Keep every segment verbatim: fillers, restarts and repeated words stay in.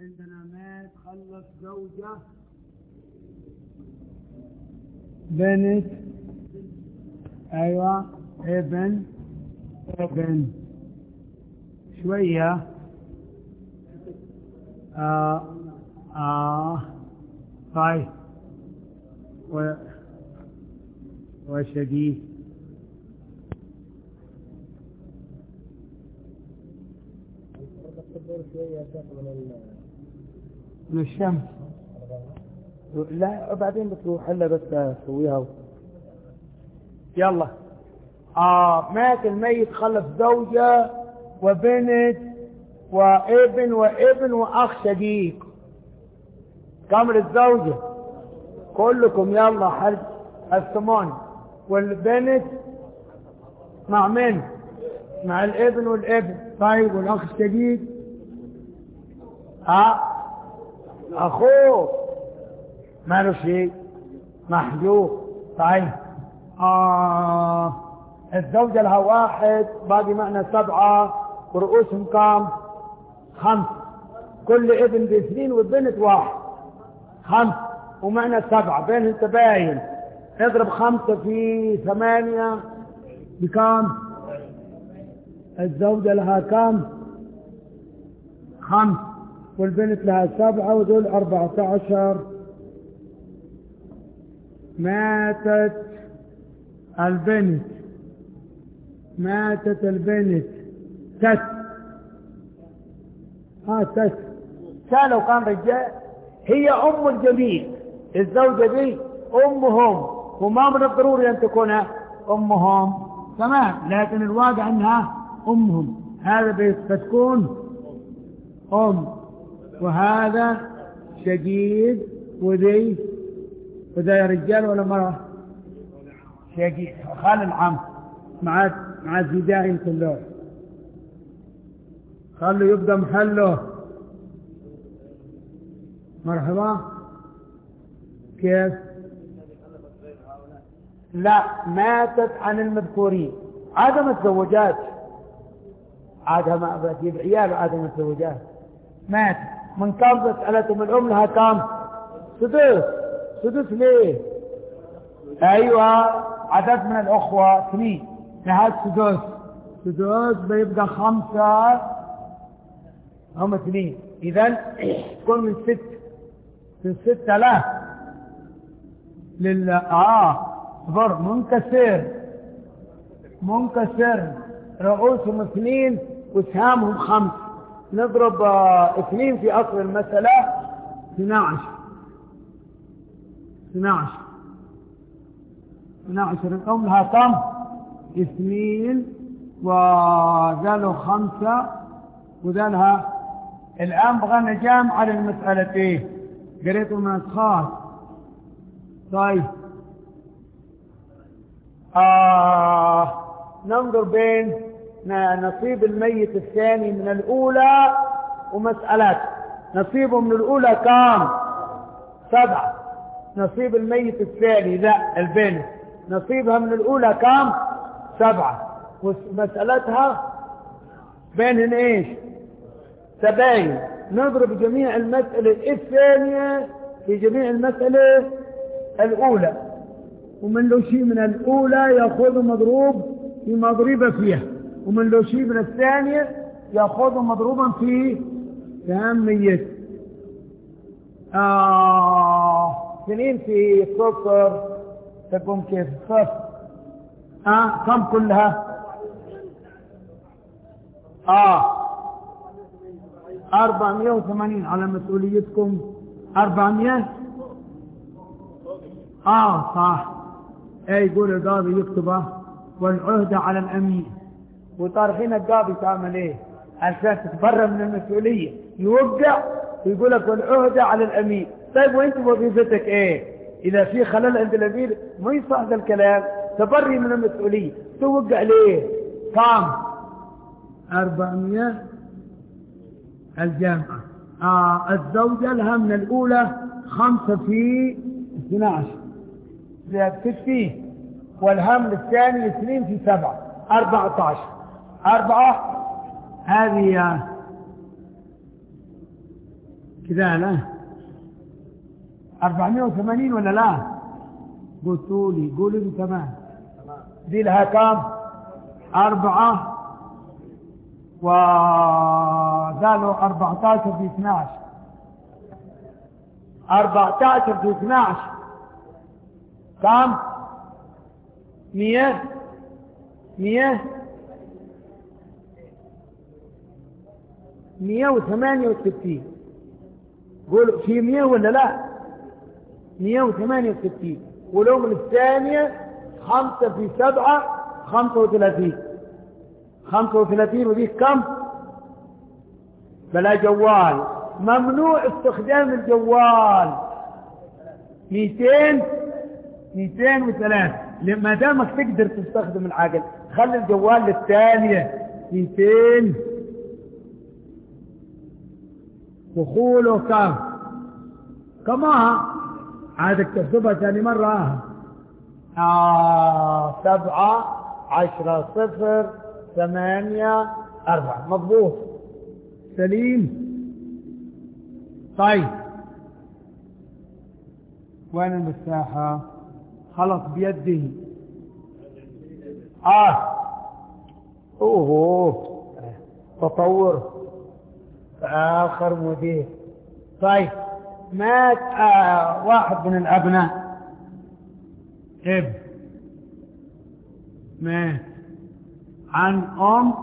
عندنا مات خلف زوجة بنت ايوه ابن ابن شوية آه آه طيب و وشقيق من الشمس لا بعدين بتروح هلا بس اسويها يلا. آه مات الميت خلف زوجة وبنت وابن وابن واخ شقيق. كامل الزوجة كلكم يلا حل الثمان والبنت مع من؟ مع الابن والابن. طيب والاخ الشقيق ها اخوه ماله شيء محجوب. طيب آه الزوجة لها واحد باقي معنا سبعة ورؤوسهم كام؟ خمس. كل ابن باثنين والبنت واحد خمس ومعنا سبعة بينهم تباين. اضرب خمسة في ثمانية بكام؟ الزوجة لها كام؟ خمس والبنت لها سبعة ودول أربعة عشر. ماتت البنت ماتت البنت ست. ها ست ست لو كان رجال هي أم الجميع. الزوجة دي أمهم وما من الضروري أن تكون أمهم تمام لكن الواقع أنها أمهم. هذا بتكون أم وهذا شقيق وذي وذا يا رجال ولا مرة شقيق خال العم مع مع الزدائن كله. خلوا يبقى محله. مرحبا كيف؟ لا ماتت عن المذكورين عدم الزوجات عادها ما بجيب عيال عدم الزوجات. مات من كم مسألتهم الأم لها كم؟ سدس. سدس ليه؟ أيوة عدد من الأخوة اثنين لها سدس. سدس بيبقى خمسة هم اثنين إذن تكون من ست من ستة لا لل آه ضر منكسر منكسر رؤوسهم اثنين وسهامهم خمس. نضرب اه اثنين في أصل المسألة اثنا عشر اثنا عشر اثنا عشر. الأم لها كم؟ اثنين وذالوا خمسة وذالها. الآن بغانا جامع على المسألتين قريتوا من أسخاص. طيب آه ننظر بين نصيب الميت الثاني من الأولى ومسألات. نصيبه من الأولى كام؟ سبعة. نصيب الميت الثاني لا البنت نصيبها من الأولى كام؟ سبعة. ومسألتها بينهن ايش؟ تباين. نضرب جميع المسألة الثانية في جميع المسألة الأولى ومن لو شيء من الأولى يأخذ مضروب في مضربة فيها ومن لو شيء من الثانية يأخذ مضروبا في تهمية. آه سنين في صفر تكون كيف صفر. آه كم كلها؟ آه أربعمائة وثمانين على مسؤوليتكم. أربعمائة آه صح. أي يقول القاضي يكتبه والعهدة على الأمين. وطارحين القاضي تعمل إيه عشان تتبرى من المسؤولية يوقع ويقول لك والعهدة على الأمين. طيب وانت وظيفتك إيه؟ إذا في خلل عند الأمير ما يصح هذا الكلام. تبري من المسؤولية توقع ليه؟ كم؟ أربعمائة الجامعة. آه الزوجة لها من الأولى خمسة في اثنا عشر زائد ستين والهم الثاني اثنين في سبعة أربعة عشر. أربعة هذه كذا لا أربعمائة وثمانين ولا لا؟ قلتوا لي قولوا لي تمام. دي لها كام؟ أربعة وقالوا أربعة عشر في اثني عشر، أربعة عشر في اثني عشر كام؟ مية مية مية وثمانية وستين. قولوا في مية ولا لا؟ مية وثمانية وستين. ولو من الثانية خمسة في سبعة خمسة وثلاثين، خمسة وثلاثين. ودي كم؟ بلا جوال، ممنوع استخدام الجوال. مئتين مئتين وثلاثة. ما دامك تقدر تستخدم العقل خلي الجوال للثانية. مئتين وخوله كم؟ كما عادك تحسبها ثاني مرة. آه سبعة عشرة صفر ثمانية أربعة. مضبوط سليم. طيب وين المساحة؟ خلص بيده. آه أوه تطور آخر مدير. طيب مات آه واحد من الأبناء، ابن مات عن أم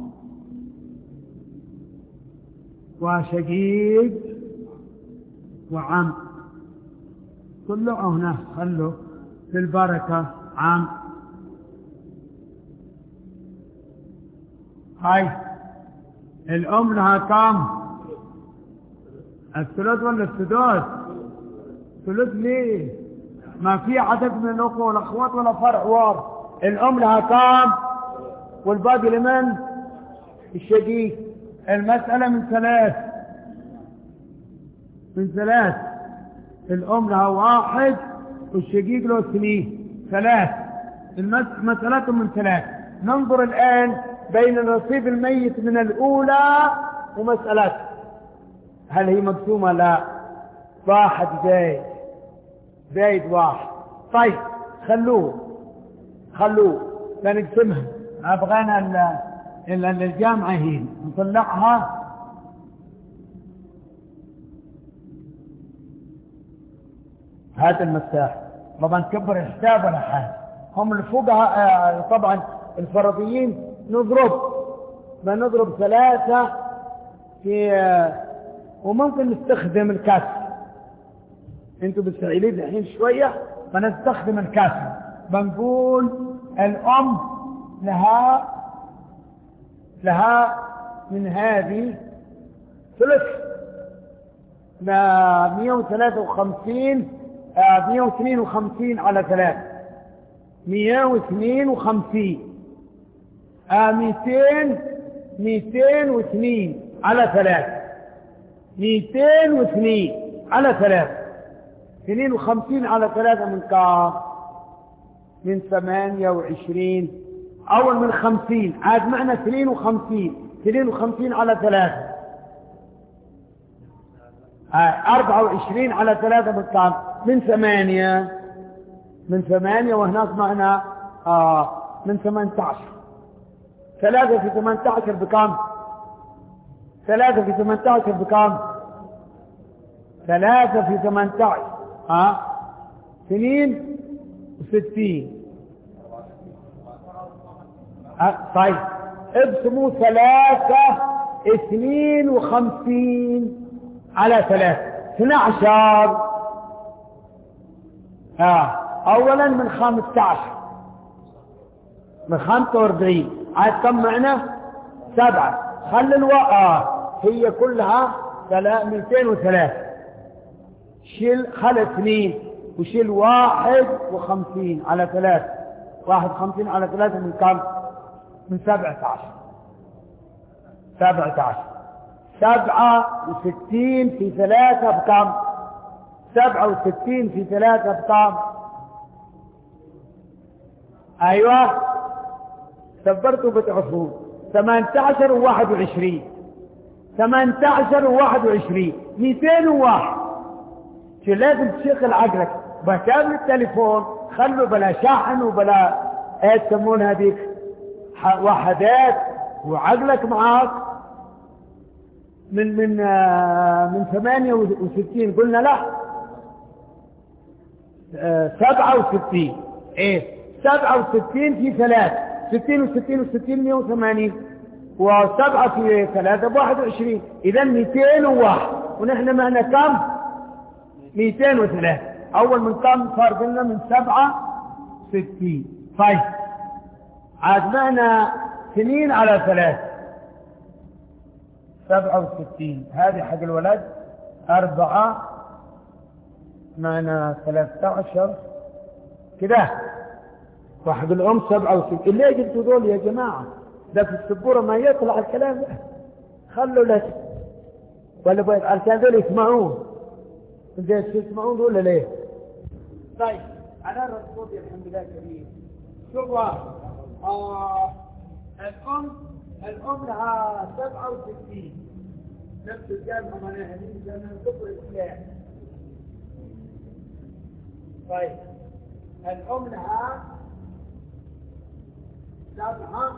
وشقيق وعم. كله هنا خلوا في البركة عم. هاي الأم لها كم؟ الثلث ولا السدس؟ ثلث ليه؟ ما في عدد من الأخوة ولا أخوات ولا فرع وار. الأم لها كم؟ والباقي لمن؟ الشقيق. المسألة من ثلاث من ثلاث. الأم لها واحد والشقيق له اثنين، ثلاث. المسألة من ثلاث. ننظر الآن بين نصيب الميت من الأولى ومسألته، هل هي مقسومة؟ لا، واحد زايد زايد واحد. طيب خلوه خلوه لنقسمها. أبغانا إلا الجامعة هي نطلعها. هذا المساحة طبعا تكبر الحساب ولا حاجة. هم الفقهاء طبعا الفرضيين نضرب ما نضرب ثلاثة في، وممكن نستخدم الكسر. انتوا بالسعيلين الحين شوية فنستخدم الكسر. بنقول الأم لها لها من هذه ثلث مئة وثلاثة وخمسين، مئة واثنين وخمسين على ثلاثة، مئة واثنين وخمسين. مئتين مئتين واثنين على ثلاثة، مئتين واثنين على ثلاثة. اثنين وخمسين على ثلاثة من كام؟ من ثمانية وعشرين. أول من خمسين عاد معنا اثنين وخمسين. اثنين وخمسين على ثلاثة أربعة وعشرين على ثلاثة من كام؟ من ثمانية. من ثمانية وهناك معنا آه من ثمانية عشر. ثلاثة في ثمانية عشر بكام؟ ثلاثة في ثمانية عشر بكام؟ ثلاثة في ثمانية عشر ها اثنين وستين. أه طيب ابسموا ثلاثة اثنين وخمسين على ثلاثة اثنى عشر. ها اولا من خمسة عشر من خمسة واربعين عاد كم معنا؟ سبعة. خلي الوقع هي كلها مئتين وثلاثة. شيل خلي اثنين وشيل واحد وخمسين على ثلاثة. واحد وخمسين على ثلاثة من كم؟ من سبعة عشر. سبعة عشر. سبعة وستين في ثلاثة بكم؟ سبعة وستين في ثلاثة بكم؟ ايوه سبرتوا بتعرفون. ثمانية عشر وواحد وعشرين. ثمانية عشر وواحد وعشرين مئتين وواحد. شو لازم تشغل عقلك بكامل التليفون، خلوا بلا شحن وبلا ايه تسمون هذيك وحدات، وعقلك معاك من من آه من ثمانية وستين قلنا لا آه سبعة وستين. ايه سبعة وستين في ثلاث، ستين وستين وستين مئة وثمانين، وسبعة في ثلاثة بواحد وعشرين، إذا مئتين وواحد. ونحن معنا كم؟ مئتين وثلاثة. أول من كم صار قلنا من سبعة ستين. طيب عاد معنا سنين على ثلاثة، سبعة وستين هذه حق الولد، أربعة معنا ثلاثة عشر كده، وحق الأم سبعة وستين. اللي جبتوا دول يا جماعة؟ ده في السبورة ما يطلع الكلام ده، خلوا لك ولا بقى الكلام دول يسمعون، انت تسمعون ولا ليه؟ طيب على الرسول الحمد لله كريم. شوفوا آه الأم الأم لها سبعة وستين، نفس الجامعة معناها من زمن كفر الإسلام. طيب الأم لها سبعة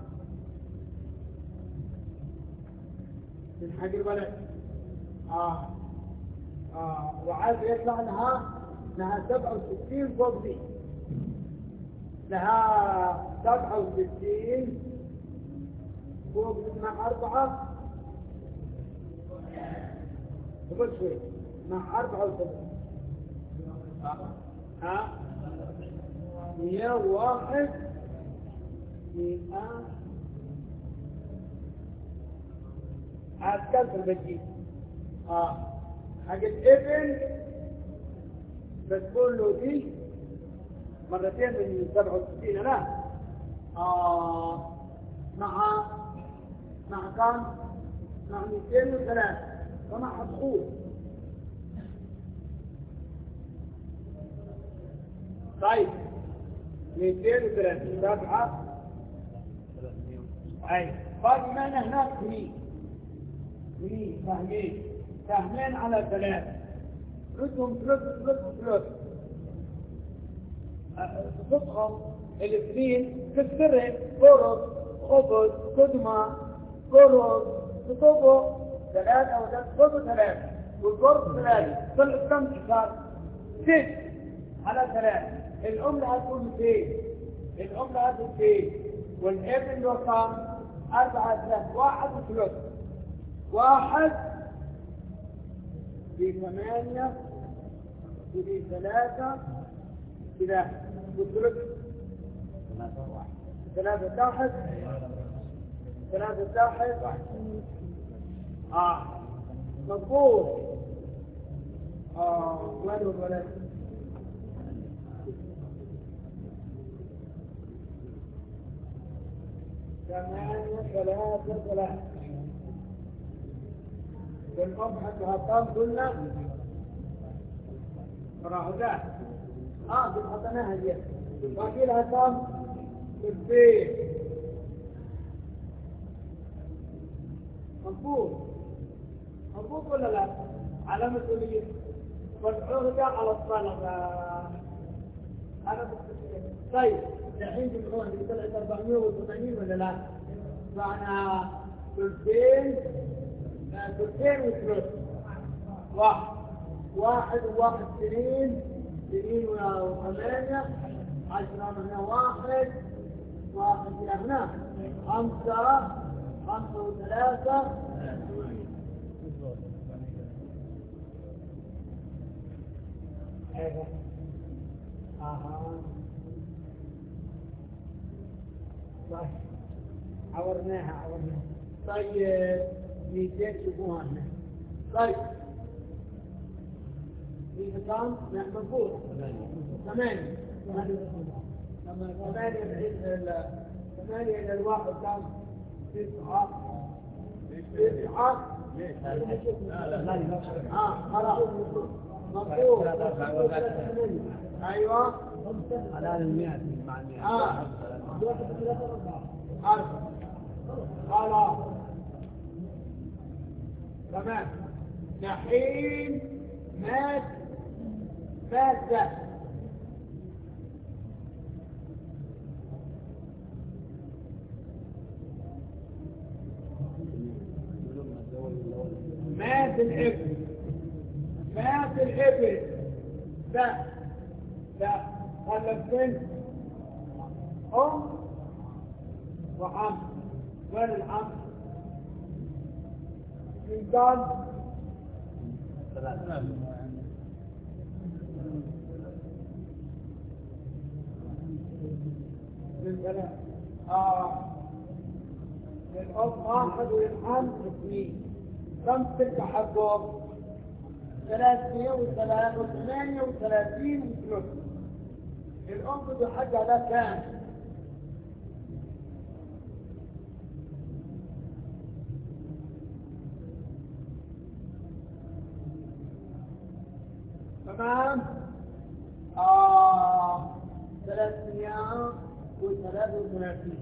من حق الولد، آه آه وعاد يطلع لها لها سبعة وستين فوق دي، لها سبعة وستين فوق مع أربعة قبل شوي مع أربعة وسبعين ها مئة واحد مئة عاد كسر بتجي اه حق الابن بتقول له دي مرتين من سبعة وستين لا آه مع مع كم؟ مع مئتين وثلاثة ومع حقوق. طيب مئتين وثلاثة سبعة أي باقي معنا هناك اثنين اثنين فاهمين فاهمين على ثلاثة ردهم ثلاث ثلاث ثلاث تصفهم الاثنين كسرهم فرص خبز قدمة فرص تطبق ثلاثة وثلاثة ثلاثة والفرص ثلاثة طلع كم صار ست على ثلاثة. الأم لها تكون مئتين، الأم لها مئتين، والابن له كم؟ أربعة ثلاثة واحد وثلاثة واحد في ثمانية في ثلاثة كده والثلث ثلاثة تحت ثلاثة تحت اه مضبوط. اه وين الولد؟ ثمانية ثلاثة ثلاثة والأم حقها كم قلنا؟ مراحلات اه بالحطناها دي باقي لها كم؟ بالبيت مضبوط مضبوط ولا لا؟ على مسؤولية والعهدة على الطلبة. أنا بس طيب الحين جمعوها اللي طلعت أربعمائة وثمانين ولا لا؟ معنا ثلثين ثلثين وثلث واحد واحد وواحد سنين سنين وثمانية عشرة هنا واحد واحد هنا خمسة خمسة وثلاثة ايوه اها طيب عورناها عورناها. طيب ميتين شوفوها هنا. طيب في مكان مضبوط ثمانية ثمانية ثمانية إلى الواحد كم؟ تسعة تسعة اه خلاص مضبوط. ايوه على المئة مع المئة اه أربعة خلاص تمام. دحين مات مات ده مات الابن مات الابن ده ده خلف بنت ام وعم. وين العم؟ من قال من ثلاث اه الأم واحد والعم اثنين. كم تلك حقهم؟ ثلاثمائة وثلاثة وثمانية وثلاثين وثلث. الأم بده حقها ده كام؟ تمام؟ آه ثلاثمائة وثلاثة وثلاثين.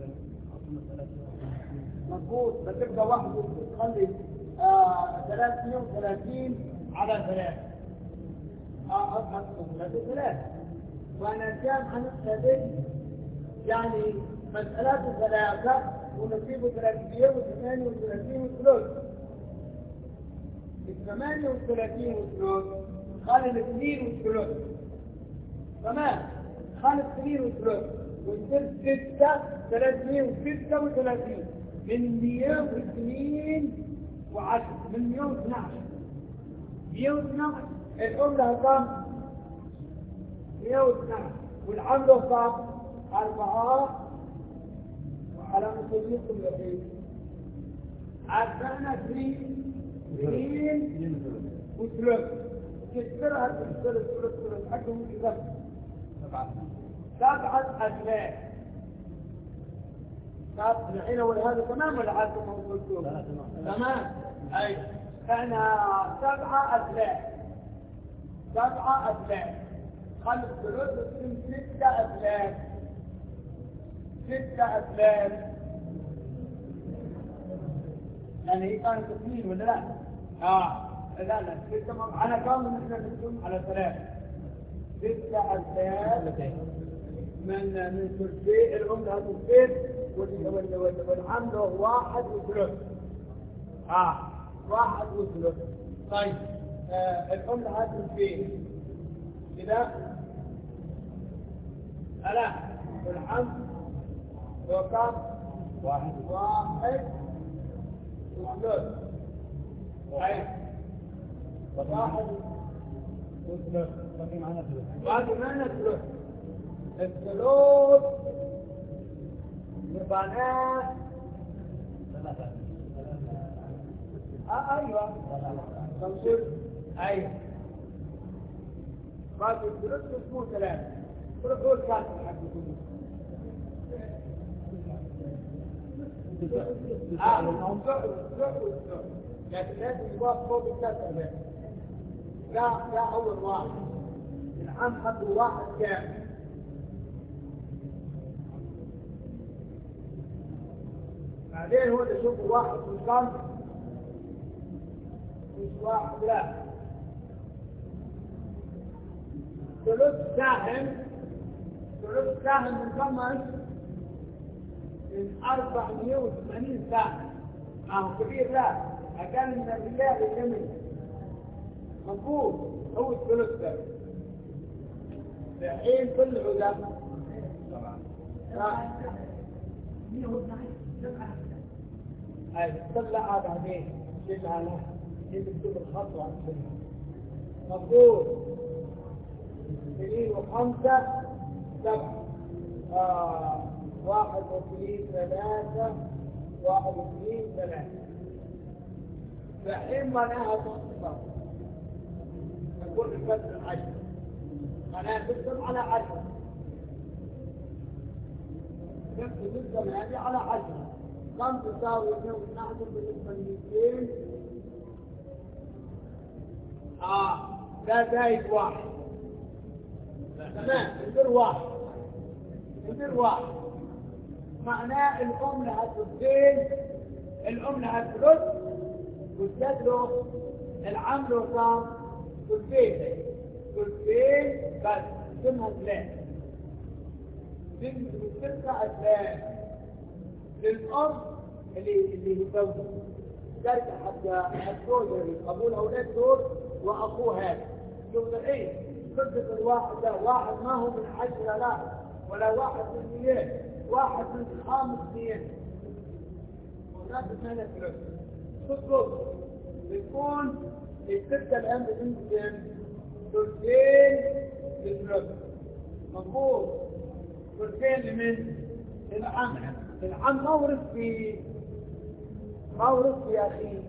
مظبوط. بتبقى واحد وتخلي آه ثلاثمائة وثلاثين على ثلاثة. اه أضحك ثلاثة ثلاثة. وأنا كام هنحسب يعني مسألة ثلاثة ونصيب ثلاثمائة وثمانية وثلاثين وثلث. الثمانية وثلاثين وثلث خلي الاثنين وثلث. تمام. خلي الاثنين وثلث والثلث ستة ثلاثمائة وستة وثلاثين من مئة واثنين وعشرة من مئة واثني عشر. مئة واثني عشر الأم لها كم؟ مئة واثني عشر والعم له كم؟ أربعة. وعلى مسؤوليتكم يا أخي عرفنا اثنين اثنين وثلاث كسرها تكسر ثلاث ثلاث حقهم كذا سبعة سبعة أثلاث. طب الحين هذا تمام ولا عاد موجود؟ تمام. أي احنا سبعة أثلاث سبعة أثلاث. خلي الثلث تصير ستة أثلاث ستة أثلاث. يعني هي كانت اثنين ولا لا؟ اه لا لا ستة. على كم نحن نقسم على ثلاثة؟ ستة أثلاث من من ثلثي الأم لها ثلثين والعم له واحد وثلث. اه واحد وثلث. طيب آه الأم لها ثلثين كده ألا والعم له كم؟ واحد واحد وثلث. أي واحد وثلث. باقي معنا ثلث. باقي معنا ثلث. الثلث معناه ثلاثة. آه أيوة. خمسين. أيوة. باقي الثلث اسمه ثلاثة. كل دول كان حقكم. آه هم ضعوا ضعوا ضعوا. لكن لازم يوافق فوق الثلاثة. جاء جاء أول واحد. العم حقه واحد كامل. بعدين هو اللي يشوفوا واحد من كم مش واحد لا ثلث ساهم. ثلث ساهم من كم؟ من أربعمائة وثمانين ساهم. ما هو كبير لا أقل من الرجال اليمني. مفروض هو الثلث ده الحين طلعوا ده طبعا هاي طلع بعدين شيلها له يكتب الخط على السنة. مفروض اثنين وخمسة سبعة. آه. واحد واثنين ثلاثة واحد واثنين ثلاثة. فحين معناها تصفر نقول الفتر العشر معناها تقسم على عشر. تقسم هذه على عشر. كم تساوي اثنين واثنين بالنسبة للاثنين؟ اه لا زايد واحد. تمام. يصير واحد يصير واحد. معناه الأم لها ثلثين. الأم لها ثلث والجد العم له كام؟ ثلثين ثلثين بس اسمها ثلاث بنت وستة أثلاث للأرض اللي اللي يزوجها ترجع حتى الزوجة أبو الأولاد دول وأخوه هذا شوف الحين قصة الواحد ده واحد ما هو من عشرة لا ولا واحد من اثنين واحد من خامس اثنين وذات ثلاث فلوس تطلب بتكون الستة الآن بتنزل ثلثين للفلوس مضبوط ثلثين لمن؟ العم العم ما ورث في ما ورث في أخيه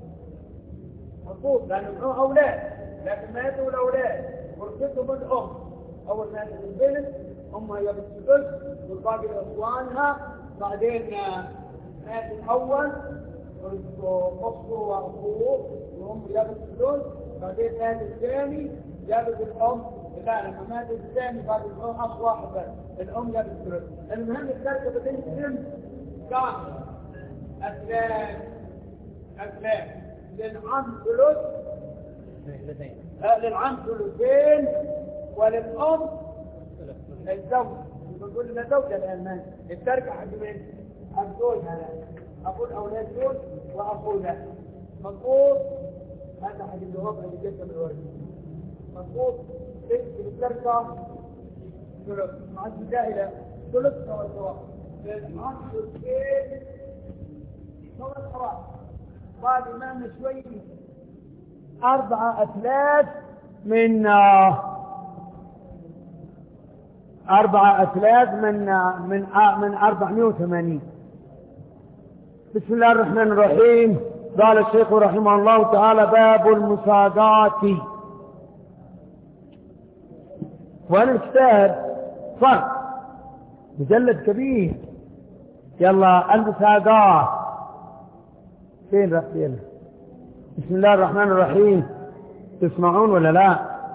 مضبوط لأنه معه أولاد لكن ما يدوا الأولاد ورثتهم الأم أول ما يدوا البنت أمها جابت الثلث والباقي لإخوانها بعدين مات الأول أخته وأخوه وأم جابت الثلث بعدين مات الثاني جابت الأم لا لما مات الثاني بعد الأم أخ واحد بس الأم جابت الثلث المهم الثالثة بتنقسم كام؟ أثلاث أثلاث للعم ثلث للعم ثلثين وللأم الزوج بنقول لنا زوجة الآن ماشي التركة حق مين؟ الزوج هذا أقول أولاد زوج وأخونا مضبوط هذا حق الجواب اللي جبته من الورد مضبوط تكتب التركة ثلث مع الجاهلة ثلث سوا سوا للعم ثلثين سوا سوا بعد ما شوي أربعة أثلاث من أربعة أثلاث من من من أربعمائة وثمانين. بسم الله الرحمن الرحيم. قال الشيخ رحمه الله تعالى: باب المساقات. وأنا الكتاب فرق مجلد كبير. يلا المساقات فين رأينا؟ بسم الله الرحمن الرحيم. تسمعون ولا لا؟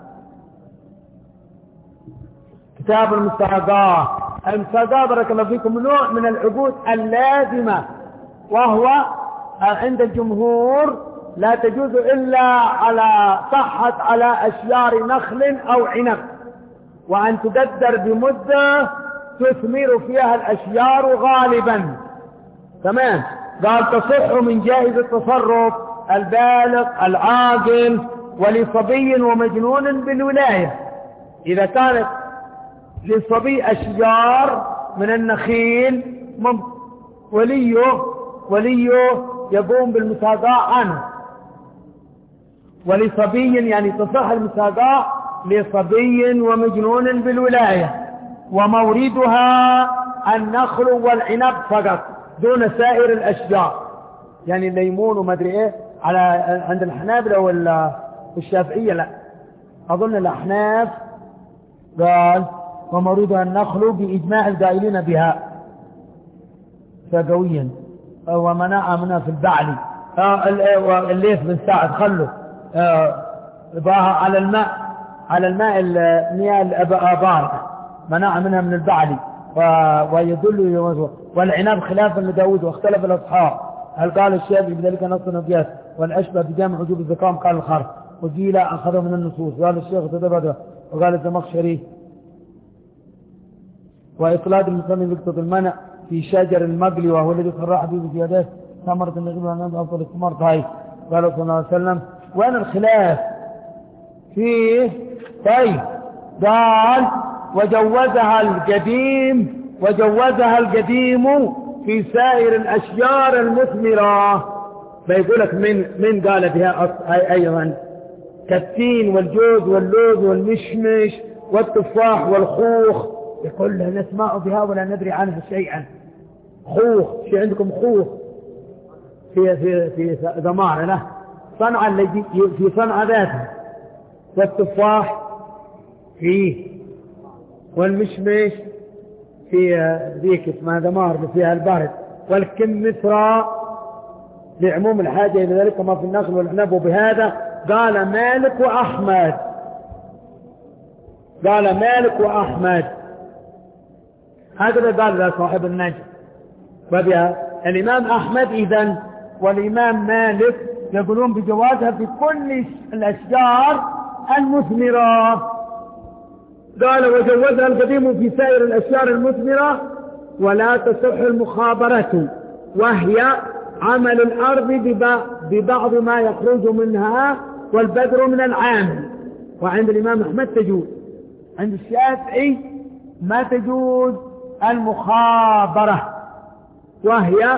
كتاب المساقات. المساقات بارك الله فيكم نوع من العقود اللازمة، وهو عند الجمهور لا تجوز إلا على صحت على أشجار نخل أو عنب، وأن تقدر بمدة تثمر فيها الأشجار غالبا. تمام. قال تصح من جائز التصرف البالغ العاقل ولصبي ومجنون بالولاية. إذا كانت للصبي أشجار من النخيل وليه وليه يقوم بالمساقاة عنه، ولصبي يعني تصح المساقاة لصبي ومجنون بالولاية، وموردها النخل والعنب فقط دون سائر الأشجار. يعني الليمون وما ادري ايه على عند الحنابلة والشافعية لا، أظن الأحناف قال وموردها النخل بإجماع القائلين بها فقويا، ومنع منها في البعلي. الليث بن سعد خلوا باها على الماء على الماء المياه الآبار منع منها من البعلي ويدل. والعناب خلافا لداود واختلف الأصحاب هل قال الشافعي بذلك نص نبيات والأشبه بجامع وجوب الزكام قال الخرف وقيل أخذه من النصوص. قال الشيخ تدبر وقال الزمخشري وإطلاد المسلم يقتضي المنع في شجر المقلي وهو الذي صرح به بزيادات ثمرة النغيب والنغيب أفضل الثمار طيب. قال صلى الله عليه وسلم وين الخلاف فيه؟ طيب قال وجوزها القديم وجوزها القديم في سائر الأشجار المثمرة. بيقولك من من قال بها أيضا كالتين والجوز واللوز والمشمش والتفاح والخوخ، يقول لا نسمع بها ولا ندري عنها شيئا. خوخ في عندكم خوخ في في في ضمار له صنعة الذي في صنعة ذاتها، والتفاح فيه، والمشمش في ذيك اسمها ضمار اللي فيها البارد، والكمثرى لعموم الحاجة إلى ذلك كما في النخل والعنب. وبهذا قال مالك وأحمد قال مالك وأحمد هكذا قال ذا صاحب النجم. وبها الإمام أحمد إذن والإمام مالك يقولون بجوازها في كل الأشجار المثمرة. قال وجوزها القديم في سائر الأشجار المثمرة ولا تصح المخابرة، وهي عمل الأرض ببعض ما يخرج منها والبذر من العامل. وعند الإمام أحمد تجوز، عند الشافعي ما تجوز المخابرة، وهي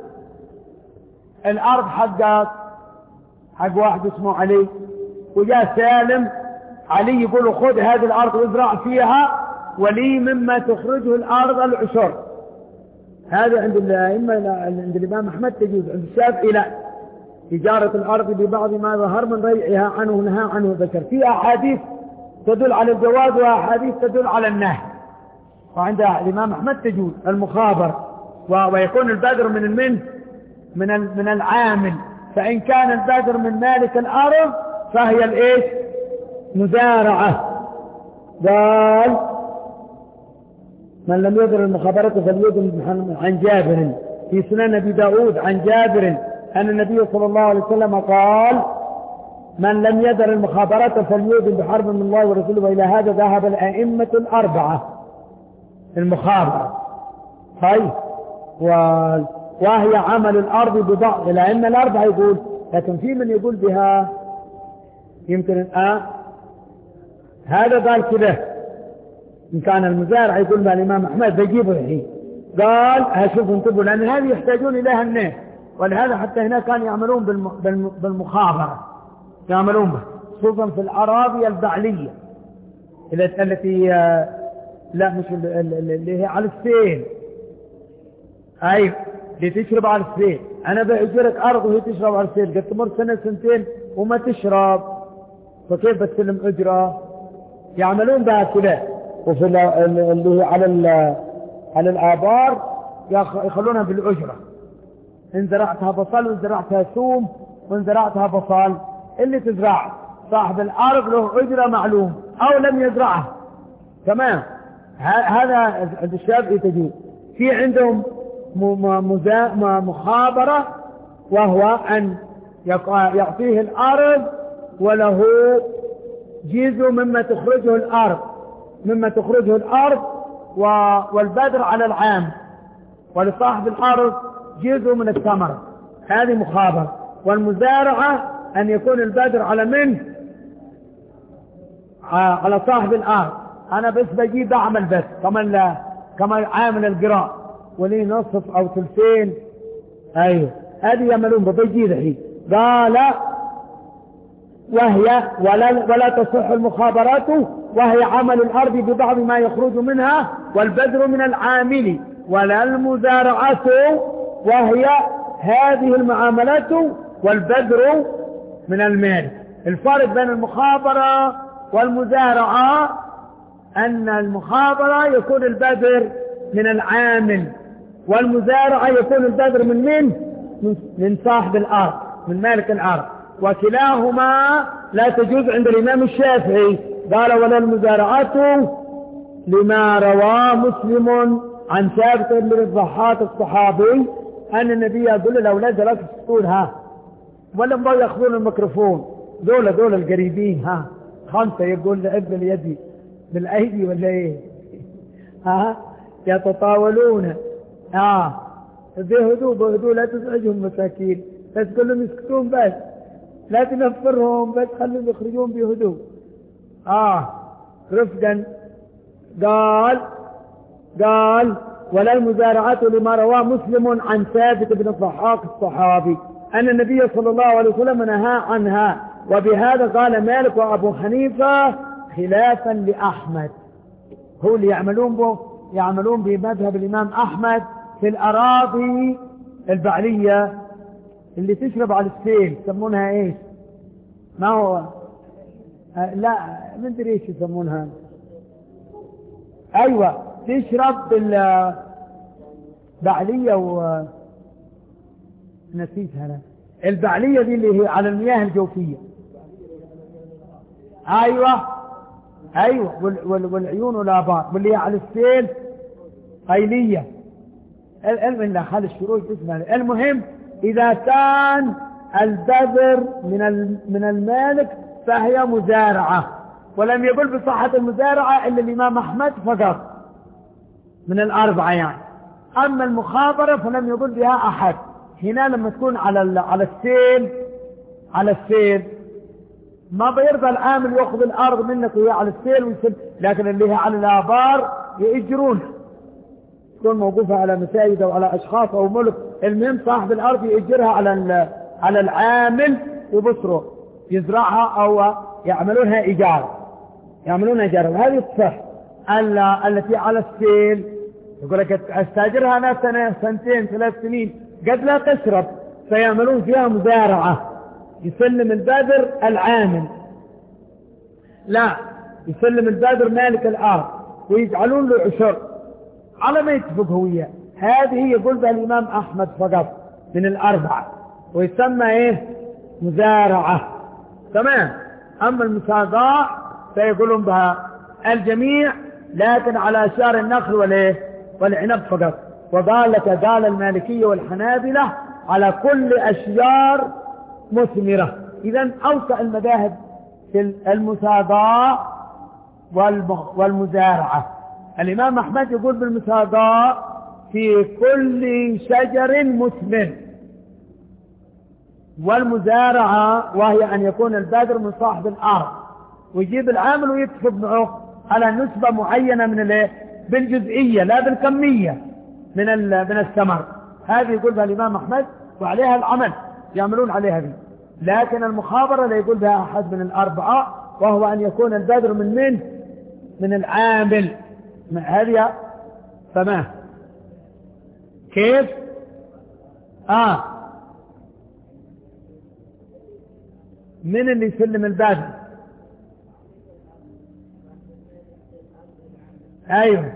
الأرض حقك حق واحد اسمه علي، وجاء سالم علي يقول خذ هذه الأرض وازرع فيها ولي مما تخرجه الأرض العشر. هذا عند الأئمة عند الإمام أحمد تجوز، عند الشافعي لا، إجارة الأرض ببعض ما ظهر من ريعها عنه نهى عنه ذكر. في أحاديث تدل على الجواز وأحاديث تدل على النهي. وعند الإمام أحمد تجوز المخابر، ويكون البذر من المن من من العامل، فإن كان البذر من مالك الأرض فهي الإيش؟ مزارعة. قال من لم يذر المخابرة فليذن. عن جابر في سنن أبي داود عن جابر أن النبي صلى الله عليه وسلم قال من لم يذر المخابرة فليذن بحرب من الله ورسوله. وإلى هذا ذهب الأئمة الأربعة المخابرة. طيب وهي عمل الأرض ببعض الأئمة الأربعة يقول، لكن في من يقول بها يمكن الآن هذا قال كده. إن كان المزارع يقول بها الإمام أحمد بيجيبه الحين. قال هشوف انتبهوا لأن هذه يحتاجون إليها الناس، ولهذا حتى هنا كانوا يعملون بالمخابرة، يعملون به خصوصا في الأراضي البعلية التي لا مش اللي هي على السيل. أيوة اللي تشرب على السيل. أنا بأجرك أرض وهي تشرب على السيل، قد تمر سنة سنتين وما تشرب، فكيف بتسلم أجرة؟ يعملون بها كده. وفي اللي على على الآبار يخلونها بالأجرة، إن زرعتها بصل وإن زرعتها ثوم وإن زرعتها بصل، اللي تزرع صاحب الأرض له أجرة معلوم أو لم يزرعها. تمام. هذا عند الشافعي تجوز. في عندهم مخابرة، وهو أن يعطيه الأرض وله جزء مما تخرجه الأرض مما تخرجه الأرض والبذر على العام، ولصاحب الأرض جزء من الثمرة. هذه مخابرة. والمزارعة أن يكون البذر على من؟ على صاحب الأرض. أنا بس بجيب أعمل بس كمان لا كمان عامل القراء ولي نصف أو ثلثين. أيوه هذه يعملون بجيب الحين. قال وهي ولا, ولا تصح المخابرات، وهي عمل الأرض ببعض ما يخرج منها والبذر من العامل، ولا المزارعة وهي هذه المعاملات والبذر من المال. الفرق بين المخابرة والمزارعة أن المخابرة يكون البذر من العامل، والمزارعة يكون البذر من من؟ من صاحب الأرض، من مالك الأرض. وكلاهما لا تجوز عند الإمام الشافعي. قال ولا المزارعات لما روى مسلم عن ثابت بن الضحاك الصحابي أن النبي يقول للأولاد لا تسكتون ها ولا ما يأخذون الميكروفون، دول دول القريبين ها خمسة، يقول لابن اليد بالأيدي ولا إيه ها يتطاولون ها بهدوء بهدوء، لا تزعجهم مساكين، بس تقول لهم يسكتون بس، لا تنفرهم بس، خلهم يخرجون بهدوء آه رفقا. قال قال ولا المزارعات لما رواه مسلم عن ثابت بن الضحاك الصحابي أن النبي صلى الله عليه وسلم نهى عنها. وبهذا قال مالك وأبو حنيفة خلافا لأحمد. هو اللي يعملون به يعملون بمذهب الإمام أحمد في الأراضي البعلية اللي تشرب على السيل، يسمونها إيش؟ ما هو آه لا ما ادري ايش يسمونها. ايوه تشرب بالبعليه و نسيتها انا. البعليه دي اللي هي على المياه الجوفيه. ايوه ايوه وال... والعيون والابار، واللي هي على السيل قيليه. المهم لا خالي الشروط اسمها. المهم اذا كان البذر من من المالك فهي مزارعة، ولم يقل بصحة المزارعة إلا الإمام أحمد فقط من الأربعة يعني. أما المخابرة فلم يقل بها أحد. هنا لما تكون على على السيل على السيل ما بيرضى العامل يأخذ الأرض منك وهي على السيل ويسل، لكن اللي هي على الآبار يأجرون، تكون موقوفة على مساجد أو على أشخاص أو ملك، المهم صاحب الأرض يأجرها على على العامل وبصره يزرعها أو يعملونها إيجار يعملونها إيجار. وهذه الصح التي على السيل يقول لك استاجرها أنا سنة سنتين ثلاث سنين قد لا تشرب، فيعملون فيها مزارعة، يسلم البذر العامل، لا يسلم البذر مالك الأرض ويجعلون له عشر على ما يتفق هوية. هذه يقول بها الإمام أحمد فقط من الأربعة، ويسمى إيه؟ مزارعة. تمام. أما المساقاة فيقولون بها الجميع، لكن على أشجار النخل والإيه؟ والعنب فقط. وقال لك قال المالكية والحنابلة على كل أشجار مثمرة. إذن أوسع المذاهب في المساقاة والمزارعة. الإمام أحمد يقول بالمساقاة في كل شجر مثمر، والمزارعة وهي أن يكون البذر من صاحب الأرض ويجيب العامل ويتفق معه على نسبة معينة من الايه؟ بالجزئية لا بالكمية من من الثمر. هذه يقول بها الإمام أحمد وعليها العمل يعملون عليها دي. لكن المخابرة لا يقول بها أحد من الأربعة، وهو أن يكون البذر من من من العامل. هذه فما كيف آه من اللي يسلم البذر؟ ايوه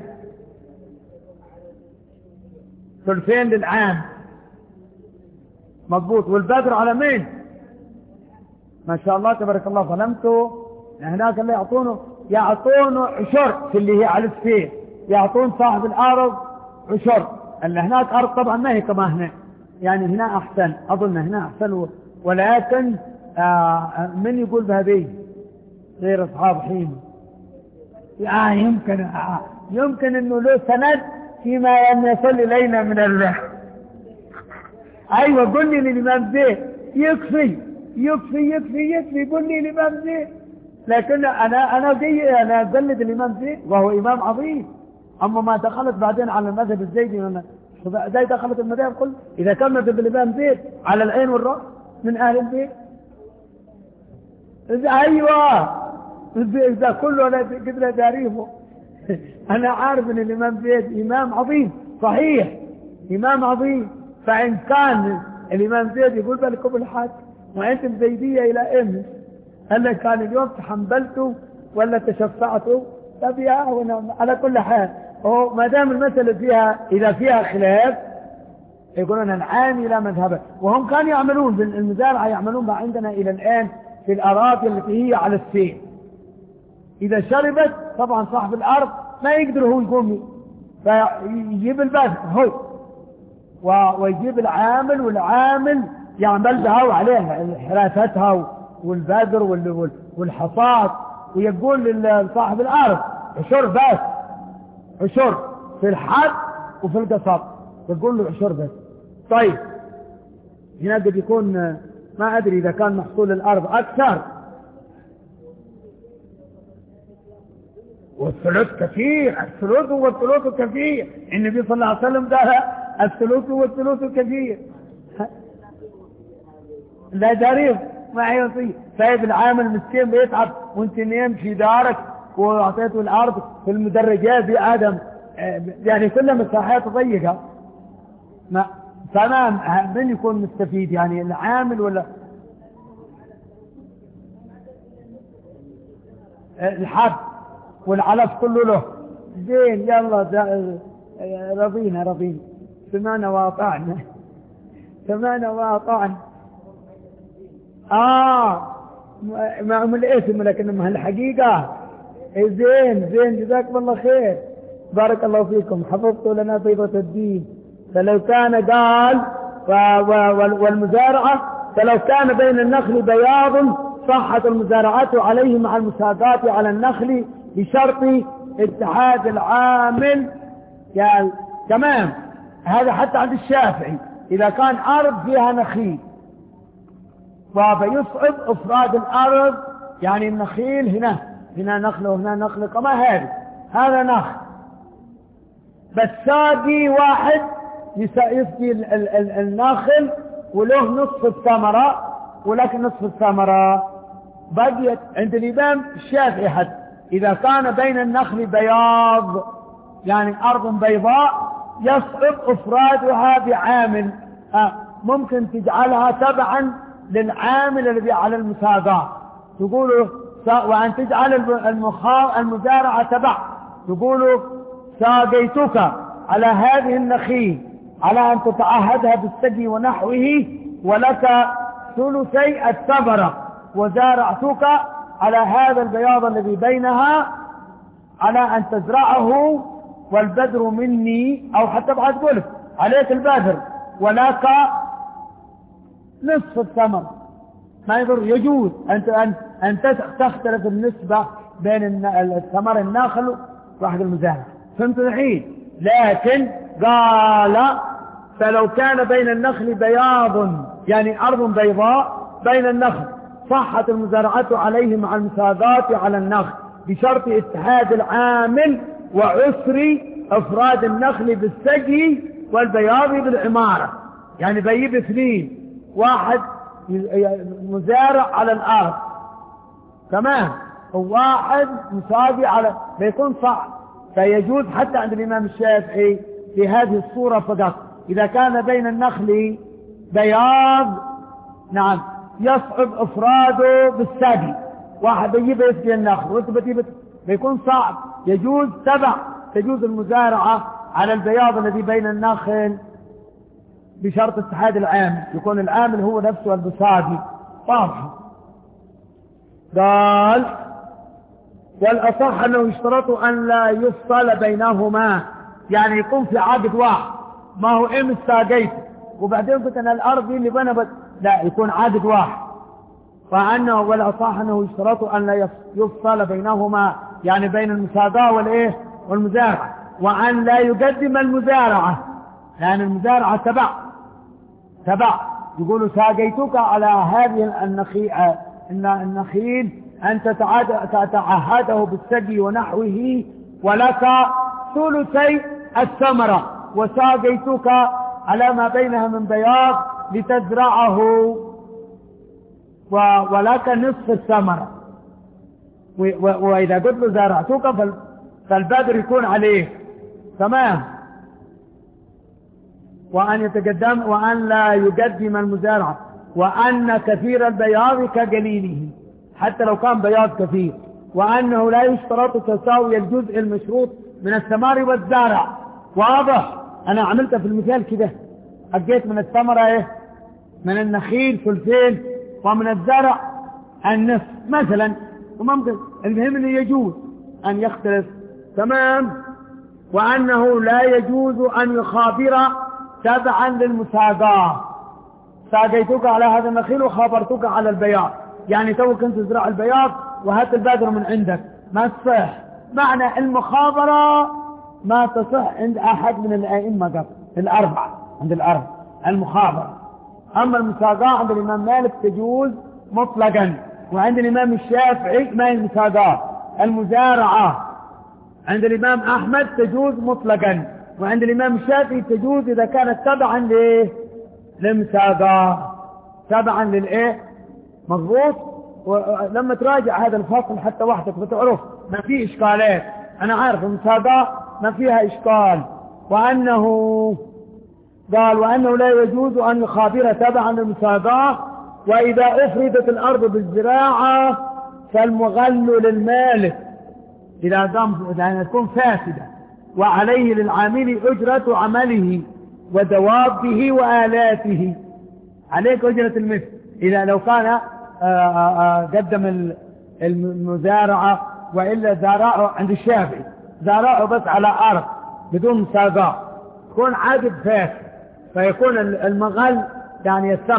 ثلثين للعام مضبوط. والبذر على مين؟ ما شاء الله تبارك الله ظلمته. هناك اللي يعطونه يعطونه عشر في اللي هي على السير، يعطون صاحب الارض عشر. اللي هناك ارض طبعا ما هي كما هنا، يعني هنا احسن، اظن هنا احسن. ولكن آه من يقول بهذه غير اصحاب حين؟ آه يمكن آه يمكن انه له سند فيما ان يصل الينا من الله. ايوه قل لي الامام زيد يكفي يكفي يكفي يكفي قل لي الامام زيد. لكن انا انا جي انا اقلد الامام زيد وهو امام عظيم. اما ما دخلت بعدين على المذهب الزيدي زي دخلت المذاهب كل اذا كان مذهب الامام زيد على العين والراس من اهل البيت. ايوه إذا كله أنا قدر تعريفه. أنا عارف أن الإمام زيد إمام عظيم صحيح، إمام عظيم. فإن كان الإمام زيد يقول بالكم الحاج وأنتم زيدية إلى إمس، هل كان اليوم تحملتوا ولا تشفعتوا؟ طب على كل حال ما دام المسألة فيها إذا فيها خلاف يقولون العام إلى مذهبه. وهم كانوا يعملون بالمزارعة يعملون ما عندنا إلى الآن في الأراضي التي هي على السيل. إذا شربت طبعا صاحب الأرض ما يقدر هو يقوم، فيجيب البذر هو ويجيب العامل، والعامل يعمل بها وعليها حراستها والبذر والحصاد، ويقول لصاحب الأرض عشر بس، عشر في الحد وفي القصب، يقول له عشر بس. طيب هنا قد يكون ما أدري إذا كان محصول الأرض أكثر، والثلث كثير، الثلث والثلث كثير. النبي صلى الله عليه وسلم قال الثلث والثلث كثير. لا جريب ما يصير. طيب العامل مسكين بيتعب وانت نيم في دارك واعطيته الارض في المدرجات بآدم، يعني كل مساحات ضيقة. ما تمام. من يكون مستفيد يعني العامل ولا الحب والعلف كله له؟ زين يلا رضينا رضينا سمعنا واطعنا سمعنا واطعنا. اه ما هم الاسم لكن الحقيقة زين زين. جزاكم الله خير بارك الله فيكم، حفظتوا لنا بيضة الدين. فلو كان قال والمزارعة فلو كان بين النخل بياض صحت المزارعة عليه مع المساقات على النخل بشرط اتحاد العامل. يعني تمام، هذا حتى عند الشافعي إذا كان أرض فيها نخيل فيصعب إفراد الأرض، يعني النخيل هنا هنا نخل وهنا نخل كما هذا هذا نخل، بس ساقي واحد يسقي النخل وله نصف الثمرة ولكن نصف الثمرة بقيت عند الإمام الشافعي. حتى إذا كان بين النخل بياض يعني أرض بيضاء يصعب إفرادها بعامل، آه ممكن تجعلها تبعا للعامل الذي على المساقات، تقولوا وأن تجعل المزارعة تبع، تقولوا ساقيتك على هذه النخيل على أن تتعهدها بالسقي ونحوه ولك ثلثي الثمرة، وزارعتك على هذا البياض الذي بينها على أن تزرعه والبذر مني، أو حتى بعد قلت عليك البذر ولك نصف الثمر، ما يضر، يجوز أن أن تختلف النسبة بين الثمر الناخل واحد المزارع. فهمت الحين؟ لكن قال فلو كان بين النخل بياض يعني أرض بيضاء بين النخل صحت المزارعة عليه مع المساقات على النخل بشرط اتحاد العامل وعسر افراد النخل بالسقي والبياض بالعمارة. يعني بيجيب اثنين، واحد مزارع على الارض تمام وواحد مساقي على، بيكون صعب. فيجوز حتى عند الامام الشافعي في هذه الصورة فقط اذا كان بين النخل بياض نعم يصعب افراده بالسقي، واحد بيجيب يسقي النخل وانت بتجيب بيكون صعب، يجوز تبع، تجوز المزارعة على البياض الذي بين النخل بشرط اتحاد العامل، يكون العامل هو نفسه البساقي. واضح؟ قال والأصح أنه يشترط أن لا يفصل بينهما، يعني يكون في عقد واحد، ما هو إم ساقيته وبعدين قلت أن الأرض اللي بنبت، لا يكون عقد واحد. فأنه والأصح أنه يشترط أن لا يفصل بينهما، يعني بين المساقاة والإيه والمزارعة، وأن لا يقدم المزارعة، لأن المزارعة تبع تبع يقولوا ساقيتك على هذه النخيل النخيل أن تتعهده بالسقي ونحوه ولك ثلثي الثمرة، وساقيتك على ما بينها من بياض لتزرعه ولك نصف الثمرة. وإذا قلت له زرعتك فالبذر يكون عليه تمام. وأن يتقدم وأن لا يقدم المزارع، وأن كثير البياض كقليله حتى لو كان بياض كثير، وأنه لا يشترط تساوي الجزء المشروط من الثمار والزارع. واضح؟ أنا عملتها في المثال كده، أجيت من الثمرة إيه؟ من النخيل ثلثين ومن الزرع النصف مثلا، وممكن المهم أنه يجوز أن يختلف تمام. وأنه لا يجوز أن يخابر تبعا للمساقاة، ساقيتك على هذا النخيل وخابرتك على البياض، يعني تو كنت تزرع البياض وهات البذر من عندك، ما تصح. معنى المخابرة ما تصح عند أحد من الأئمة قبل الأربعة، عند الأربعة المخابرة. أما المساقاة عند الإمام مالك تجوز مطلقا، وعند الإمام الشافعي ما هي المساقاة المزارعة، عند الإمام أحمد تجوز مطلقا، وعند الإمام الشافعي تجوز إذا كانت تبعا ليه للمساقاة، تبعا للإيه مضبوط. ولما تراجع هذا الفصل حتى وحدك بتعرف ما فيه إشكالات. أنا عارف المساقاة ما فيها إشكال. وأنه قال وأنه لا يجوز أن يخابر تبعا للمساقاة. وإذا أفردت الأرض بالزراعة فالمغل للمالك إذا دام يعني تكون فاسدة، وعليه للعامل أجرة عمله ودوابه وآلاته، عليك أجرة المثل. إذا لو كان آآ آآ قدم المزارعة وإلا زارعه عند الشافعي زارعه بس على أرض بدون مساقاة، تكون عقد فاسد، فيكون المغل يعني الثمرة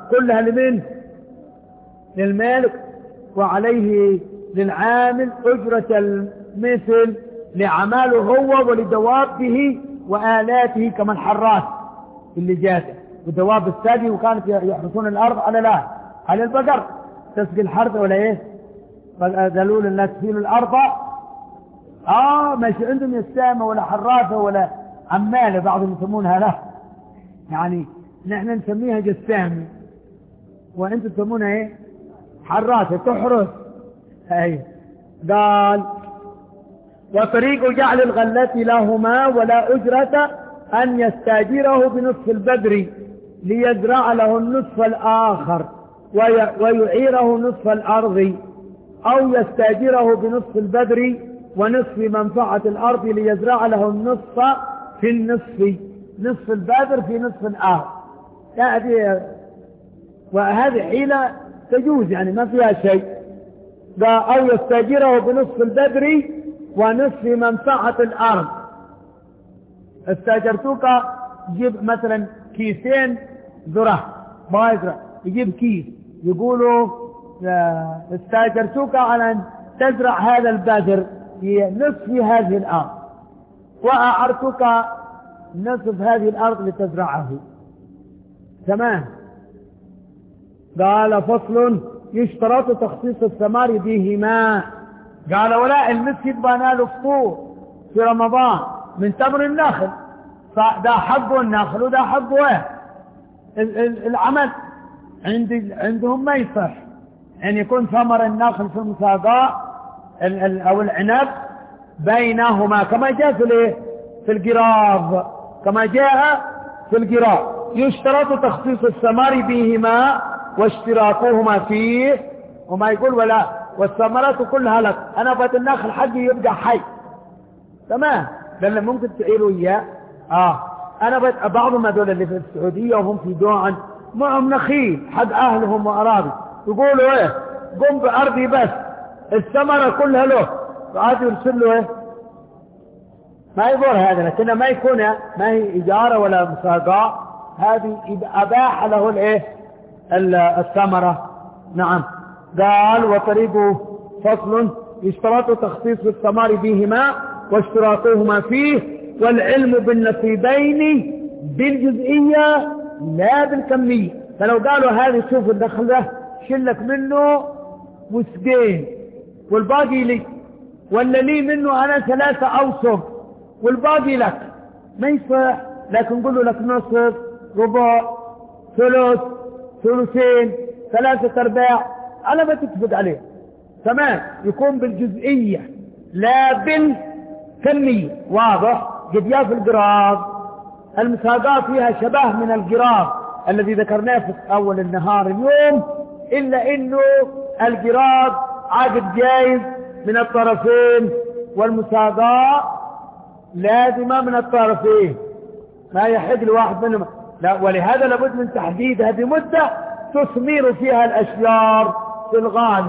كلها لمن؟ للمالك، وعليه للعامل أجرة المثل لعماله هو ولدوابه وآلاته كما الحراس اللي جاته ودواب الثدي، وكانت يحرسون الأرض على لا على البقر تسقي الحرث ولا إيه؟ قالوا لنا تسيلوا الأرض آه مش عندهم يسامة ولا حراسة ولا عمالة، بعضهم يسمونها لا، يعني نحن نسميها جسامة وانتم تسمونها ايه؟ حراسة تحرس. اي قال وطريق جعل الغلة لهما ولا أجرة أن يستاجره بنصف البدر ليزرع له النصف الآخر ويعيره نصف الأرض، أو يستاجره بنصف البدر ونصف منفعة الأرض ليزرع له النصف في النصف، نصف البدر في نصف الآخر. يعني وهذه حيلة تجوز يعني ما فيها شيء. أو يستاجره بنصف البدر ونصف منفعة الأرض. استاجرتوك يجيب مثلا كيسين ذرة ما يزرع، يجيب كيس يقولوا استاجرتوك على أن تزرع هذا البذر في نصف هذه الأرض، وأعرتك نصف هذه الأرض لتزرعه. تمام. قال فصل يشترط تخصيص الثمار بهما. قال ولا المسجد بناله فطور في رمضان من تمر النخل، فده حبه النخل وده حبه ايه العمل عند عندهم ما يصح ان يكون ثمر النخل في المساقات او العنب بينهما كما جاء في الايه في القراض، كما جاء في القراض. يشترط تخصيص الثمار بهما واشتراكهما فيه، وما يقول ولا والثمرات كلها لك، انا بات النخل حقي يبقى حي. تمام. لأن ممكن تعيروا إياه. آه أنا بات بعضهم هذول اللي في السعودية وهم في دوعا معهم نخيل حق أهلهم وأراضي، يقولوا إيه قم بأرضي بس الثمرة كلها له، فعاد يرسل له إيه ما يضر هذا، لكن ما يكون ما هي إجارة ولا مساقاة، هذه أباح له الإيه الثمرة. نعم. قال وطريقه فصل يشترط تخصيص الثمار بهما واشتراطهما فيه، والعلم بالنصيبين بالجزئية لا بالكمية. فلو قالوا هذه شوف الدخل ده شلك منه وسقين والباقي لي، ولا لي منه أنا ثلاثة أوسط والباقي لك، ما يصح. لكن نقول له لك نصف ربع ثلث ثلثين ثلاثة أرباع على ما تتفق عليه. تمام. يكون بالجزئية لا بالكمية. واضح. قد يا في القراض المساقات فيها شبه من القراض الذي ذكرناه في أول النهار اليوم، إلا إنه القراض عقد جائز من الطرفين والمساقات لازمة من الطرفين، ما يحق لواحد منهم. لا، ولهذا لابد من تحديدها بمدة تثمر فيها الأشجار في الغالب.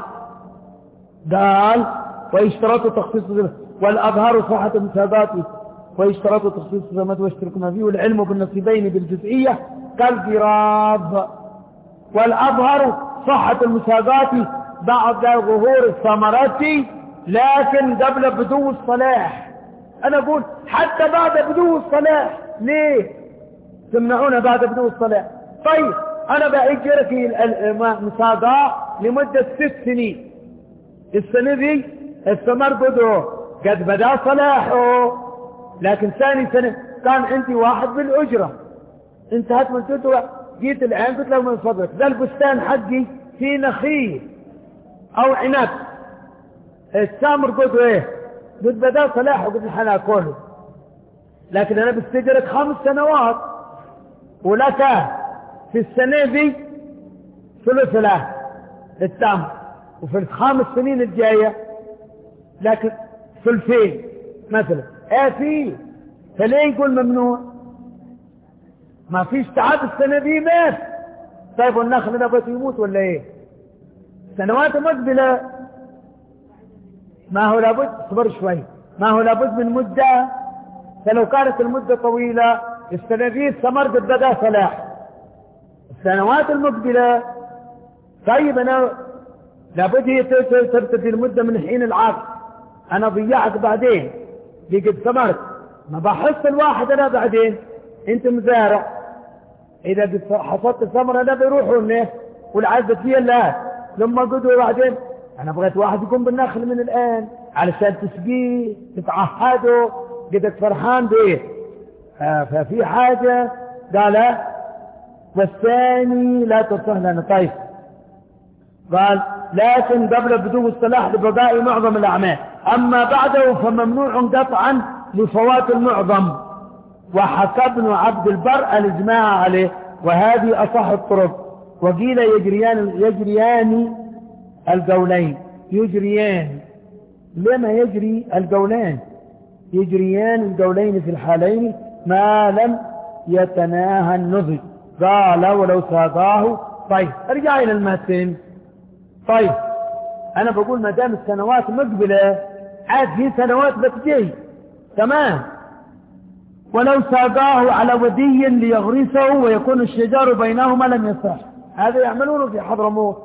قال ويشترط تخصيص والأظهر صحة المساقات ويشترط تخصيص الثمرات واشتراكهما فيه، والعلم بالنصيبين بالجزئية كالقراض. والأظهر صحة المساقات بعد ظهور الثمرات لكن قبل بدو الصلاح. أنا أقول حتى بعد بدو الصلاح، ليه تمنعون بعد بدو الصلاح؟ طيب أنا بأجرك المساقات لمدة ست سنين، السنة دي الثمر بدو قد بدا صلاحه، لكن ثاني سنة كان عندي واحد بالأجرة انتهت مدته، جيت الآن قلت له من فضلك ذا البستان حقي في نخيل أو عنب، التمر قلت ايه قلت بدا صلاحه، قلت الحنا كله، لكن أنا بستجرك خمس سنوات ولك في السنة دي ثلث له التمر، وفي الخمس سنين الجاية لكن ثلثين مثلا. ايه فيه، فليه يقول ممنوع؟ ما فيش تعب السنة دي مات. طيب والنخل ده بس يموت ولا ايه؟ سنوات مقبلة ما هو لابد صبر شوي، ما هو لابد من مدة. فلو كانت المدة طويلة السنة دي الثمر قد بدا صلاح، السنوات المقبلة طيب أنا لابد هي ترتدي المدة من حين العقد، أنا ضيعت بعدين دي قد ثمرت ما بحص الواحد أنا بعدين. أنت مزارع إذا حصلت الثمرة أنا بيروحوا الناس والعزة فيها الآن لما قدوا بعدين أنا بغيت واحد يكون بالنخل من الآن علشان تسقيه تتعهده قدك فرحان بيه. آه ففي حاجة قال والثاني لا تصح لنا. طيب قال لكن قبل بدو الصلاح لبقاء معظم الأعمال، أما بعده فممنوع قطعا لفوات المعظم. وحكى ابن عبد البر الإجماع عليه وهذه أصح الطرق. وقيل يجريان يجريان القولين يجريان لما يجري القولين يجريان القولين في الحالين ما لم يتناهى النضج. قال ولو ساقاه. طيب ارجع إلى المتن. طيب أنا بقول ما دام السنوات مقبلة عاد في سنوات بتجي تمام. ولو ساقاه على ودي ليغرسه ويكون الشجار بينهما لم يصح. هذا يعملونه في حضرموت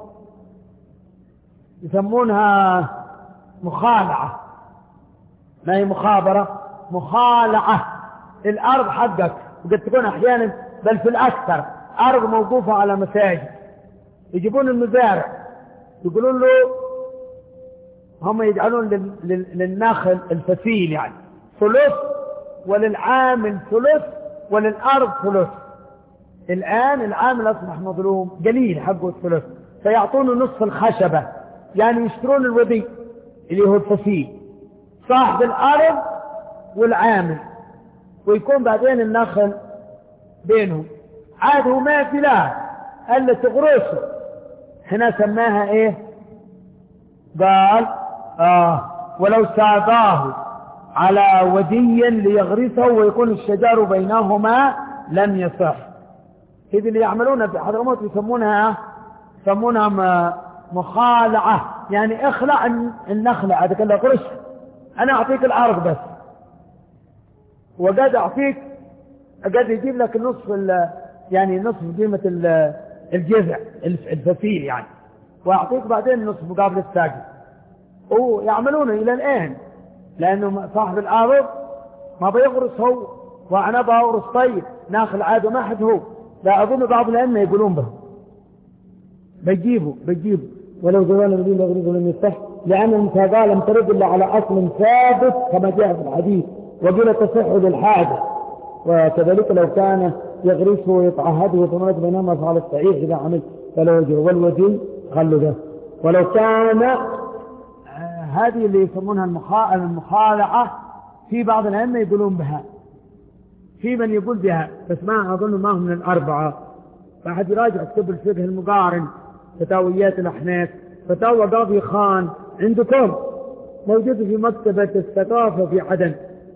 يسمونها مخالعة، ما هي مخابرة، مخالعة. الأرض حقك وقد تكون أحيانا بل في الأكثر أرض موقوفة على مساجد، يجيبون المزارع يقولون له هم يجعلون لل... لل... للنخل الفسيل يعني ثلث وللعامل ثلث وللأرض ثلث. الآن العامل أصبح مظلوم قليل حقه الثلث فيعطونه نصف الخشبة، يعني يشترون الودي اللي هو الفسيل صاحب الأرض والعامل ويكون بعدين النخل بينهم. عاد هو ما في لا ألا تغرسه. هنا سماها ايه؟ قال آه ولو ساقاه على ودي ليغرسه ويكون الشجار بينهما لم يصح. إذ اللي يعملونها في حضرموت يسمونها يسمونها مخالعة، يعني اخلع النخلة هذا كله قرش أنا أعطيك الأرض بس وقد أعطيك قد يجيب لك نصف يعني نصف قيمة الجذع الفسيل يعني وأعطيك بعدين نصف مقابل الساقي. ويعملونه إلى الآن لأنه صاحب الأرض ما بيغرس هو وأنا بغرس طيب ناخل عاد ما حد هو. لا أظن بعض الأئمة يقولون به بيجيبوا بيجيبوا ولو زوال الذين يغرسوا لم يصح لأن المساقاة لم ترد إلا على أصل ثابت كما جاء في الحديث وقيل تصح للحاجة. وكذلك لو كان يغرسه ويتعهده وثمرة بينهما فعلى الصحيح إذا عمل فلا وجه والوجه خلوا ده. ولو كان آه هذه اللي يسمونها المخالعة في بعض الأئمة يقولون بها، في من يقول بها بس ما أظن ما هم من الأربعة. فأحد يراجع كتب الفقه المقارن فتاويات الأحناف فتاوى قاضي خان عندكم موجود في مكتبة الثقافة في عدن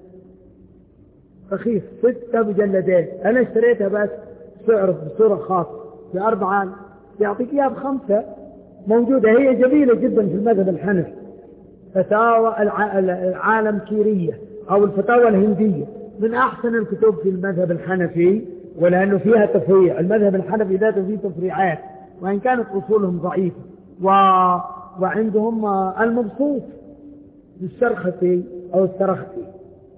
رخيص ستة مجلدين أنا اشتريتها بس سعر بصورة خاصة بأربعة يعطيك إياها بخمسة موجودة. هي جميلة جدا في المذهب الحنفي فتاوى العالم كيرية أو الفتاوى الهندية من أحسن الكتب في المذهب الحنفي ولأنه فيها تفريع. المذهب الحنفي ذاته فيه تفريعات وإن كانت أصولهم ضعيفة و... وعندهم المبسوط للشرخسي أو السرخسي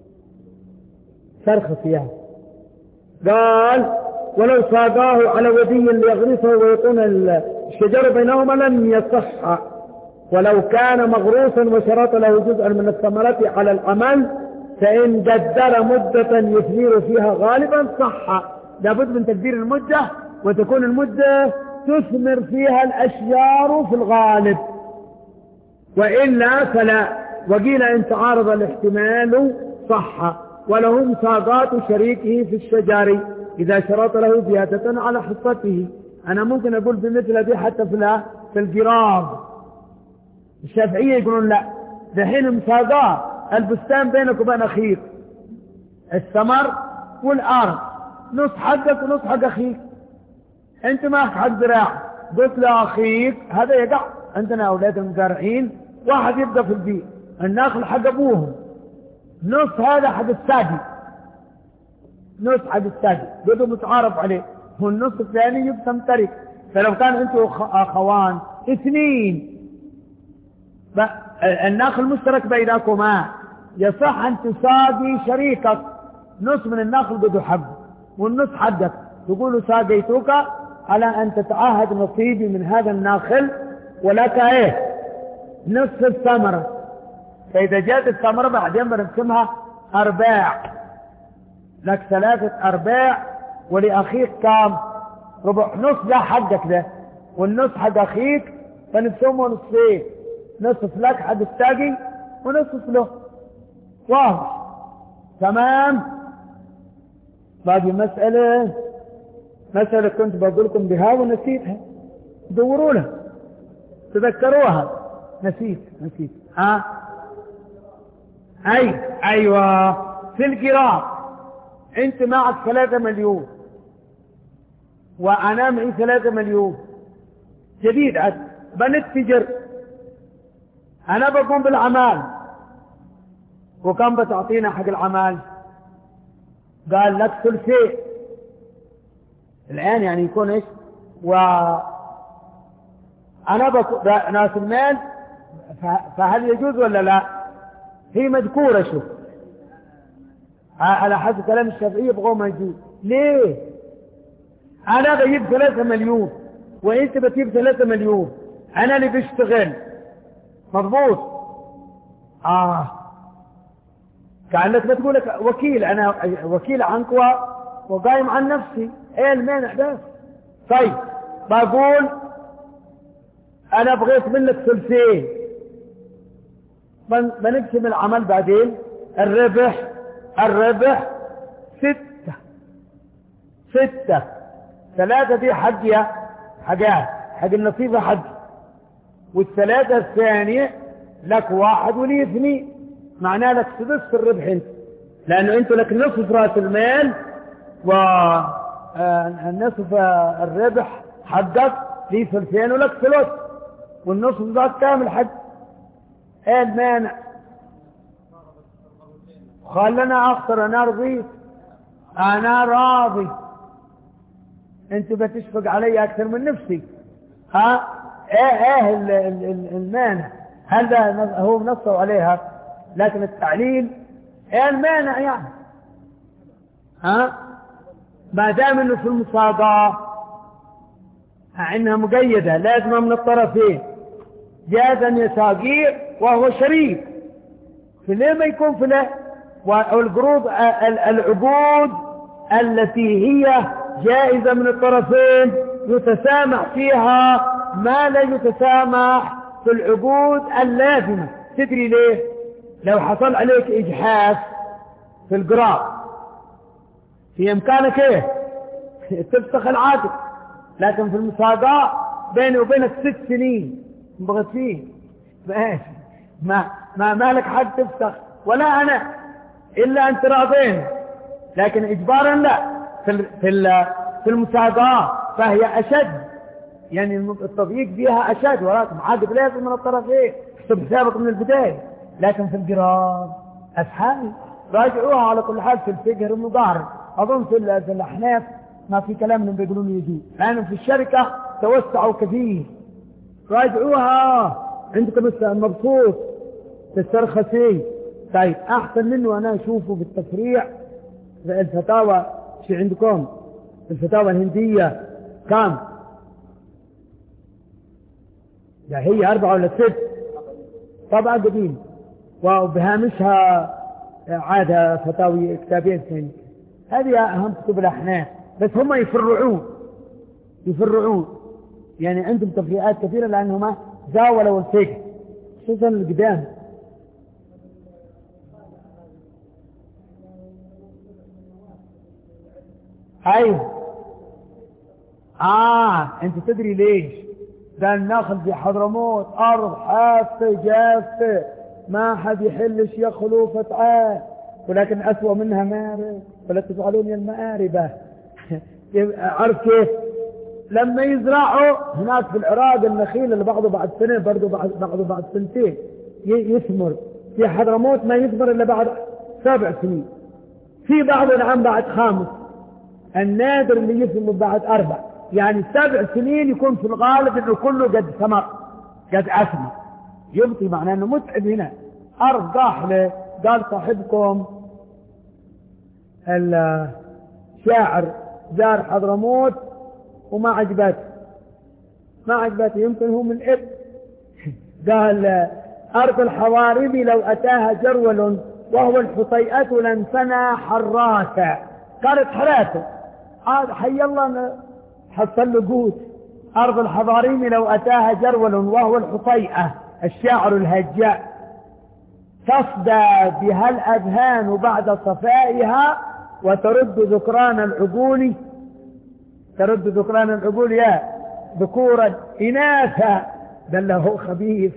سرخسيها. قال ولو ساقاه على ودي ليغرسه ويكون الشجر بينهما لم يصح. ولو كان مغروسا وشرط له جزءا من الثمرة على العمل فإن قدر مدة يثمر فيها غالبا صح. لابد من تقدير المدة وتكون المدة تثمر فيها الأشجار في الغالب وإلا فلا. وقيل إن تعارض الاحتمال صح. وله مساقات شريكه في الشجار إذا شرط له زيادة على حصته. أنا ممكن أقول بمثل دي حتى في في القراض. الشافعية يقولون لا دحين مساقات البستان بينك وبين أخيك الثمر والأرض نص حقك ونص حق أخيك. أنت معك حق زراعة قلت لأخيك هذا يقع عندنا أولاد مزارعين واحد يبدأ في البيت الناخل حق أبوهم نص هذا حق الساقي نص حق الساقي بدو متعارف عليه والنصف الثاني يقسم ترك. فلو كان أنتم أخوان اثنين الناخ المشترك بينكما يصح أن تساقي شريكك نص من الناخل قد حق والنص حقك، تقول ساقيتك على أن تتعاهد نصيبي من هذا الناخل ولك ايه نصف الثمرة. فإذا جاءت الثمرة بعدين بنقسمها أرباع، لك ثلاثة أرباع ولأخيك كام؟ ربع. نص ده حقك ده والنص حق أخيك فنقسمه نصفين، نصف لك حق الساقي ونصف له. واضح؟ تمام. باقي مسألة مسألة كنت بقول لكم بها ونسيتها، دوروا لها تذكروها. نسيت نسيت ها أي أيوة. في القراء أنت معك ثلاثة مليون وأنا معي ثلاثة مليون جديد عد بنتجر، أنا بقوم بالعمال وكم بتعطينا حق العمال؟ قال لك ثلثين الآن، يعني يكون إيش؟ وأنا بقوم ناس المال، فهل يجوز ولا لا؟ هي مذكورة. شوف على حسب كلام الشافعية بغوا ما يجوز. ليه؟ أنا بجيب ثلاثة مليون وإنت بتجيب ثلاثة مليون، أنا اللي بشتغل مضبوط. آه كأنك بتقول لك وكيل، أنا وكيل عنك وقايم عن نفسي، إيه المانع ده؟ طيب بقول أنا بغيت منك ثلثين، بنقسم العمل بعدين. الربح الربح ستة ستة ثلاثة دي حقيا حقات حق النصيبة حق، والثلاثة الثانية لك واحد ولي اثنين، معناه لك سدس الربح انت، لأنه انت لك نصف رأس المال ونصف الربح حقك لي ثلثين ولك ثلث، والنصف ذاك كامل حق. ايه المانع؟ خلنا اخسر، انا رضيت، انا راضي، انت بتشفق علي اكثر من نفسي. ها ايه ايه المانع؟ هذا هو نصوا عليها، لكن التعليل ايه المانع يعني؟ ها ما دام انه في المصادقة انها مقيدة لازم من الطرفين، جازا يساقيه وهو شريك، فليه ما يكون فله؟ والقروض العقود التي هي جائزة من الطرفين يتسامح فيها ما لا يتسامح في العقود اللازمة. تدري ليه؟ لو حصل عليك إجحاف في القراض في إمكانك إيه؟ تفسخ العقد، لكن في المصادقة بيني وبينك ست سنين بغت فيه ما ما مالك حد تفسخ ولا أنا إلا أنت راضين، لكن إجبارا لا. في في في المصادقة فهي أشد، يعني التضييق فيها أشد، ولكن عقد لازم من الطرفين حسب حسابك من البداية. لكن في القراض أسهل، راجعوها على كل حال في الفقه المضارب. أظن في الأحناف ما في كلام من بيقولون يجي، لأنه في الشركة توسعوا كثير، راجعوها عندكم مبسوط تسترخصي. طيب أحسن منه أنا أشوفه بالتفريع الفتاوى شي عندكم الفتاوى الهندية كام؟ يعني هي أربعة ولا ست طبعا قديم، وبهامشها عادة فتاوي كتابين ثاني. هذه أهم كتب الأحناف، بس هم يفرعون يفرعون يعني عندهم تفريعات كثيرة لأنهم زاولوا الفقه خصوصا القدام. أيوه آه أنت تدري ليش؟ ده النخل في حضرموت أرض حافة جافة ما حد يحلش يا خلوفة عاد، ولكن أسوأ منها مارب، ولا تفعلون يا المآربة. عرف كيف؟ لما يزرعوا هناك في العراق النخيل اللي بعضه بعد سنة برضه بعد بعضه بعد سنتين يثمر، في حضرموت ما يثمر إلا بعد سبع سنين، في بعضه نعم بعد خامس. النادر اللي يثمر بعد أربع، يعني سبع سنين يكون في الغالب إنه كله قد ثمر قد أثمر. يبطي معناه إنه متعب. هنا أرض ضاحلة. قال صاحبكم الشاعر زار حضرموت وما عجبته ما عجبته يمكن هو من إب. قال أرض الحوارب لو أتاها جرول وهو الحطيئة لانثنى حراثا. قالت حراثة هذا حي الله حصل له قوت. أرض الحضاريم لو أتاها جرول وهو الحطيئة الشاعر الهجاء تصدى بها الأذهان بعد صفائها وترد ذكران العقول ترد ذكران العقول يا ذكورا إناثا. دله خبيث.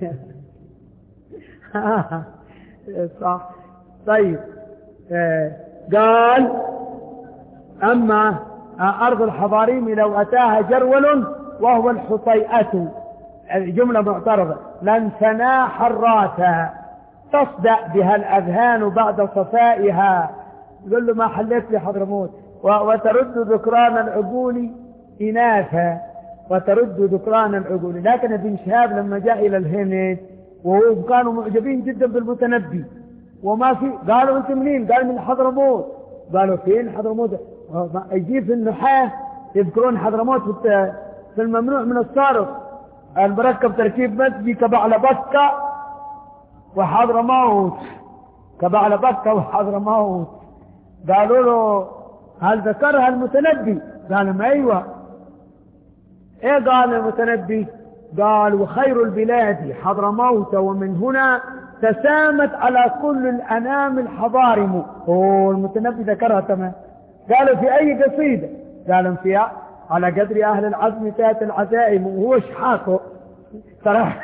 صح. طيب آه قال أما أرض الحضاريم لو أتاها جرول وهو الحطيئة جملة معترضة لانثنى حراثا تصدأ بها الأذهان بعد صفائها. يقول له ما حليت لي حضرموت. وترد ذكران العقول إناثا وترد ذكران العقول. لكن ابن شهاب لما جاء إلى الهند وكانوا معجبين جدا بالمتنبي وما في قالوا أنت منين؟ قال من حضرموت. قالوا فين حضرموت؟ يجي في النحاة يذكرون حضرموت في الممنوع من الصارف المركب تركيب مسجي كبعل بكة وحضرموت كبعل بكة وحضرموت. قالوا له هل ذكرها المتنبي؟ قال ما أيوة. ايه قال المتنبي؟ قال وخير البلاد حضرموت ومن هنا تسامت على كل الأنام الحضارم. هو المتنبي ذكرها تمام. قالوا في أي قصيدة؟ قالوا فيها على قدر أهل العزم تات العزائم. وهو شحاته صراحة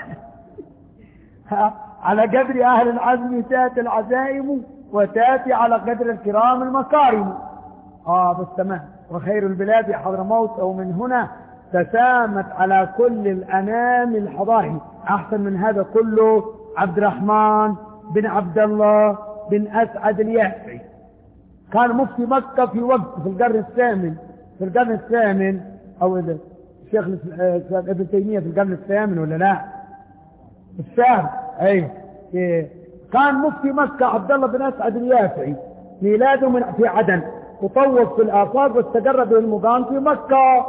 على قدر أهل العزم تات العزائم وتاتي على قدر الكرام المكارم. آه بس تمام. وخير البلاد حضرموت ومن هنا تسامت على كل الأنام الحضارم. أحسن من هذا كله عبد الرحمن بن عبد الله بن أسعد اليافعي كان مفتي مكة في وقت في القرن الثامن في القرن الثامن أو الشيخ ابن تيمية في القرن الثامن ولا لا الثامن. أيوه كان مفتي مكة عبد الله بن أسعد اليافعي ميلاده من في عدن وطوف في الآفاق واستقر به المقام في مكة.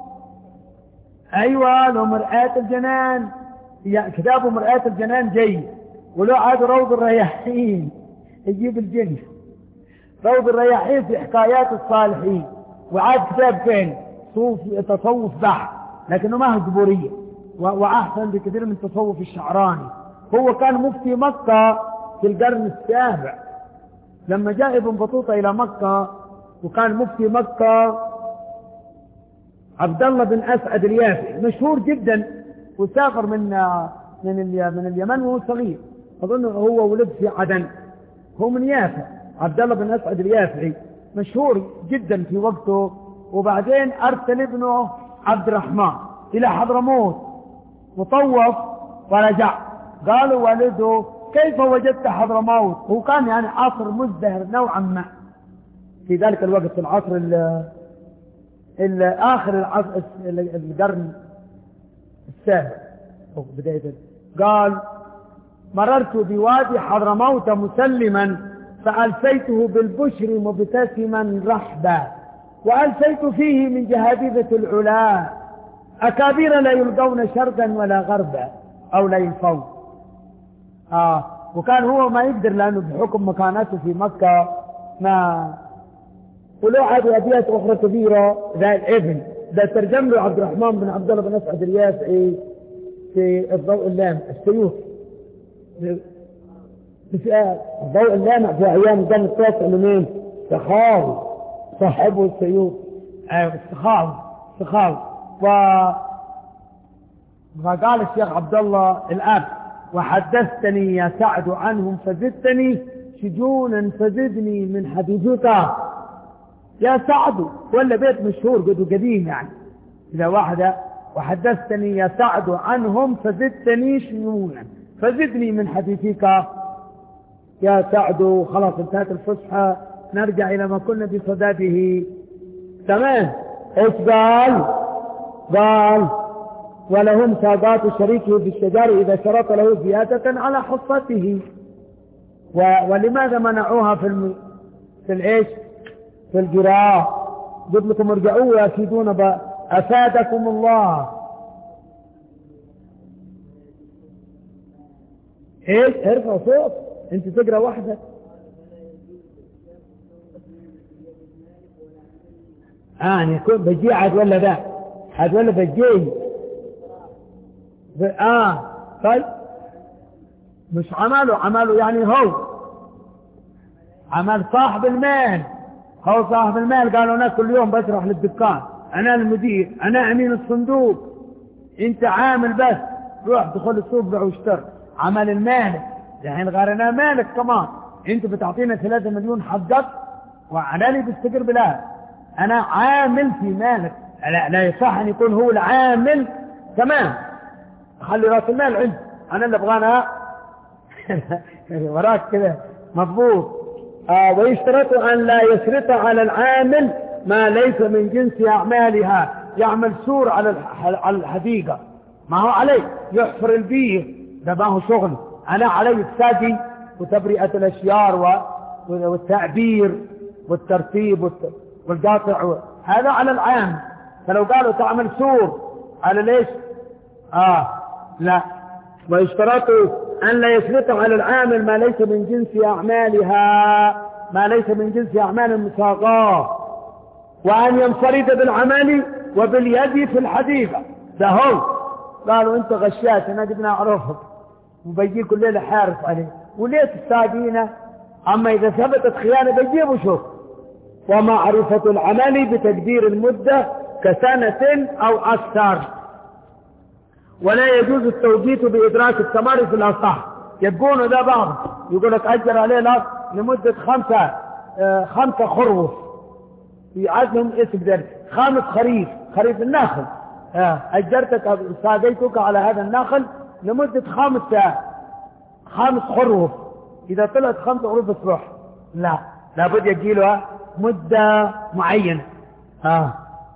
أيوة له مرآة الجنان كتابه مرآة الجنان جيد. ولو عاد روض الرياحين يجيب الجن روض الرياحين في حكايات الصالحين. وعاد كتاب ثاني صوف تصوف بحث لكنه ما هو جبورية وأحسن بكثير من تصوف الشعراني. هو كان مفتي مكة في القرن السابع لما جاء ابن بطوطة إلى مكة وكان مفتي مكة عبد الله بن أسعد اليافعي مشهور جدا وسافر من من من اليمن وهو صغير. أظن هو ولد في عدن. هو من يافع. عبد الله بن أسعد اليافعي مشهور جدا في وقته. وبعدين أرسل ابنه عبد الرحمن إلى حضرموت وطوف ورجع. قالوا والده كيف وجدت حضرموت؟ هو كان يعني عصر مزدهر نوعا ما في ذلك الوقت العصر آخر العصر القرن السابع أو بداية. قال مررت بوادي حضرموت مسلما فألفيته بالبشر مبتسما رحبا وألفيت فيه من جهابذة العلا أكابير لا يلقون شرقا ولا غربا أو لا يلفون. آه وكان هو ما يقدر لأنه بحكم مكانته في مكة ما. ولو عاد أبيات أخرى كبيرة ذا الابن ده ترجم له عبد الرحمن بن عبد الله بن أسعد اليافعي في الضوء اللامع السيوف في الضوء اللامع في أيام القرن التاسع لمين؟ سخاوي صاحبه السيوف. أيوة سخاوي سخاوي. و فقال الشيخ عبد الله الأب وحدثتني يا سعد عنهم فزدتني شجونا فزدني من حديثك. يا سعد ولا بيت مشهور قدو قديم يعني إذا واحدة وحدثتني يا سعد عنهم فزدتني شجونا فزدني من حديثك. يا سعد خلاص انتهت الفصحى نرجع إلى ما كنا بصدده تمام. ايش قال؟ قال وله مساقات شريكه في الشجار إذا شرط له زيادة على حصته. و... ولماذا منعوها في الم... في الايش؟ في القراءة. قلت لكم ارجعوا يا سيدون ب... أفادكم الله. ايش؟ ارفع صوت، انت تقرأ وحدك. اه يكون بجي عاد ولا ذا عاد ولا بجي ب... اه طيب مش عمله عمله يعني هو عمل صاحب المال. هو صاحب المال قالوا انا كل يوم بشرح للدكان، انا المدير، انا امين الصندوق، انت عامل بس روح دخل السوق بيع واشتري. عمل المالك الحين غير انا مالك كمان، انت بتعطينا ثلاثة مليون حقك وانا اللي بستقر بلا، انا عامل في مالك. لا, لا يصح ان يكون هو العامل تمام. خلي راس المال عندي انا اللي ابغانا وراك كده مضبوط. آه ويشترط ان لا يشرط على العامل ما ليس من جنس اعمالها. يعمل سور على على الحديقه، ما هو عليه يحفر البير، ده ما هو شغل. انا علي السقي وتبرئه الاشجار والتعبير والترتيب والقاطع، هذا على العام. فلو قالوا تعمل سور على ليش اه لا. ويشترط ان لا يشرط على العامل ما ليس من جنس اعمالها، ما ليس من جنس اعمال المساقاه، وان ينفرد بالعمل وباليد في الحديقه. ده هو قالوا انت غشاش انا قد نعرفك وبيجي كل ليله حارس عليه وليه تستاذينا، اما اذا ثبتت خيانه بيجيبوا شوف. ومعرفه العمل بتقدير المده كسنه او اكثر. ولا يجوز التوقيت بإدراك الثمر في الأصح. يبقون ده بعض يقول لك أجر عليه الأرض لمدة خمسة آه خمسة خروف في عزم اسم ذلك خامس خريف خريف النخل. آه أجرتك ساقيتك على هذا النخل لمدة خمس خمس خروف. إذا طلعت خمس خروف اصبح لا لابد يجي له مدة معينة. آه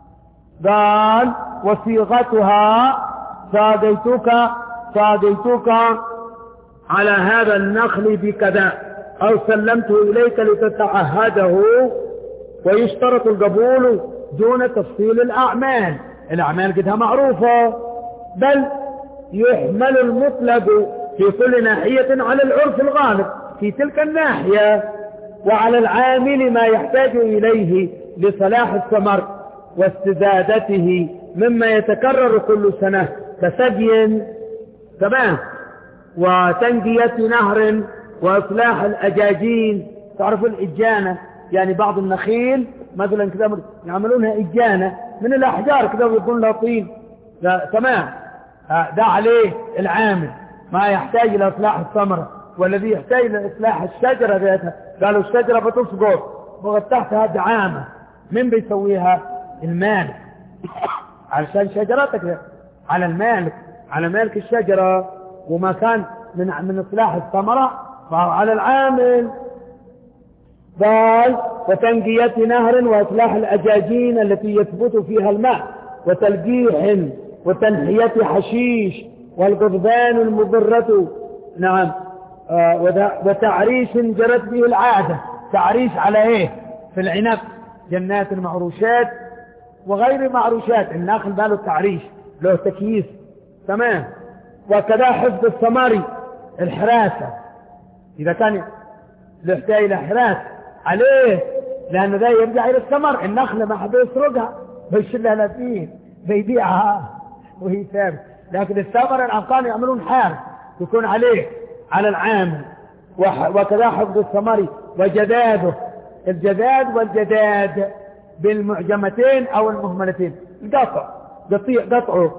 قال وصيغتها ساقيتك ساقيتك على هذا النخل بكذا أو سلمته إليك لتتعهده. ويشترط القبول دون تفصيل الأعمال. الأعمال قدها معروفة، بل يحمل المطلق في كل ناحية على العرف الغالب في تلك الناحية، وعلى العامل ما يحتاج إليه لصلاح الثمر واستزادته مما يتكرر كل سنة كسقي تمام وتنقية نهر وإصلاح الأجاجين. تعرفوا الإجانة يعني بعض النخيل مثلا كذا يعملونها إجانة من الأحجار كذا ويكون لها طين تمام. ده عليه العامل ما يحتاج إلى إصلاح الثمرة، والذي يحتاج إلى إصلاح الشجرة ذاتها. قالوا الشجرة بتسقط وقد تحتها دعامة، من بيسويها؟ المالك علشان شجرتك على المالك على مالك الشجرة، وما كان من من إصلاح الثمرة فهو على العامل. قال وتنقية نهر وإصلاح الأجاجين التي يثبت فيها الماء وتلقيح وتنحية حشيش والقضبان المضرة نعم آه وتعريش جرت به العادة. تعريش على ايه؟ في العنب جنات المعروشات وغير معروشات. الناخل باله التعريش له تكييف تمام. وكذا حفظ الثمار الحراسة إذا كان يحتاج إلى حراسة عليه، لأنه ذا يرجع إلى الثمر. النخلة ما حدا يسرقها بيشلها لفين بيبيعها وهي ثابت، لكن الثمر العقال يعملون حارس يكون عليه على العامل. وكذا حفظ الثمر وجداده. الجداد والجداد بالمعجمتين أو المهملتين القطع قطيع قطعه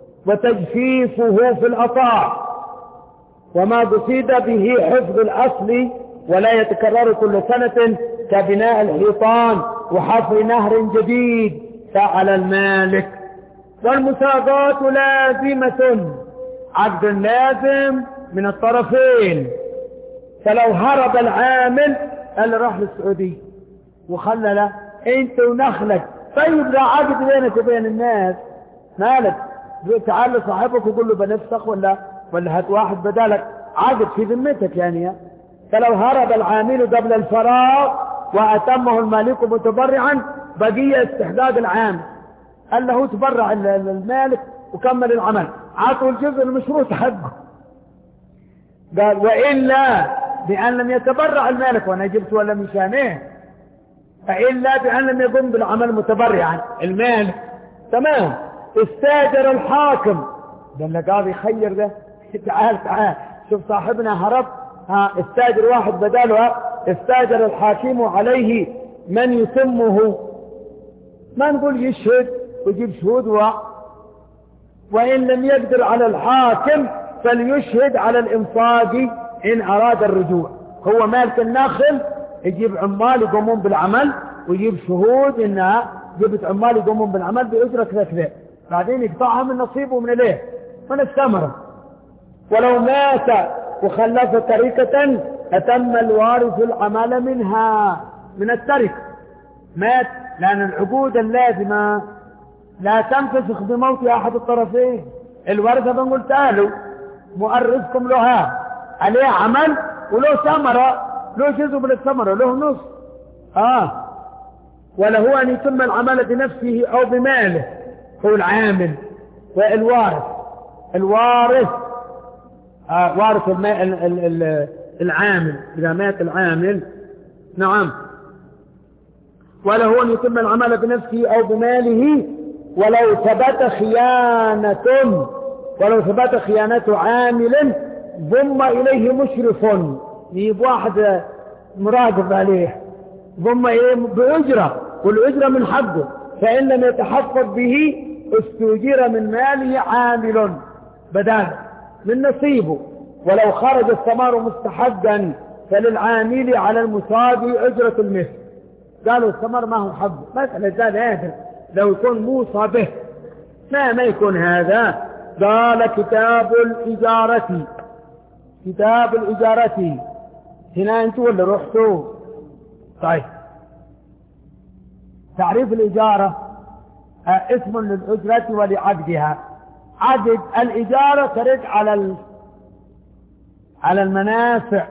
وتجفيفه في الأطاع. وما قصد به حفظ الأصل ولا يتكرر كل سنة كبناء الحيطان وحفر نهر جديد فعلى المالك. والمساقات لازمة عقد لازم من الطرفين. فلو هرب العامل اللي راح للسعودية وخلى له انت ونخلك طيب لا عقد بينك وبين الناس، مالك؟ تعال لصاحبك وقول له بنفسخ ولا ولا هات واحد بدالك، عقد في ذمتك يعني. فلو هرب العامل قبل الفراغ وأتمه المالك متبرعا بقي استحقاق العامل، قال له تبرع المالك وكمل العمل، عطوا الجزء المشروط حقه. قال وإلا بأن لم يتبرع المالك، وأنا جبت ولا مشانه، فإلا بأن لم يقوم بالعمل متبرعا المالك، تمام، استاجر الحاكم. قال له قاضي خير ده، تعال تعال شوف صاحبنا هرب، ها استاجر واحد بداله، استاجر الحاكم عليه من يتمه، ما نقول يشهد ويجيب شهود و... وإن لم يقدر على الحاكم فليشهد على الإنفاق إن أراد الرجوع. هو مالك النخل يجيب عمال يقومون بالعمل ويجيب شهود إنها جبت عمال يقومون بالعمل بأجرة كذا كذا، بعدين يقطعها من نصيبه من الايه من الثمرة. ولو مات وخلف تركة أتم الوارث العمل منها، من التركة مات، لأن العقود اللازمة لا تنفسخ بموت أحد الطرفين. الورثة بنقول تعالوا مؤرثكم لها عليه عمل وله ثمرة، له جزء من الثمرة، له نص، آه وله أن يتم العمل بنفسه أو بماله، هو العامل. والوارث الوارث آه وارث الماء ال ال ال العامل إذا مات العامل، نعم، وله أن يتم العمل بنفسه أو بماله. ولو ثبت خيانة ولو ثبت خيانة عامل ضم إليه مشرف، يجيب واحد مراقب عليه، ضم إليه بأجرة، والأجرة من حقه، فإن لم يتحفظ به استوجر من ماله عامل بدال من نصيبه. ولو خرج الثمار مستحقا فللعامل على المصاب أجرة المثل. قالوا الثمر ما هو حقه، مسألة زاد هذا لو يكون موصى به، ما ما يكون هذا. قال كتاب الإجارة، كتاب الإجارة هنا أنتوا اللي رحتوا. طيب تعريف الإجارة اسم للأجرة ولعقدها. عقد الإجارة ترد على على المنافع،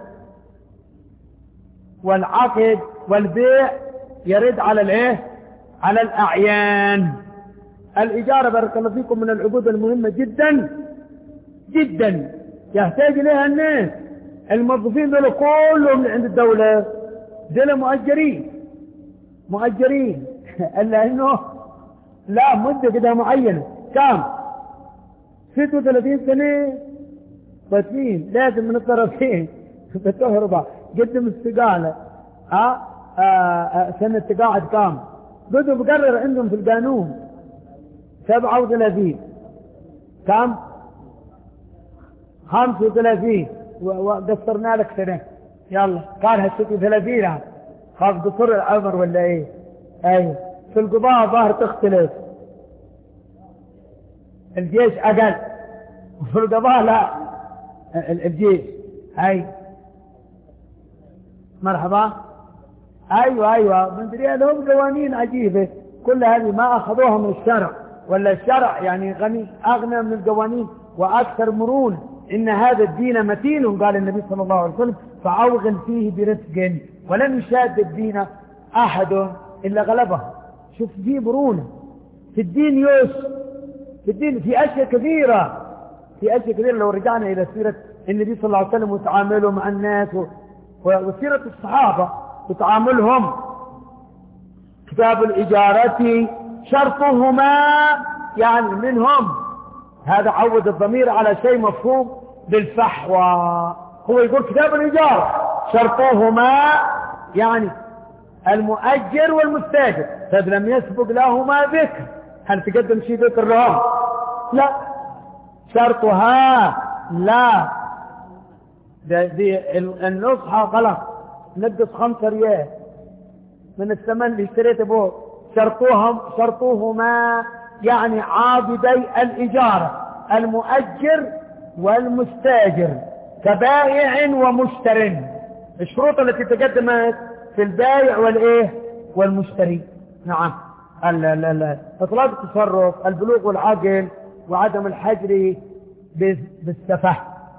والعقد والبيع يرد على الايه على الأعيان. الإجارة بارك الله فيكم من العقود المهمة جدا جدا يحتاج إليها الناس. الموظفين دول كلهم من عند الدولة دول مؤجرين مؤجرين إلا إنه لا مدة كده معينة، كام ستة وثلاثين سنة باتين، لازم من الطرفين بتهرب قدم استقالة. ها آه آه سنة تقاعد كام بدوا بقرر عندهم في القانون سبعة وثلاثين، كام خمسة وثلاثين، وقصرنا لك سنة، يلا كانها ستة وثلاثين، خاف قصر العمر ولا ايه؟ اي في القضاء ظاهر تختلف، الجيش اقل وفي القضاء لا الجيش. هاي مرحبا، ايوه ايوه مدري لهم قوانين عجيبه، كل هذه ما اخذوها من الشرع، ولا الشرع يعني غني اغنى من القوانين واكثر مرونه. ان هذا الدين متين، قال النبي صلى الله عليه وسلم فاوغل فيه برفق ولن يشاد الدين احد الا غلبه. شوف دي مرونه في الدين، يوسف في الدين في اشياء كثيره، في اشياء كثيره. لو رجعنا الى سيره النبي صلى الله عليه وسلم وتعامله مع الناس وسيره الصحابه وتعاملهم. كتاب الإجارة شرطهما يعني منهم، هذا عود الضمير على شيء مفهوم بالفحوى. هو يقول كتاب الإجارة شرطهما يعني المؤجر والمستاجر، طيب لم يسبق لهما ذكر، هل تقدم شيء ذكر لهم؟ لا. شرطها لا، دي, دي النصحة غلط، نقص خمسة ريال من الثمن اللي اشتريته به. شرطوهم شرطوهما يعني عاضدي الإجارة المؤجر والمستاجر كبائع ومشتر. الشروط التي تقدمت في البائع والإيه والمشتري. نعم. إطلاق التصرف، البلوغ والعقل، وعدم الحجر بالسفه.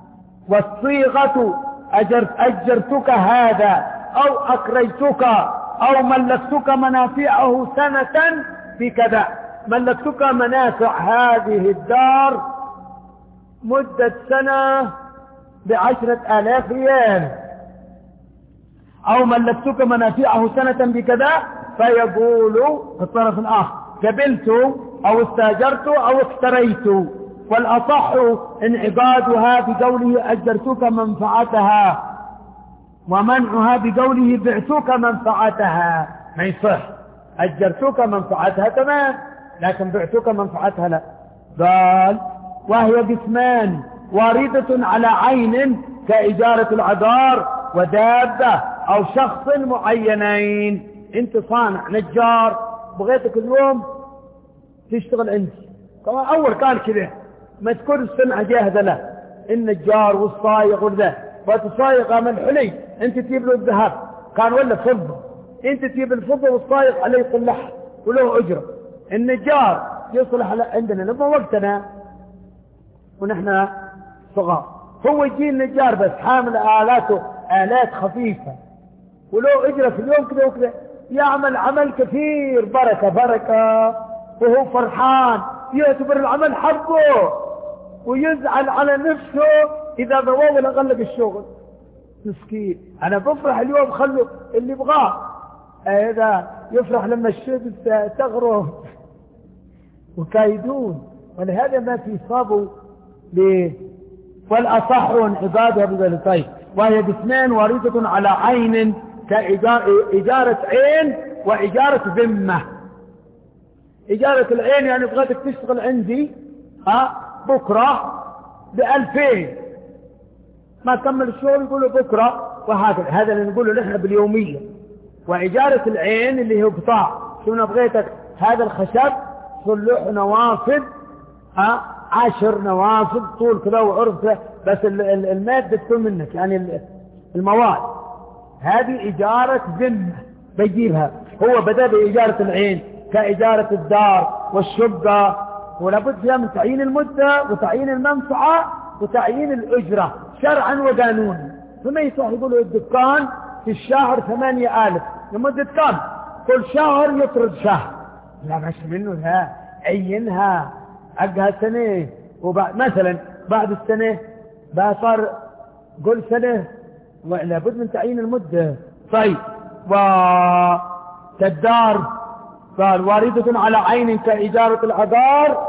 والصيغة أجرت أجرتك هذا أو أكريتك أو ملكتك منافعه سنة بكذا. ملكتك منافع هذه الدار مدة سنة بعشرة آلاف ريال، أو ملكتك منافعه سنة بكذا، فيقول في الطرف الآخر قبلت أو استاجرت أو اشتريت. والأصح انعقادها بقوله أجرتك منفعتها، ومنعها بقوله بعتك منفعتها. ما يصح أجرتك منفعتها تمام، لكن بعتك منفعتها لا. قال وهي قسمان واردة على عين كإجارة العقار ودابة أو شخص معينين. انت صانع نجار، بغيتك اليوم تشتغل انت، كمان اول كان كذا ما تكون الصنعة جاهزة له، النجار والصايغ والذا، وتصايغ من الحلي انت تجيب له الذهب كان ولا فضة، انت تجيب الفضة والصايغ عليه يصلحها وله اجرة. النجار يصلح عندنا لما وقتنا ونحن صغار، هو يجي النجار بس حامل آلاته آلات خفيفة وله اجرة في اليوم كذا وكذا، يعمل عمل كثير بركة بركة وهو فرحان، يعتبر العمل حبه ويزعل على نفسه إذا ضواه ولا غلق الشغل. مسكين أنا بفرح اليوم خلوا اللي يبغاه، هذا يفرح لما الشمس تغرب وكايدون، ولهذا ما في صابوا ليه. والأصح انعقادها بذلك. طيب وهي قسمان واردة على عين كإجارة عين وإجارة ذمة. إجارة العين يعني بغيتك تشتغل عندي ها بكرة بألفين، ما كمل الشغل يقولوا بكرة وهكذا، هذا اللي نقوله نحن باليومية. وإجارة العين اللي هي قطاع، شو بغيتك هذا الخشب صلح نوافذ ها عشر نوافذ طول كذا وعرض، بس المادة تكون منك يعني المواد، هذه إجارة ذمة بيجيبها. هو بدأ بإجارة العين كإجارة الدار والشقة، ولابد فيها من تعيين المدة وتعيين المنفعة وتعيين الأجرة شرعا وقانونا. فما يصح يقولوا الدكان في الشهر ثمانية آلاف لمدة كم؟ كل شهر يطرد شهر، لا مش منه ها، عينها عقها سنة، وبعد مثلا بعد السنة بقى صار قل سنة، لابد من تعيين المدة. طيب وكالدار قال واردة على عين كإجارة العقار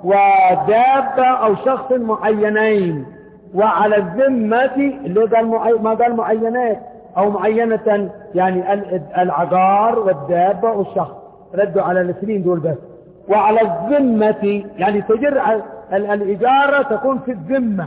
ودابة أو شخص معينين. وعلى الذمة اللي قال معي... ما قال معينات أو معينة، يعني العقار والدابة والشخص، ردوا على الاثنين دول بس. وعلى الذمة يعني تجر الإجارة تكون في الذمة،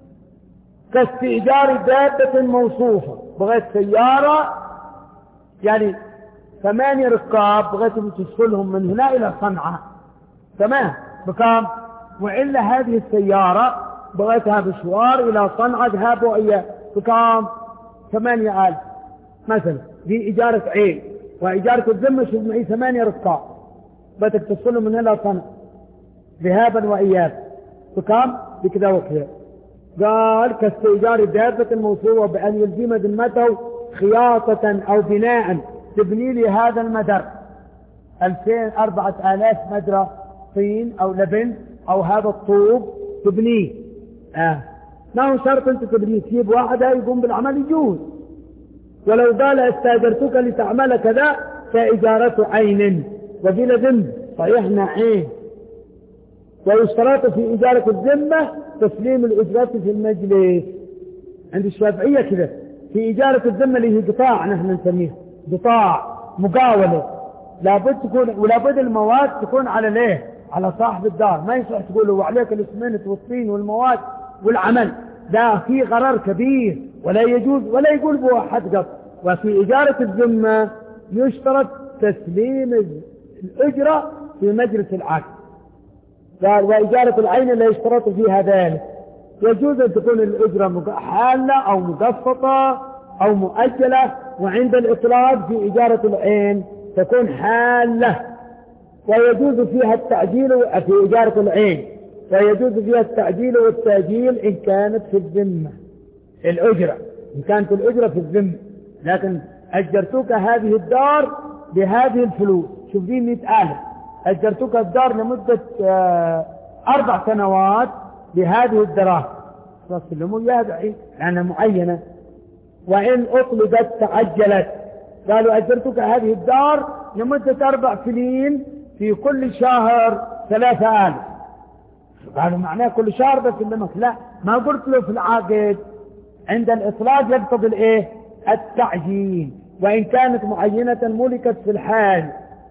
كاستئجار دابة موصوفة. بغيت سيارة يعني ثمانية ركاب بغيتهم تدخلهم من هنا إلى صنعاء، تمام بكام؟ وإلا هذه السيارة بغيتها بشوار إلى صنعاء ذهاب إياه بكام؟ ثمانية آلاف مثلا. دي إجارة عين. وإجارة الذمة شوف معي ثمانية ركاب بدك تدخلهم من هنا إلى صنعاء ذهابا وإيابا بكام؟ بكذا وكذا. قال كاستئجار دابة الموصوفة بأن يلزم ذمته خياطة أو بناء تبني لي هذا المدر ألفين أربعة آلاف مدرة طين أو لبن أو هذا الطوب تبنيه. آه. ما هو شرط أنت تبنيه، تجيب واحدة يقوم بالعمل يجوز. ولو قال استاجرتك لتعمل كذا فإجارة عين وبلا ذمة صحيحنا عين. ويشترط في إجارة الذمة تسليم الأجرة في المجلس. عند الشافعية كذا في إجارة الذمة اللي هي قطاع نحن نسميه قطاع مقاولة، لابد تكون ولابد المواد تكون على ليه على صاحب الدار. ما يصح تقول له عليك الاسمنت والطين والمواد والعمل، ده في غرر كبير ولا يجوز ولا يقول بواحد قط. وفي إجارة الذمة يشترط تسليم الأجرة في مجلس العقد. قال وإجارة العين لا يشترط فيها ذلك. يجوز أن تكون الأجرة حالة أو مقسطة أو مؤجلة، وعند الإطلاق في إجارة العين تكون حالة ويجوز فيها التعجيل في إجارة العين، ويجوز فيها التعجيل والتأجيل إن كانت في الذمة الأجرة، إن كانت الأجرة في الذمة. لكن أجرتك هذه الدار بهذه الفلوس، شوف دي مئة ألف، أجرتك الدار لمدة أربع سنوات بهذه الدراهم، فسلموا إياها بعين لأنها معينة. وإن أطلقت تعجلت، قالوا أجرتك هذه الدار لمدة أربع سنين في كل شهر ثلاثة آلاف، قالوا معناه كل شهر بس اللي لا، ما قلت له في العقد. عند الإطلاق يقتضي الإيه؟ التعجيل، وإن كانت معينة ملكت في الحال.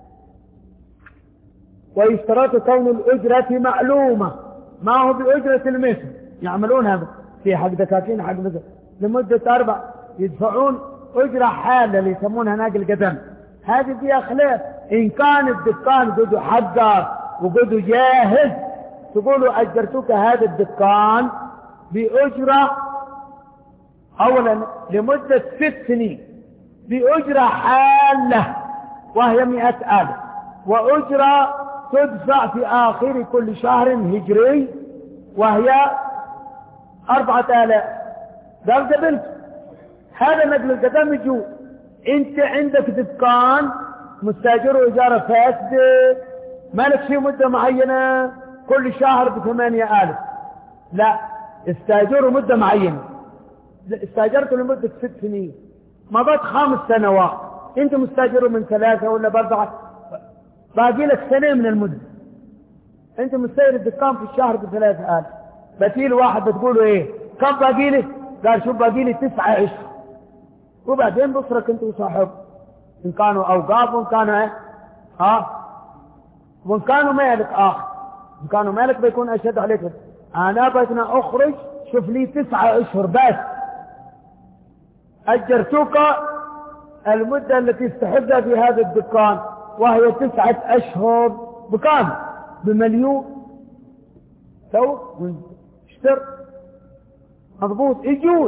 ويشترط كون الأجرة معلومة، ما هو بأجرة المثل، يعملونها في حق دكاكين حق مثل لمدة أربع، يدفعون أجرة حالة اللي يسمونها ناقل قدم. هذه فيها خلاف. إن كان الدكان قدوا حقق وقدوا جاهز، تقولوا أجرتك هذا الدكان بأجرة أولا لمدة ست سنين بأجرة حالة وهي مئة ألف، وأجرة تدفع في آخر كل شهر هجري وهي أربعة آلاف. قال قبلت هذا نقل القدم يجوز. انت عندك دكان مستاجر إجارة فاسدة، مالك شيء مدة معينة كل شهر بثمانية آلاف، لا استاجره مدة معينة، استاجرته لمدة ست سنين، مضت خمس سنوات، انت مستاجره من ثلاثة ولا باربعة، باقي لك سنة من المدة، انت مستاجر الدكان في الشهر بثلاثة آلاف، بتيل واحد بتقوله ايه كم باقي لي؟ قال شوف باقي لي تسعة عشر، وبعدين بصرك انت وصاحب ان كانوا اوقاف وان كانوا ايه ها وان كانوا مالك اخر، ان كانوا مالك بيكون اشد عليك. انا بدنا اخرج شوف لي تسعة اشهر بس، اجرتك المدة التي استحقها في هذا الدكان وهي تسعة اشهر بكام؟ بمليون. تو اشتر مضبوط يجوز.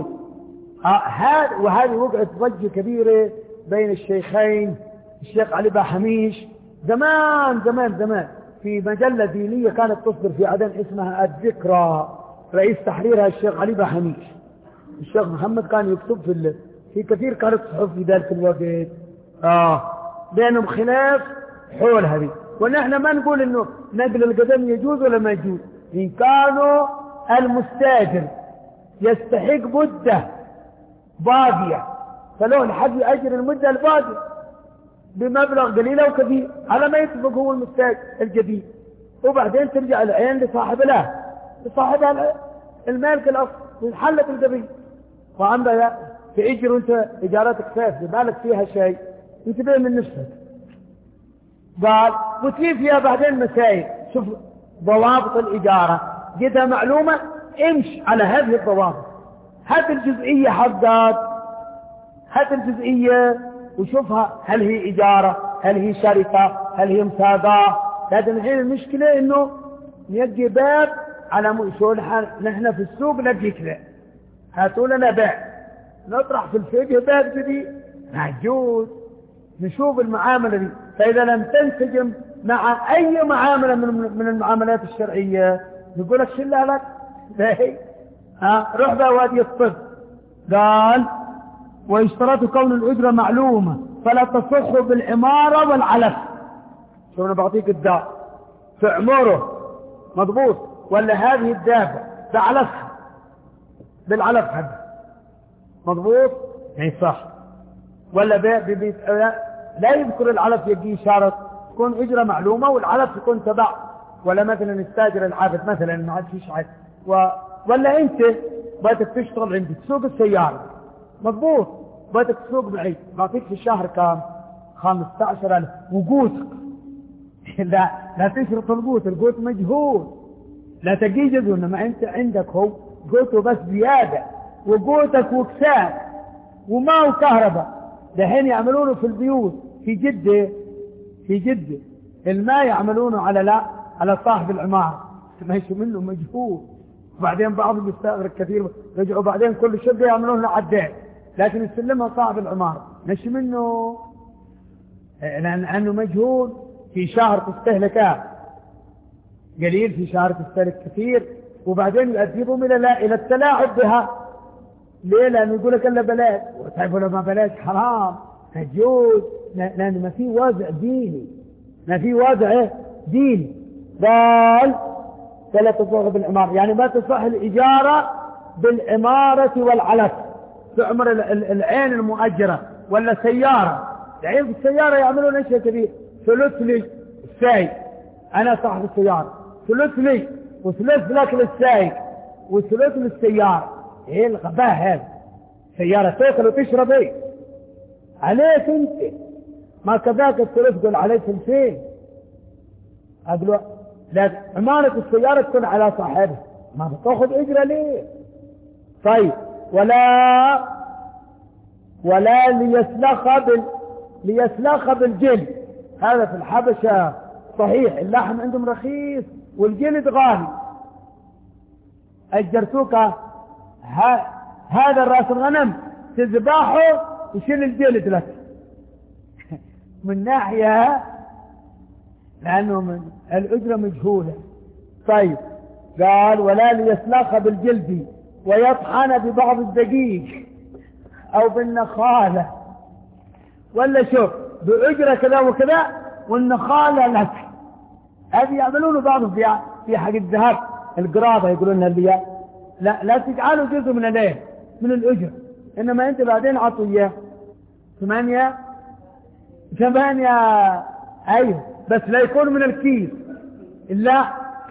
هذا وهذه وقعت ضجة كبيرة بين الشيخين، الشيخ علي بحميش زمان زمان زمان في مجلة دينية كانت تصدر في عدن اسمها الذكرى، رئيس تحريرها الشيخ علي بحميش. الشيخ محمد كان يكتب في ال... في كثير كانت صحف في ذلك الوقت اه بينهم خلاف حول هذه. ونحن ما نقول انه نقل القدم يجوز ولا ما يجوز، ان كانوا المستاجر يستحق مدة باقية فله الحق يأجر المدة الباقية بمبلغ قليل أو كثير على ما يتفق هو المستاجر الجديد، وبعدين ترجع العين لصاحب له لصاحب المالك الأصل وانحلت القضية. وعندها تأجر أنت إجاراتك فاسدة مالك فيها شيء انتبه من نفسك. قال وتجيب فيها بعدين مسائل، شوف ضوابط الإجارة جدها معلومة، امش على هذه الضوابط، هات الجزئية حقات، هات الجزئية وشوفها هل هي إجارة، هل هي شركة، هل هي مساقات. لكن الحين المشكلة إنه نيجي باب على مؤشور، نحن في السوق نجي كذا هاتوا لنا بيع، نطرح في الفقه باب جديد محجوز، نشوف المعاملة دي، فإذا لم تنسجم مع أي معاملة من المعاملات الشرعية نقول لك شلها لك باهي ها روح بقى وادي الطب. قال ويشترط كون الأجرة معلومة فلا تصح بالعمارة والعلف. شو أنا بعطيك الدار تعمره مضبوط ولا هذه الدابة بعلفها بالعلف هذا مضبوط يعني صح، ولا بيت لا يذكر العلف يجي شرط تكون أجرة معلومة والعلف يكون تبع، ولا مثلا استاجر العابد مثلا ما عاد فيش عاد و... ولا انت بدك تشتغل عندي تسوق السيارة مضبوط بدك تسوق بعيد بعطيك في الشهر كام خمسة عشر ألف وقوتك لا لا تشرط القوت، القوت مجهول لا تجيجز، انما انت عندك هو قوته بس زيادة وقوتك وكساد وماء وكهرباء. دحين يعملونه في البيوت في جدة في جدة الماء يعملونه على لا على صاحب العمارة ماشي منه مجهول، وبعدين بعضهم يستغرق كثير رجعوا بعدين كل شقة يعملونه عداد لكن يسلمها صاحب العمارة ماشي منه لأنه مجهول. في شهر تستهلكه قليل، في شهر تستهلك كثير، وبعدين يؤدبهم إلى لا إلى التلاعب بها. ليه؟ لأنه يقول لك إلا بلاش، وتعرفوا لما بلاش حرام تجوز، لأن ما في وضع ديني، ما في وضع ديني. قال فلا تصح بالعمارة، يعني ما تصح الإجارة بالعمارة والعلف، تعمر العين المؤجرة ولا سيارة. يعني في السيارة يعملون أشياء كثير، ثلث لي السايق، أنا صاحب السيارة، ثلث لي وثلث لك للسايق وثلث للسيارة. إيه الغباء هذا؟ سيارة تاكل وتشرب إيه؟ عليك أنت، ما كذاك الثلث قل عليه ثلثين. أقول لا، عمارة السيارة تكون على صاحبها، ما بتاخذ اجره ليه؟ طيب ولا ولا ليسلخ بال ليسلخ بالجلد. هذا في الحبشة صحيح، اللحم عندهم رخيص والجلد غالي. اجرتوك ها... هذا الراس الغنم تذبحه وشيل الجلد لك من ناحية، لأنه من الأجرة مجهولة. طيب قال ولا ليسلخ بالجلد ويطحن ببعض الدقيق أو بالنخالة، ولا شوف بأجرة كذا وكذا والنخالة لك. هذه يعملونه بعضهم في في حق الذهب القراضة، يقولون اللي لا لا تجعلوا جزء من الايه من الأجر، إنما أنت بعدين عطوا إياه ثمانية ثمانية أيوه، بس لا يكون من الكيس، لا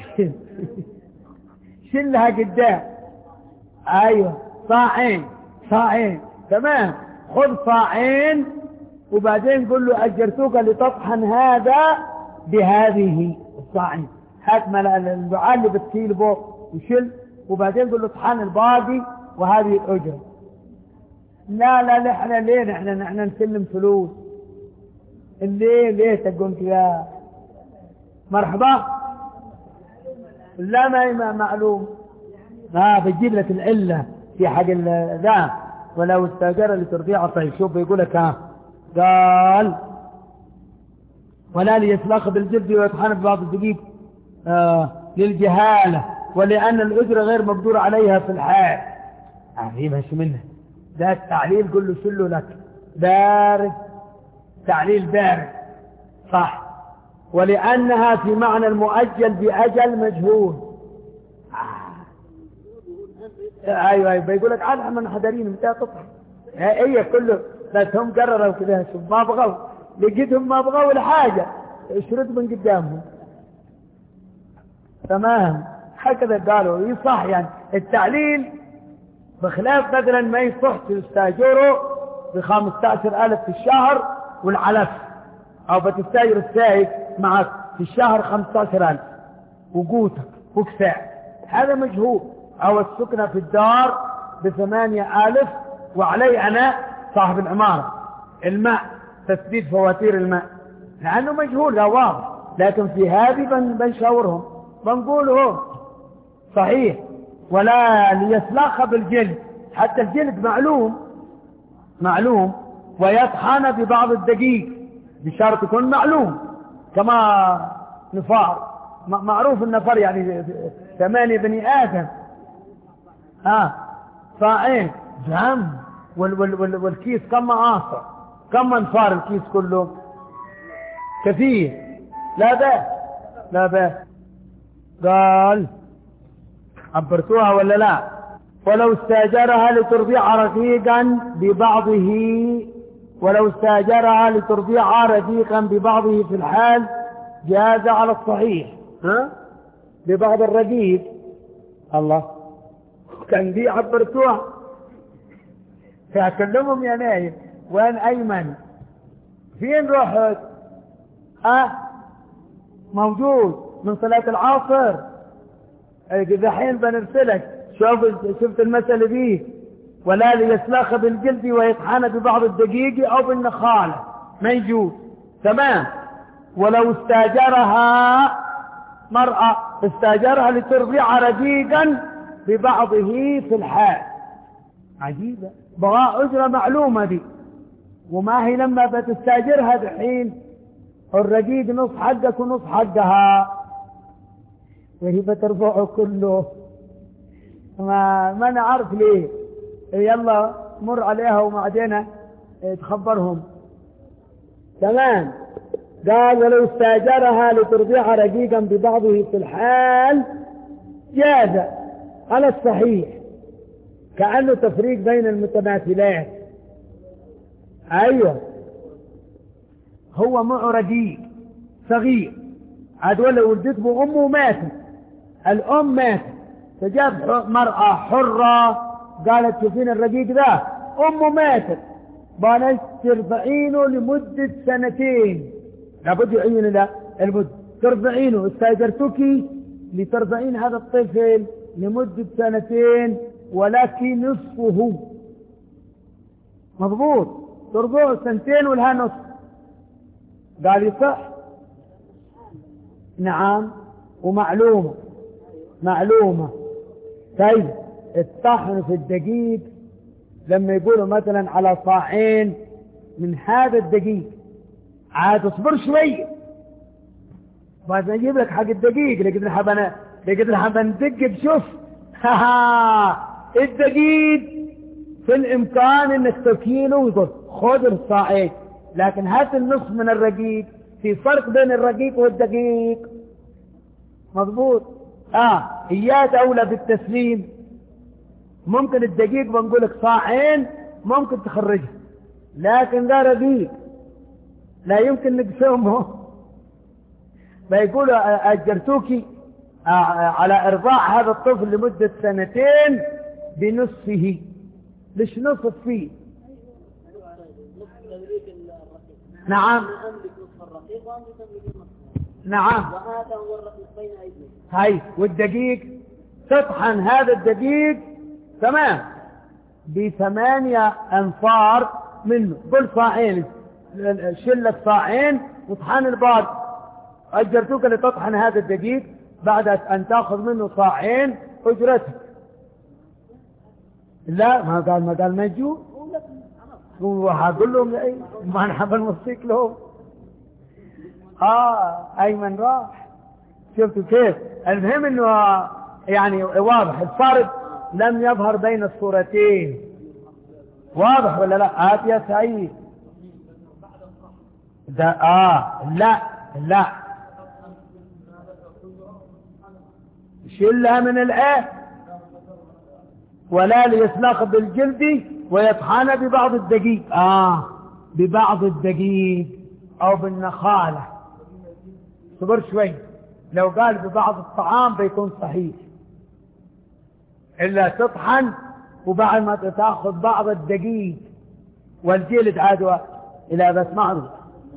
شلها قدام. أيوه صاعين صاعين تمام، خذ صاعين وبعدين قل له أجرتوك لتطحن هذا بهذه الصاعين، هات البعال اللي بتكيل فوق وشل، وبعدين قل له طحن الباقي وهذه الأجر. لا لا نحن ليه نحن نحن نسلم فلوس؟ ليه ليه تقول يا مرحبا؟ لا ما معلوم، ما بتجيب لك العلة في حق ذا. ولو استاجر لترضيع. طيب شوف بيقول لك ها، قال ولا ليسلخ بالجلد ويطحن ببعض الدقيق آه للجهالة، ولأن الأجرة غير مقدور عليها في الحال. عجيبها شو منه ده التعليل، قل له شله لك بارد، تعليل بارد صح. ولأنها في معنى المؤجل بأجل مجهول. آه. ايوه ايوه بيقول لك عاد من حضرين متى تطحن هي كله، بس هم قرروا كذا شوف ما بغوا، لقيتهم ما بغوا الحاجة اشرد من قدامهم. تمام هكذا قالوا يصح. يعني التعليل بخلاف مثلا ما يصح تستاجره بخمسة عشر ألف في الشهر والعلف، أو بتستاجر السائق معك في الشهر خمسة عشر ألف وقوتك وكساء، هذا مجهول. أو السكنة في الدار بثمانية ألف وعلي أنا صاحب العمارة الماء، تسديد فواتير الماء، لأنه مجهول لا واضح. لكن في هذه بنشاورهم بنقولهم صحيح. ولا ليسلخ بالجلد، حتى الجلد معلوم معلوم ويطحن ببعض الدقيق بشرط يكون معلوم، كما نفار معروف النفر يعني ثمانية بني آدم ها صاعين جام وال وال وال والكيس كم عاصر كم نفار الكيس كله كثير. لا بأس لا بأس. قال عبرتوها ولا لا؟ ولو استاجرها لترضيع رقيقا ببعضه ولو استاجرها لترضيع رقيقا ببعضه في الحال جاز على الصحيح. ها ببعض الرقيق الله كان دي عبرتوها فأكلمهم يا نايم وين أيمن فين رحت؟ ها موجود من صلاة العصر دحين بنرسلك. شوف شفت المسألة دي. ولا ليسلخ بالجلد ويطحن ببعض الدقيق أو بالنخالة ما يجوز. تمام. ولو استاجرها مرأة استاجرها لترضيع رقيقا ببعضه في الحال. عجيبة بغاء أجرة معلومة دي، وما هي لما بتستاجرها دحين الرقيق نص حقك ونص حقها، وهي بترفعه كله. ما ما نعرف ليه. يلا مر عليها وبعدين تخبرهم. تمام. قال ولو استاجرها لترضيع رقيقا ببعضه في الحال جاز على الصحيح، كأنه تفريق بين المتماثلات. أيوة، هو معه رقيق صغير عاد ولا ولدت بأمه ماتت، الأم ماتت، فجاب مرأة حرة قالت شوفين الرقيق ده أمه ماتت بانت ترضعينه لمدة سنتين، لابد يعين له المدة، ترضعينه استاجرتك لترضعين هذا الطفل لمدة سنتين ولكن نصفه. مضبوط، ترضعه سنتين ولها نصف. قال يصح. نعم. ومعلومة معلومة. طيب الطحن في الدقيق لما يقولوا مثلا على صاعين من هذا الدقيق، عاد اصبر شوي بعد ما اجيب لك حق الدقيق. لقيت الحبنا لقيت الحبنا ندق بشوف الدقيق في الامكان انك تكيله ويقول خذ الصاعين، لكن هات النصف من الرقيق، في فرق بين الرقيق والدقيق. مضبوط. اه اياك اولى بالتسليم. ممكن الدقيق بنقول لك صاعين ممكن تخرجها، لكن ده رقيق لا يمكن نقسمه. فيقولوا اجرتوكي على ارضاع هذا الطفل لمدة سنتين بنصفه. ليش نصف فيه؟ نعم نعم. وهذا هو الرقيق بين أيديهم. هاي والدقيق تطحن هذا الدقيق تمام بثمانية أنفار منه، قل صاعين، شلك صاعين وطحن الباقي. أجرتوك لتطحن هذا الدقيق بعد أن تأخذ منه صاعين أجرتك. لا ما قال ما قال ما يجوا، هو هقول لهم ايه ما نحب نوصيك لهم. اه ايمن راح. شفتوا كيف؟ المهم انه يعني واضح الفرق لم يظهر بين الصورتين. واضح ولا لا؟ آت يا سعيد. ده اه لا لا شلها من الآية ولا ليسلخ بالجلد ويطحن ببعض الدقيق. آه ببعض الدقيق أو بالنخالة. صبر شوي، لو قال ببعض الطعام بيكون صحيح، إلا تطحن وبعد ما تأخذ بعض الدقيق والجلد عادوا إلى بس معروف.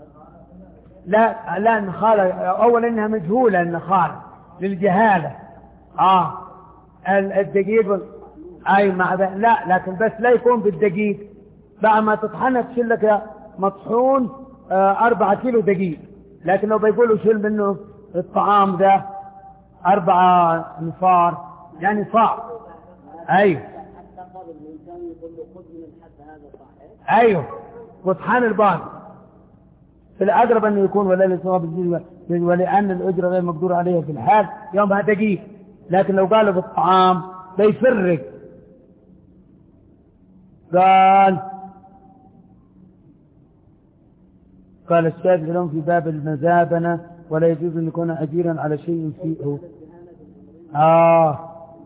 لا لا النخالة أولا إنها مجهولة، النخالة للجهالة. آه الدقيق أي مع لا، لكن بس لا يكون بالدقيق. بعد ما تطحنها تشيل لك مطحون آه أربعة كيلو دقيق، لكن لو بيقولوا شيل منه الطعام ده أربعة نفار يعني صعب. أيوه حتى قبل الإنسان يقول له خذ من الحد هذا صحيح. أيوه وطحن الباقي. في الأقرب أنه يكون ولا للصواب الجيد، ولأن الأجرة غير مقدور عليها في الحال يومها دقيق. لكن لو قالوا بالطعام بيفرق. قال قال الشافعي لهم في باب المزابنة ولا يجوز أن يكون أجيرا على شيء فيه. آه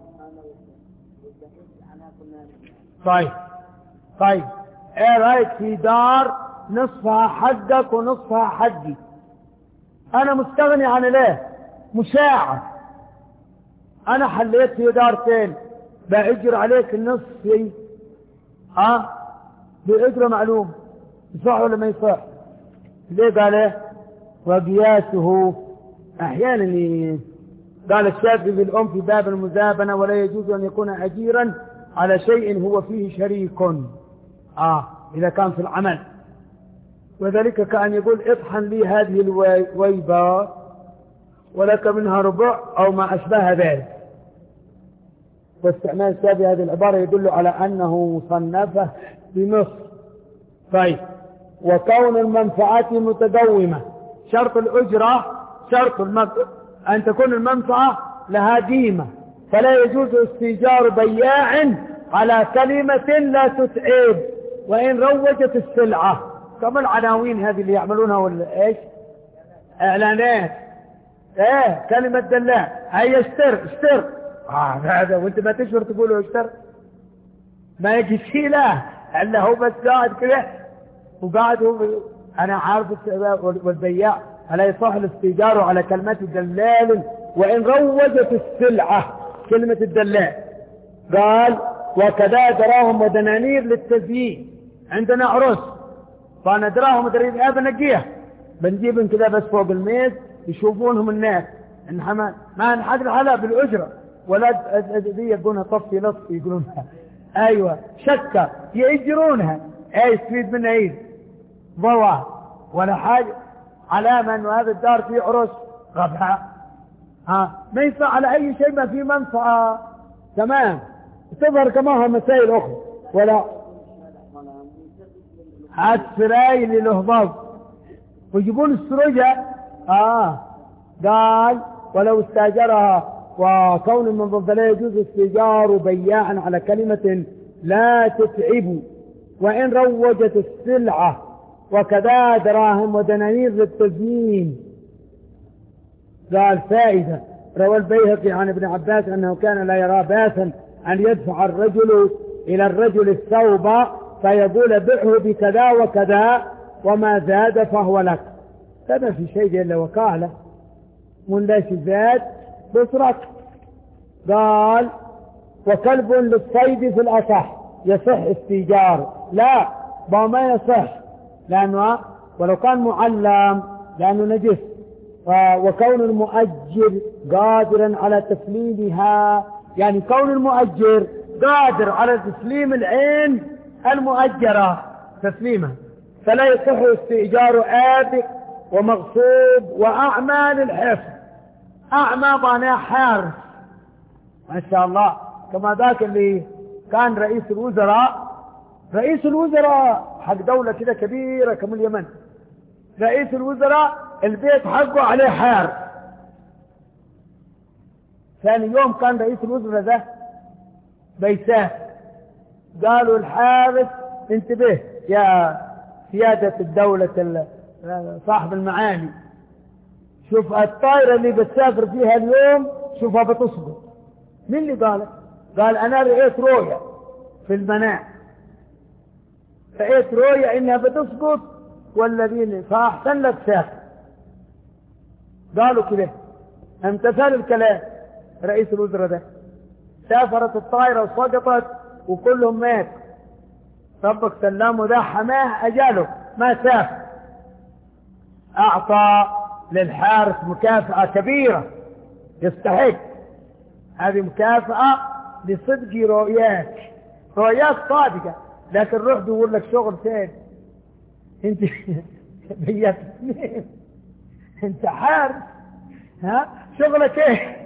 طيب طيب ايه رأيك في دار نصفها حقك ونصفها حقي؟ انا مستغني عن الايه مشاعر، انا حليت في دارتين بأجر عليك النصف في اه بأجر معلوم، يصح ولا ما يصح؟ ليه قال ايه وقياسه احيانا. قال الشافعي بالأم في باب المزابنة ولا يجوز أن يكون أجيرا على شيء هو فيه شريك آه إذا كان في العمل، وذلك كأن يقول اطحن لي هذه الويبة ولك منها ربع أو ما أشبه ذلك. واستعمال الشافعي هذه العبارة يدل على أنه مصنفة بمصر. طيب وكون المنفعات متدومة شرط الأجرة شرط المنفعة أن تكون المنفعة لها قيمة، فلا يجوز استئجار بياع على كلمة لا تتعب وإن روجت السلعة، كما العناوين هذه اللي يعملونها ولا إيش إعلانات. إيه كلمة دلاء هيا اشتر اشتر آه هذا وانت ما تشعر تقوله اشتر، ما يجي شيء لا الا هو بس قاعد كده وقاعد هو. انا عارف والبياع الا يصح الاستئجار على كلمة دلال وان روجت السلعة كلمة الدلال. قال وكذا دراهم ودنانير للتزيين، عندنا عرس فانا دراهم ودنانير هذا نقيه بنجيبهم كذا بس فوق الميز يشوفونهم الناس انها ما ما نحد الحلا بالاجره ولا دي يقولونها طفي لطفي يقولونها ايوه شكه يأجرونها اي يستفيد منها ايه ضوء ولا حاجه، علامه انه هذا الدار فيه عرس غبها ها ما ينفع على اي شيء ما فيه منفعه. تمام تظهر كما مسائل اخرى ولا السراي اللي له ضغط ويجيبون السرجة. آه قال ولو استاجرها وكون من ضد لا يجوز استئجار بياعا على كلمة لا تتعب وإن روجت السلعة وكذا دراهم ودنانير للتزيين. قال فائدة روى البيهقي عن ابن عباس أنه كان لا يرى باسا أن يدفع الرجل إلى الرجل الثوب فيقول بعه بكذا وكذا وما زاد فهو لك. هذا في شيء إلا وكالة من لا زاد بصرك. قال وكلب للصيد في الأصح يصح استئجار، لا ما يصح لأنه ولو كان معلم لأنه نجس، وكون المؤجر قادرا على تسليمها يعني كون المؤجر قادر على تسليم العين المؤجرة تسليمها فلا يصح استئجار آبق ومغصوب وأعمى للحفظ. أعمى معناه حارس ما شاء الله، كما ذاك اللي كان رئيس الوزراء رئيس الوزراء حق دولة كده كبيرة كم اليمن، رئيس الوزراء البيت حقه عليه حارس. ثاني يوم كان رئيس الوزراء ده بيساه قالوا الحارس انتبه يا سيادة الدولة صاحب المعالي، شوف الطائرة اللي بتسافر فيها اليوم شوفها بتسقط. مين اللي قال؟ قال أنا رأيت رؤيا في المنام، رأيت رؤيا إنها بتسقط والذين فأحسن لك سافر. قالوا كده امتثال الكلام رئيس الوزراء ده، سافرت الطائرة وسقطت وكلهم مات. ربك سلامه ده حماه أجاله ما سافر، أعطى للحارس مكافأة كبيرة يستحق. هذه مكافأة لصدق رؤياك، رؤياك صادقة، لكن روح دور لك شغل ثاني. انت بيت اثنين انت حارس ها شغلك ايه؟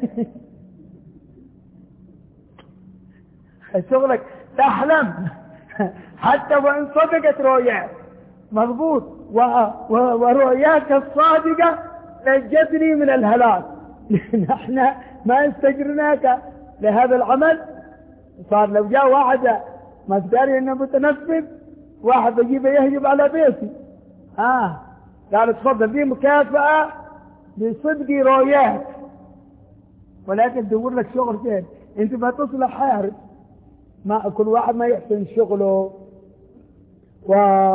شغلك تحلم حتى وان صدقت رؤياك مضبوط و... و... ورؤياك الصادقة نجتني من الهلاك. نحن ما استجرناك لهذا العمل. صار لو جاء واحد ما تداري انه متنفذ واحد بيجيبه يهجب على بيتي اه قال تفضل دي مكافأة لصدق رؤياك، ولكن دور لك شغل ثاني. انت ما تصلح حارس، ما كل واحد ما يحسن شغله. و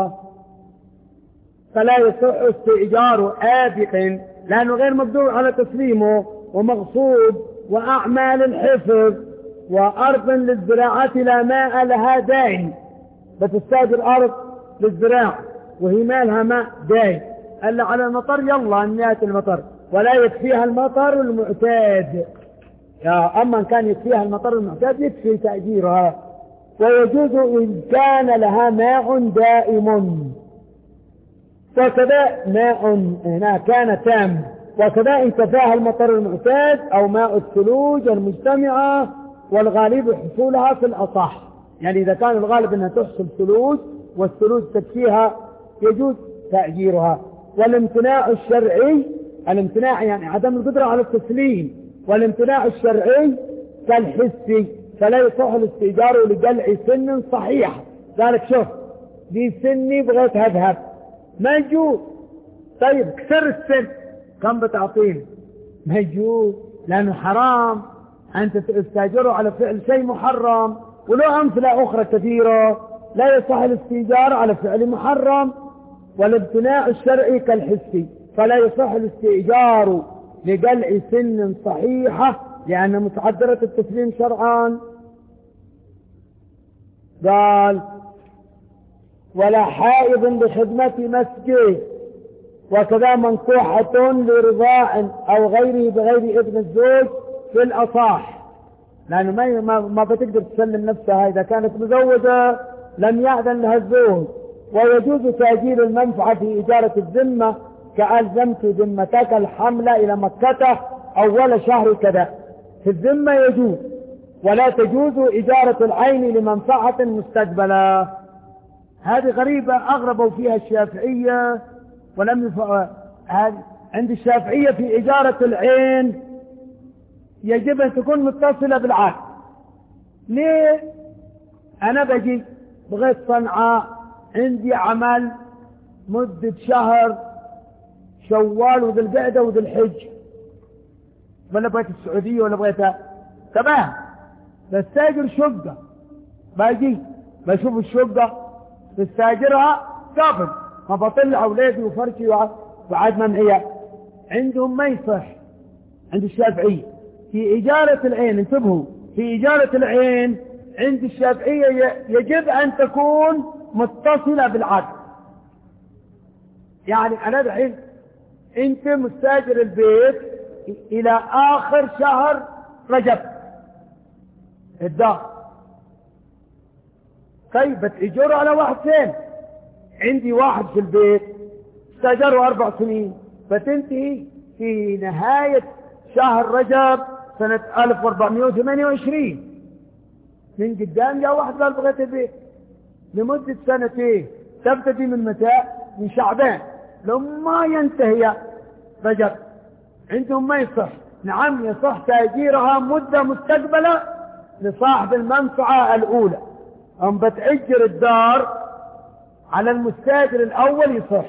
فلا يصح استئجار آبق لأنه غير مقدور على تسليمه، ومغصوب وأعمال الحفظ، وأرض للزراعة لا ماء لها داعي. بتستاجر أرض للزراعة وهي مالها ماء داعي ألا على المطر يلا أن يأتي المطر، ولا يكفيها المطر المعتاد. يا أما كان يكفيها المطر المعتاد يكفي تأجيرها. ويجوز إن كان لها ماء دائم، وكذا ماء هنا كان تام، وكذا إن كفاها المطر المعتاد أو ماء الثلوج المجتمعة، والغالب حصولها في الأصح. يعني إذا كان الغالب أنها تحصل ثلوج والثلوج تكفيها يجوز تأجيرها. والامتناع الشرعي، الامتناع يعني عدم القدرة على التسليم، والامتناع الشرعي كالحسي، فلا يصح الاستئجار لجلع سن صحيح. ذلك شوف دي سني بغيت اذهب ما يجوز. طيب كسر السن كم بتعطيه؟ ما يجوز، لانه حرام انت تستاجره على فعل شيء محرم. ولو امثله اخرى كثيره لا يصح الاستئجار على فعل محرم. والامتناع الشرعي كالحسي، فلا يصح الاستئجار لجلع سن صحيحه لان متعذره التسليم شرعا. قال ولا حائض بخدمة مسجد، وكذا منكوحة لرضاع أو غيره بغير إذن الزوج في الأصح، لأنه ما ما, ما بتقدر تسلم نفسها. إذا كانت مزوجة لم يأذن لها الزوج. ويجوز تأجيل المنفعة في إجارة الذمة كألزمت ذمتك الحمل إلى مكة أول شهر كذا، في الذمة يجوز. ولا تجوز إجارة العين لمنفعة مستقبلة. هذه غريبة أغربوا فيها الشافعية ولم يفعل. عند الشافعية في إجارة العين يجب أن تكون متصلة بالعقد. ليه؟ أنا بجي بغيت صنعاء، عندي عمل مدة شهر شوال وذي القعدة وذي الحج، ولا بغيت السعودية ولا بغيتها تمام، بستاجر شقة، باجي بشوف الشقة بستاجرها قبل ما بطلع أولادي وفرشي وعاد منعية. عندهم ما يصح عند الشافعية في إجارة العين. انتبهوا، في إجارة العين عند الشافعية يجب أن تكون متصلة بالعقد. يعني أنا الحين أنت مستاجر البيت إلى آخر شهر رجب الدار، طيب بتأجره على واحد ثاني. عندي واحد في البيت استاجره أربع سنين، فتنتهي في نهاية شهر رجب سنة ألف وأربعمائة وثمانية وعشرين. من قدام جاء واحد قال بغيت البيت لمدة سنتين، تبتدي من متى؟ من شعبان لما ينتهي رجب. عندهم ما يصح. نعم يصح تأجيرها مدة مستقبلة لصاحب المنفعة الأولى. أم بتأجر الدار على المستاجر الأول يصح.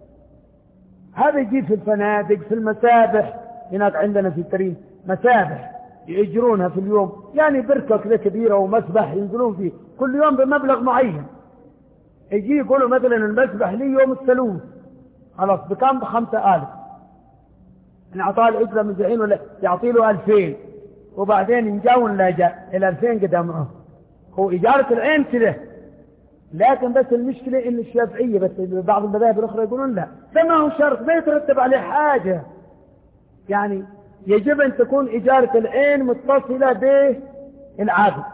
هذا يجي في الفنادق، في المسابح. هناك عندنا في الكريم مسابح يأجرونها في اليوم، يعني بركة كذا كبيرة ومسبح ينزلون فيه كل يوم بمبلغ معين. يجي يقولوا مثلا المسبح لي يوم الثلوث، خلاص بكم؟ بخمسة آلاف. إن أعطاه الأجرة من زعين ولا يعطي له ألفين، وبعدين ينجاون لا جاء الألفين قدامه. هو إجارة العين كده. لكن بس المشكلة إن الشافعية بس بعض المذاهب الأخرى يقولون لا، ده ما هو شرط، ما يترتب عليه حاجة. يعني يجب أن تكون إجارة العين متصلة بالعقد.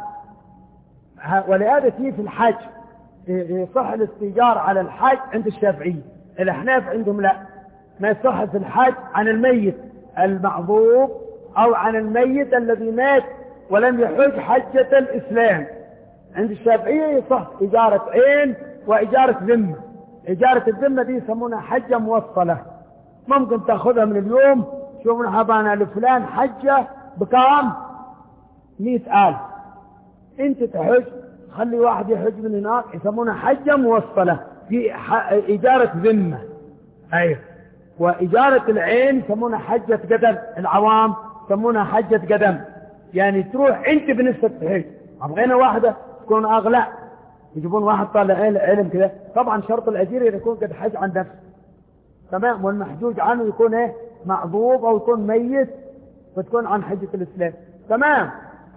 ولهذا في في الحج يصح الاستئجار على الحج عند الشافعية. الأحناف عندهم لا، ما يصح في الحج عن الميت المعذوب أو عن الميت الذي مات ولم يحج حجة الإسلام. عند الشافعية يصح إجارة عين وإجارة ذمة. إجارة الذمة دي يسمونها حجة موصلة، ممكن تأخذها من اليوم. شوفوا حبانا لفلان حجة بكام؟ مئة ألف. انت تحج خلي واحد يحج من هناك، يسمونها حجة موصلة في إجارة ذمة. أيوة. وإجارة العين يسمونها حجة قدم. العوام يسمونها حجة قدم، يعني تروح انت بنفسك تحج. أبغينا واحدة تكون أغلى، يجيبون واحد طالع علم كذا. طبعا شرط الأجير يكون قد حج عن نفسه تمام، والمحجوج عنه يكون ايه؟ معذوب أو يكون ميت فتكون عن حجة الإسلام تمام.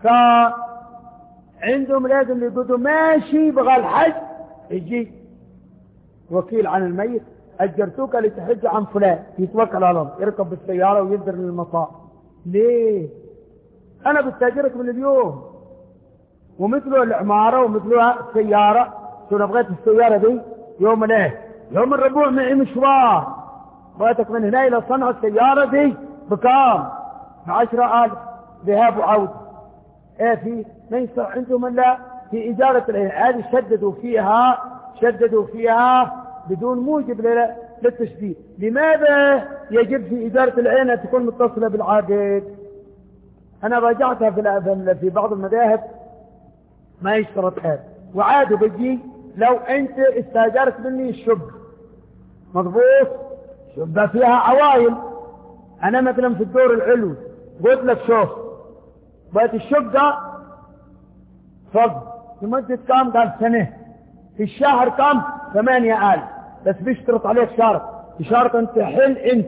فعندهم لازم يقولوا ماشي بغى الحج، يجي وكيل عن الميت أجرتوك لتحج عن فلان، يتوكل على الله يركب بالسيارة وينزل للمطار. ليه؟ أنا بستأجرك من اليوم، ومثله العمارة ومثلها السيارة. شو بغيت السيارة دي يوم الايه؟ يوم الربوع معي مشوار، بغيتك من هنا إلى صنع السيارة دي بكام؟ بعشرة آلاف ذهاب وعود. ايه في ما يصح عندهم الا في إجارة العين. هذه شددوا فيها شددوا فيها بدون موجب للتشبيه. لماذا يجب في إدارة العين أن تكون متصلة بالعاقد؟ أنا راجعتها في في بعض المذاهب ما يشترط هذا، وعادي بيجي لو أنت استاجرت مني الشقة مضبوط، شقة فيها عوائل، أنا مثلا في الدور العلوي قلت لك شوف بقت الشقة فض لمدة كام؟ قال سنة، في الشهر كام؟ ثمانية آلاف، بس بيشترط عليك شرط، بشرط أن تحل أنت.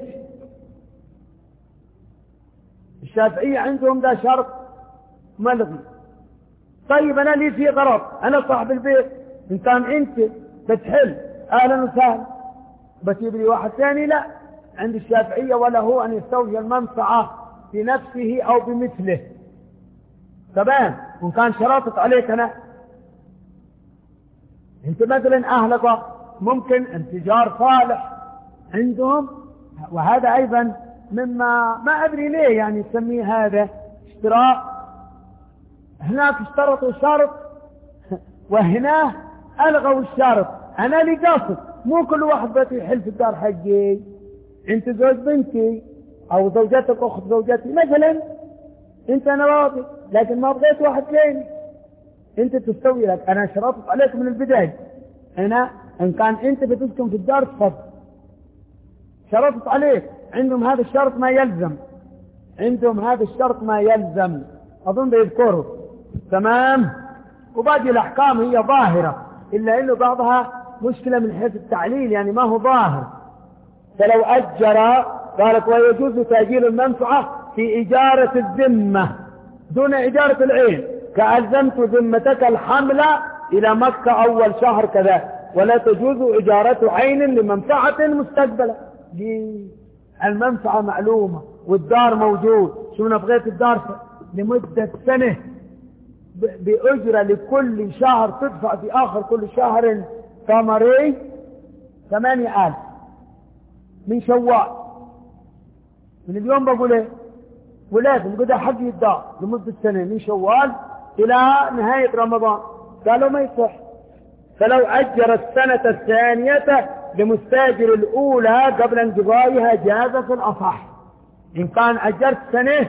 الشافعية عندهم ده شرط ملغي. طيب أنا لي في غرض، أنا صاحب البيت، إن كان أنت بتحل أهلا وسهلا، بسيب لي واحد ثاني لا. عند الشافعية ولا هو أن يستوجب المنفعة بنفسه أو بمثله. تمام. وإن كان شرطت عليك أنا، أنت مثلا أهلك ممكن انتجار صالح عندهم، وهذا أيضا مما ما أدري ليه يعني يسميه هذا اشتراء. هناك اشترطوا شرط وهنا ألغوا الشرط. أنا لي قاصد، مو كل واحد بيتي يحل في الدار حقي. أنت زوج بنتي أو زوجتك أخت زوجتي مثلا، أنت أنا راضي، لكن ما بغيت واحد ثاني. أنت تستوي لك، أنا شرطت عليك من البداية. أنا إن كان أنت بتسكن في الدار تفضل، شرطت عليك. عندهم هذا الشرط ما يلزم، عندهم هذا الشرط ما يلزم، أظن بيذكره. تمام. وباقي الأحكام هي ظاهرة، إلا إنه بعضها مشكلة من حيث التعليل، يعني ما هو ظاهر. فلو أجر قالت ويجوز تأجيل المنفعة في إجارة الذمة دون إجارة العين، كألزمت ذمتك الحمل إلى مكة أول شهر كذا، ولا تجوز إجارة عين لمنفعة مستقبلة. دي المنفعة معلومة والدار موجود، شو نبغيت الدار لمدة سنة بأجرة لكل شهر تدفع في آخر كل شهر ثمري ثمانية آلاف من شوال. من اليوم بقول ايه؟ ولازم قد حقي الدار لمدة سنة من شوال إلى نهاية رمضان. قالوا ما يصح. فلو أجر السنة الثانية لمستاجر الأولى قبل انقضائها جاز في الأصح. إن كان أجرت سنة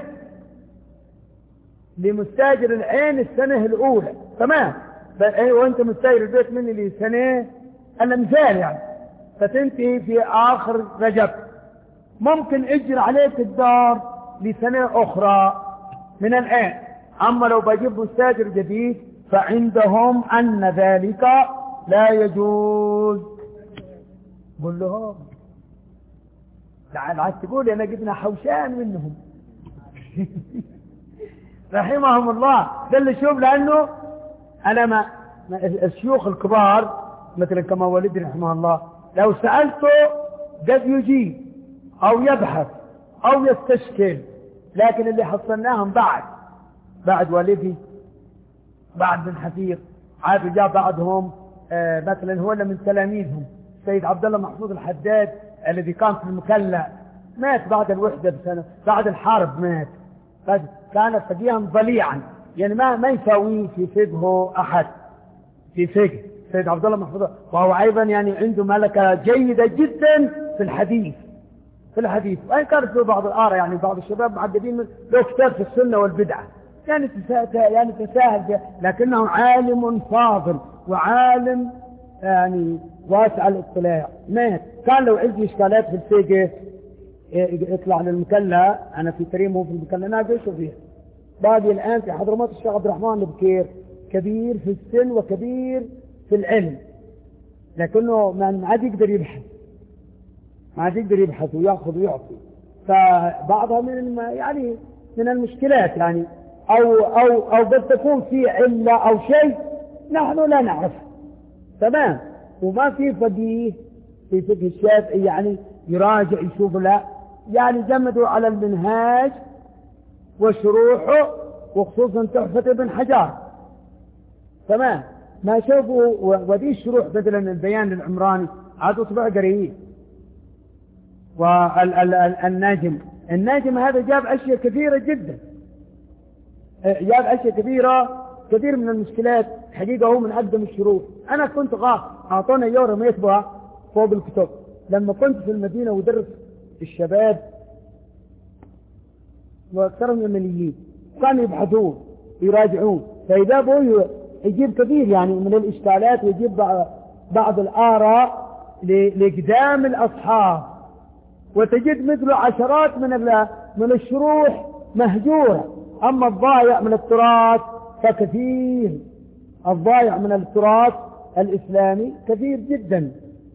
لمستاجر العين السنة الأولى تمام، وأنت مستاجر البيت مني لسنة، أنا مثال يعني، فتنتهي في آخر رجب، ممكن أجر عليك الدار لسنة أخرى من الآن. أما لو بجيب مستاجر جديد فعندهم أن ذلك لا يجوز. قل لهم تعال عاد تقول أنا جبنا حوشان منهم رحمهم الله. ده اللي شوف، لأنه أنا ما الشيوخ الكبار مثلا كما والدي رحمه الله لو سألته قد يجيب أو يبحث أو يستشكل، لكن اللي حصلناهم بعد بعد والدي بعد بن حفيظ عاد جاء بعدهم آه مثلا هو من تلاميذهم سيد عبد الله محفوظ الحداد الذي كان في المكلا، مات بعد الوحدة بسنة، بعد الحرب مات، كان فقيها ضليعا يعني ما ما يساويه في فقهه أحد في فقه سيد عبد الله محفوظ. وهو أيضا يعني عنده ملكة جيدة جدا في الحديث في الحديث وإن كانت له بعض الآراء، يعني بعض الشباب معقدين له كتاب في السنة والبدعة يعني يعني تساهل فيها، لكنه عالم فاضل وعالم يعني واسع الاطلاع. مات كان لو عندي إشكالات في الفقه يطلع للمكلا، أنا في كريم هو في المكلا ناقش وفيه باقي الآن في حضرموت الشيخ عبد الرحمن البكير كبير في السن وكبير في العلم، لكنه ما عاد يقدر يبحث ما عاد يقدر يبحث ويأخذ ويعطي، فبعضها من يعني من المشكلات يعني أو أو أو قد تكون في علة أو شيء نحن لا نعرف. تمام. وما في فقيه في فقه الشافعي يعني يراجع يشوف، لا يعني جمدوا على المنهاج وشروحه وخصوصا تحفة ابن حجار. تمام. ما شوفوا ودي الشروح مثلا البيان للعمراني عاد اطبع قريب. والناجم الناجم هذا جاب أشياء كثيرة جدا، جاب أشياء كثيرة كثير من المشكلات حقيقة هو من أقدم الشروح. أنا كنت غاف أعطونا يورم يتبع فوق الكتب لما كنت في المدينة ودرس الشباب وأكثرهم يمنيين كانوا يبحثون يراجعون، فإذا بوي يجيب كثير يعني من الإشكالات ويجيب بعض الآراء لإقدام الأصحاب، وتجد مثله عشرات من من الشروح مهجورة. أما الضائع من التراث فكثير، الضائع من التراث الإسلامي كثير جدا.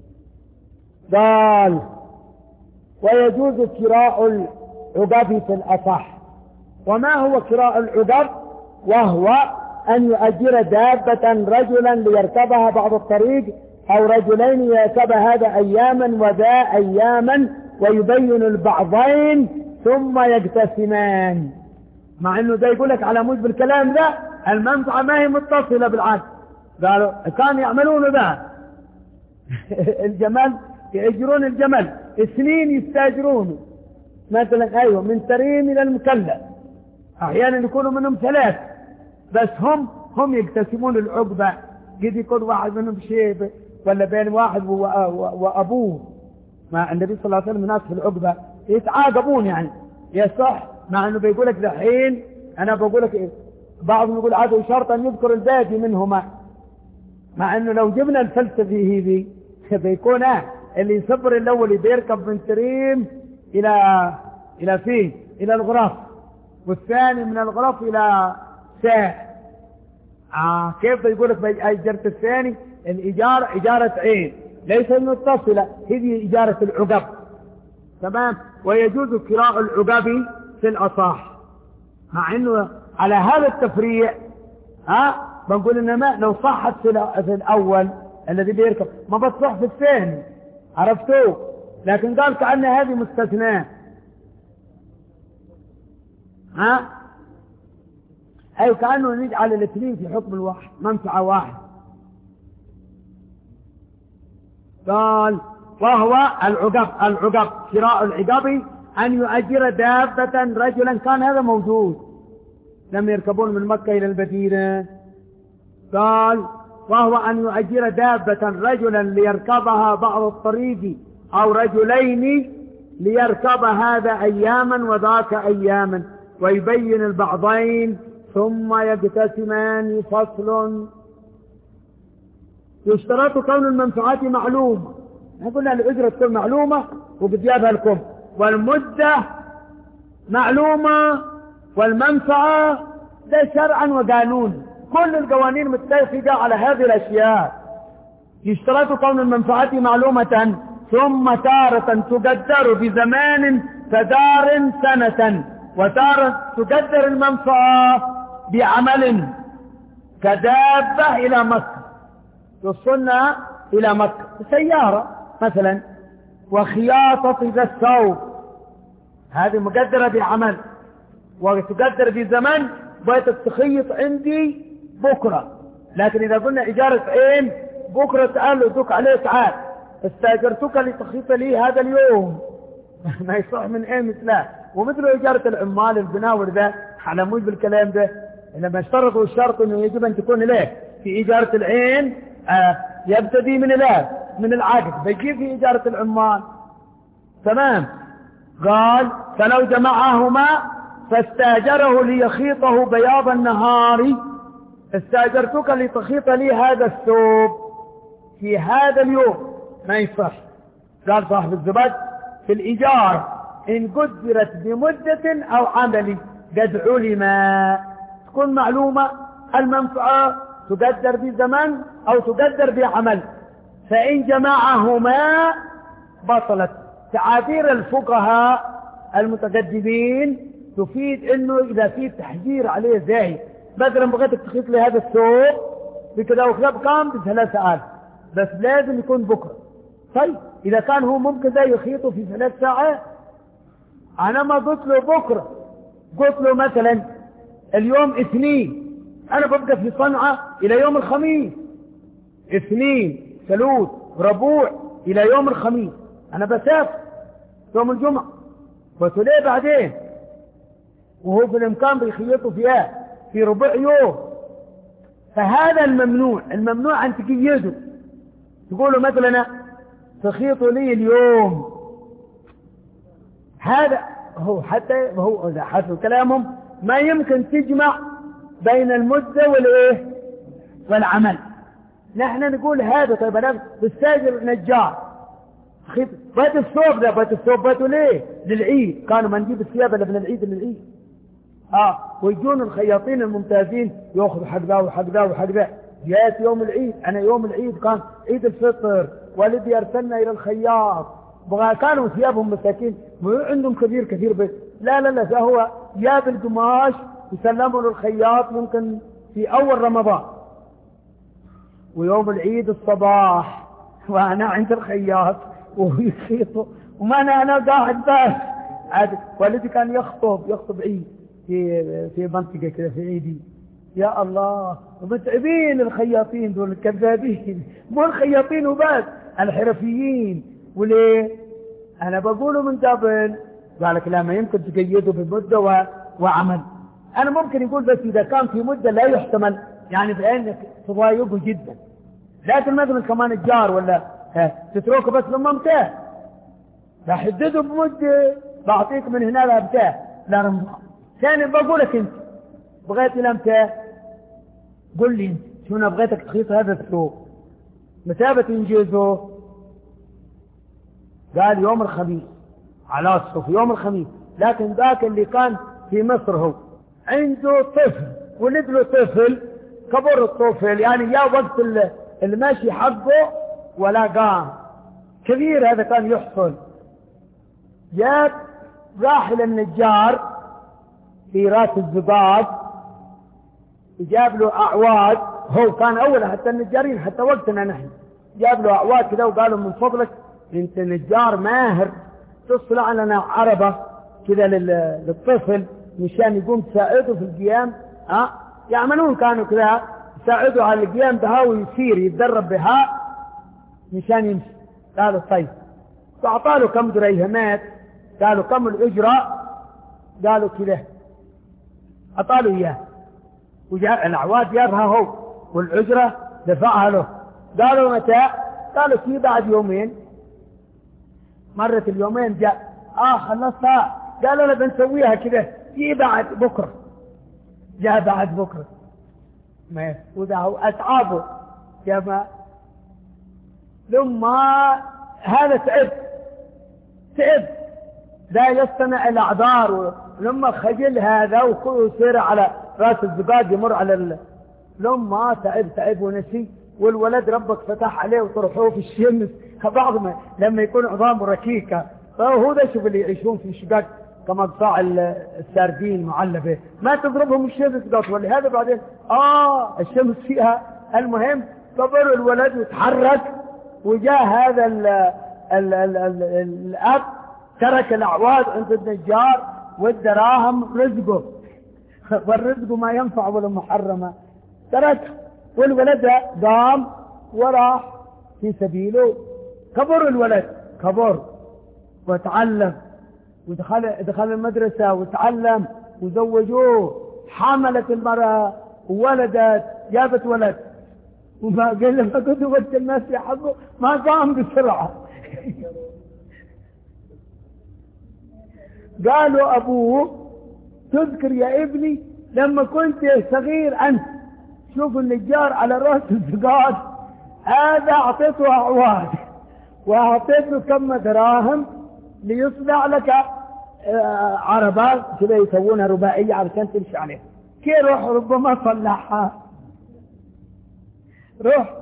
قال ويجوز كراء العقب في الأصح. وما هو كراء العقب؟ وهو أن يؤجر دابة رجلا ليركبها بعض الطريق أو رجلين يركب هذا أياما وذا أياما، ويبين البعضين ثم يقتسمان. مع أنه ده يقول لك على موجب الكلام ده المنفعة ما هي متصلة بالعقد. قالوا كانوا يعملون ذا الجمل، يأجرون الجمل سنين يستاجرونه مثلا، أيوة من تريم إلى المكلف، أحيانا يكونوا منهم ثلاث، بس هم هم يقتسمون العقبة. قد يكون واحد منهم شيب ولا بين واحد وأبوه، مع النبي صلى الله عليه وسلم الناس في العقبة يتعاقبون يعني يصح. مع أنه بيقول لك دحين أنا بقول لك إيه، بعضهم يقول عادوا شرط أن يذكر الباقي منهما، مع أنه لو جبنا الفلسفة هذه بيكون آه اللي يصبر الأول بيركب من تريم إلى إلى فين إلى الغرف، والثاني من الغرف إلى ساع. آه كيف يقول لك أجرت الثاني الإجارة إجارة عين ليس متصلة، هذه إجارة العقب. تمام. ويجوز كراء العقب في الأصح، مع أنه على هذا التفريع ها بنقول إنما لو صحت في الأول الذي بيركب ما بتصح في الثاني، عرفتوه؟ لكن قال كأن هذه مستثناء. ها أي كأنه نجعل الاثنين في حكم الواحد، منفعة واحد. قال وهو العقب. العقب شراء العقب أن يؤجر دابة رجلا، كان هذا موجود لم يركبون من مكة إلى المدينة. قال وهو أن يؤجر دابة رجلا ليركبها بعض الطريق أو رجلين ليركب هذا أياما وذاك أياما، ويبين البعضين ثم يقتسمان. فصل. يشترط كون المنفعات معلومة، قلنا الأجرة تكون معلومة وقد جابها لكم، والمدة معلومة، والمنفعة ده شرعا وقانون، كل القوانين متفقة على هذه الأشياء. يشترط كون المنفعات معلومة ثم تارة تقدر بزمان كدار سنة، وتارة تقدر المنفعة بعمل كدابة إلى مكة توصلنا إلى مكة، سيارة مثلا، وخياطة ذا الثوب هذه مقدرة بعمل وتقدر بزمن، بغيت تخيط عندي بكرة. لكن إذا قلنا إجارة عين بكرة تعال ودك عليه تعال استاجرتك لتخيط لي هذا اليوم ما يصح من ايه مثله. ومثل إجارة العمال البناور ذا على موجب الكلام ده لما اشترطوا الشرط انه يجب ان تكون له في إجارة العين آه يبتدي من له من العقد بيجي في إجارة العمال. تمام. قال فلو جمعهما فاستاجره ليخيطه بياض النهار، استاجرتك لتخيط لي هذا الثوب في هذا اليوم، ما يصح. قال صاحب الزبد في الإيجار إن قدرت بمدة أو عمل قد علم، تكون معلومة المنفعة تقدر بزمن أو تقدر بعمل، فإن جمعهما بطلت. تعابير الفقهاء المتقدمين تفيد انه اذا في تحجير عليه زايد، مثلا بغيتك تخيط لي هذا الثوب بكذا وكذا بكام بثلاثة آلاف، بس لازم يكون بكرة. طيب اذا كان هو ممكن ذا يخيطه في ثلاث ساعات، انا ما قلت له بكرة، قلت له مثلا اليوم اثنين، انا ببقى في صنعاء الى يوم الخميس، اثنين ثلاث ربوع الى يوم الخميس، انا بسافر يوم الجمعة. قلت ليه بعدين وهو في الامكان بيخيطوا فيها في ربع يوم. فهذا الممنوع. الممنوع ان تقيده، تقولوا مثلا تخيطوا لي اليوم. هذا هو حتى هو حسب كلامهم ما يمكن تجمع بين المدة والإيه والعمل. نحن نقول هذا طيب أنا بستاجر نجار خيط بيت الثوب ده بيت الثوب بيته ليه للعيد كانوا ما نجيب الثياب اللي من العيد للعيد اه ويجون الخياطين الممتازين ياخذوا حق ذا وحق ذا وحق ذا. جاءت يوم العيد أنا يوم العيد كان عيد الفطر والدي أرسلنا إلى الخياط بغى كانوا ثيابهم مساكين عندهم كثير كثير بس لا لا لا هو جاب القماش يسلموا للخياط ممكن في أول رمضان ويوم العيد الصباح وأنا عند الخياط وهو يخيطه وما أنا أنا قاعد بس عاد والدي كان يخطب يخطب عيد في في منطقة كذا في عيدي. يا الله متعبين الخياطين دول الكذابين مو الخياطين وبس الحرفيين. وليه أنا بقوله من قبل قال لك لا ما يمكن تقيده بمدة و... وعمل. أنا ممكن يقول بس إذا كان في مدة لا يحتمل يعني بأنك تضايقه جدا لكن مثلا كمان الجار ولا تتركه بس لما امتاه بحدده بمدة بعطيك من هنا لامتاه لا رمضان. ثاني بقولك انت بغيت لامتاه قل لي انت شو انا بغيتك تخيط هذا الثوب متى بتنجزه؟ قال يوم الخميس على الصف يوم الخميس. لكن ذاك اللي كان في مصر هو عنده طفل ولد له طفل كبر الطفل يعني يا وقت الماشي حقه ولا قام كبير هذا كان يحصل. جاء راح للنجار في راس الزقاق جاب له أعواد هو كان أول حتى النجارين حتى وقتنا نحن جاب له أعواد كذا وقالوا من فضلك انت نجار ماهر تصنع لنا عربة كذا للطفل مشان يقوم تساعده في القيام ها يعملون كانوا كذا يساعدوا على القيام بها ويصير يتدرب بها مشان يمشي. قالوا طيب فأعطاله كم دريهمات قالوا كم الأجرة قالوا كذا أعطاله إياه وجاء الأعواد جابها هو والأجرة دفعها له. قالوا متى؟ قالوا في بعد يومين. مرت اليومين جاء آه خلصها قالوا لا بنسويها كذا في بعد بكرة. جاء بعد بكرة ما وذا هو أتعابه كما ثم هذا تعب تعب لا يستمع الأعذار لما خجل هذا وكله يصير على راس الزقاق يمر على ال... لما تعب تعب ونسي والولد ربك فتح عليه وطرحوه في الشمس بعض ما لما يكون عظامه ركيكة فهو ده شوف اللي يعيشون في شقاق كما قطاع الساردين معلبة ما تضربهم الشمس قط ولهذا بعدين آه الشمس فيها. المهم كبر الولد وتحرك وجاء هذا ال ال ال ال الأب ترك الأعواد عند النجار والدراهم رزقه والرزق ما ينفع ولا محرمة ترك والولد قام وراح في سبيله. كبر الولد كبر وتعلم ودخل دخل المدرسة وتعلم وزوجوه. حملت المرأة وولدت جابت ولد وما قال لما كنت وقت الناس يحبه ما قام بسرعة. قالوا أبوه تذكر يا ابني لما كنت صغير أنت شوف النجار على رأس الزقاق هذا أعطيته أعواد وأعطيته كم دراهم ليصنع لك عربات كذا يسوونها رباعية علشان تمشي عليها. كي روح ربما صلحها روح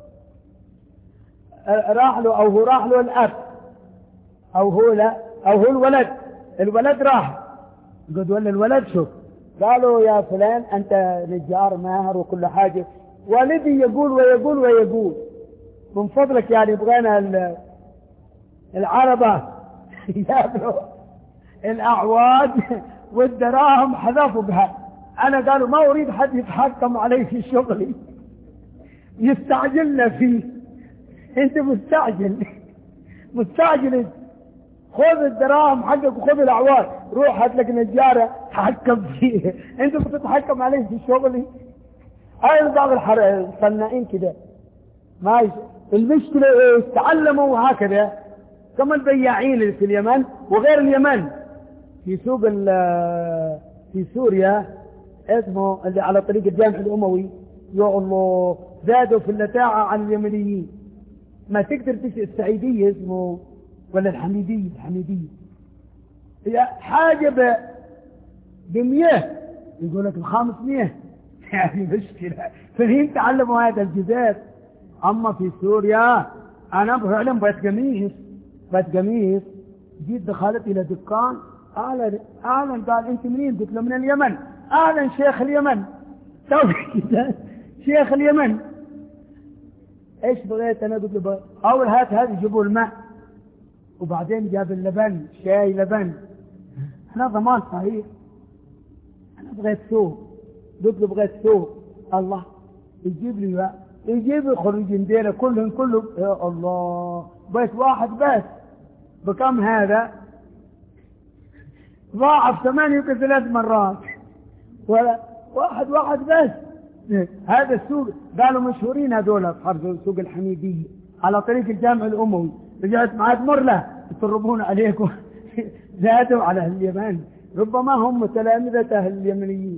راح له أو هو راح له الأب أو هو لا أو هو الولد الولد راح قد ولا الولد شوف قالوا يا فلان أنت نجار ماهر وكل حاجة. والدي يقول ويقول ويقول من فضلك يعني بغينا العربة يابلوا الأعواد والدراهم حذفوا بها. أنا قالوا ما أريد حد يتحكم علي في شغلي يستعجلنا فيه أنت مستعجل مستعجل خذ الدراهم حقك وخذ الأعواد روح هات لك نجارة تحكم فيه أنت بتتحكم عليه في شغلي. هاي بعض الصناعين كده ما المشكلة ايش؟ تعلموا هكذا كما البياعين اللي في اليمن وغير اليمن. في سوق في سوريا اسمه اللي على طريق الجامع الأموي، يا الله زادوا في اللتاعة عن اليمنيين. ما تقدر تشتري السعيدية اسمه ولا الحميدية، الحميدية هي حاجة ب بمية، يقول لك الخامس مية يعني مشكلة. فهم تعلموا هذا الجزاز. أما في سوريا أنا فعلا بيت قميص بيت قميص جيت دخلت إلى دكان، أعلن أعلن قال أنت منين؟ قلت له من اليمن. أعلن شيخ اليمن، شيخ اليمن. إيش بغيت أنا؟ قلت له أول هات هذه جيبوا الماء، وبعدين جاب اللبن، شاي لبن. أنا ضمان صحيح، أنا بغيت سوق. قلت له بغيت سوق. الله يجيب لي بقى، يجيب لي خريجين ديله كلهم كلهم. يا الله بيت واحد بس بكم هذا؟ ضاعف ثمانية وثلاث مرات. ولا واحد واحد بس. هذا السوق قالوا مشهورين هذول أصحاب سوق الحميدية على طريق الجامع الأموي. رجعت معي تمر له يطربون عليكم زادوا على أهل اليمن، ربما هم تلامذة أهل اليمنيين.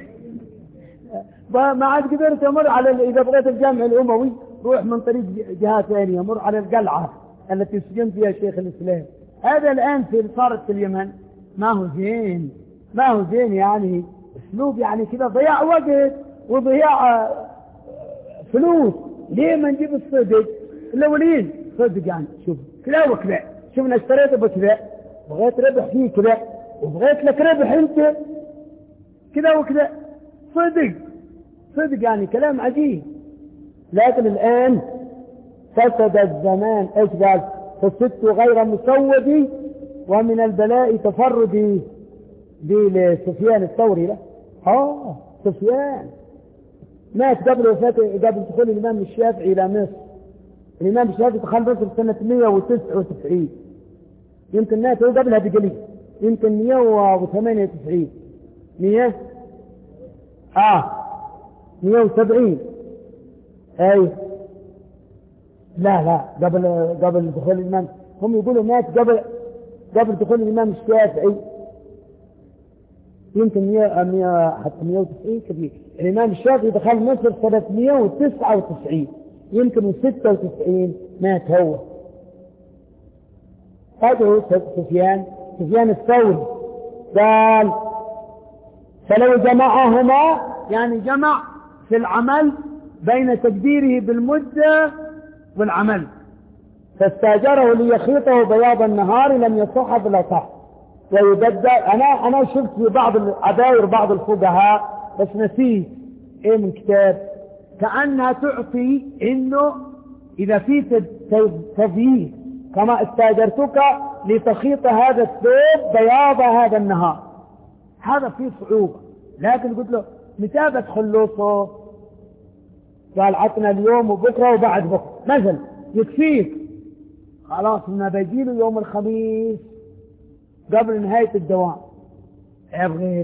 ما عاد قدرت أمر على، إذا بغيت الجامع الأموي روح من طريق جهات ثانية، مر على القلعة التي سجن فيها شيخ الإسلام. هذا الآن في صارت في اليمن ما هو زين، ما هو زين يعني اسلوب يعني كذا ضياع وقت وضياع فلوس. ليه ما نجيب الصدق الاولين؟ صدق يعني شوف كذا وكذا، شوف انا اشتريته بكذا، بغيت ربح فيه كذا، وبغيت لك ربح انت كذا وكذا. صدق صدق يعني كلام عجيب. لكن الان فسد الزمان. ايش قال؟ فسدت غير مسودي ومن البلاء تفردي. دي لسفيان الثوري. لا اه سفيان مات قبل وفاة، قبل دخول الإمام الشافعي إلى مصر. الإمام الشافعي دخل مصر سنة مئة وتسعة وتسعين، يمكن مات هو قبلها بقليل، يمكن مئة وثمانية وتسعين، مئة آه مئة وسبعين. أي لا لا قبل قبل دخول الإمام. هم يقولوا مات قبل قبل دخول الإمام الشافعي، يمكن مئة مئة حتى مئة وتسعين كبير. الإمام الشافعي دخل مصر سنة مئة وتسعة وتسعين، يمكن ستة وتسعين مات هو. هذا سفيان سفيان الثوري قال فلو جمعهما، يعني جمع في العمل بين تقديره بالمدة والعمل، فاستاجره ليخيطه بياض النهار لم يصح بلا صح ويبدأ. أنا أنا شفت في بعض العباير بعض الفقهاء بس نسيت إيه من كتاب، كأنها تعطي إنه إذا في تبييض كما استاجرتك لتخيط هذا الثوب بياض هذا النهار، هذا فيه صعوبة. لكن قلت له متى بدخل له؟ قال عطنا اليوم وبكرة وبعد بكرة مثلا يكفيك. خلاص ما بيجيله يوم الخميس قبل نهاية الدوام ابغيت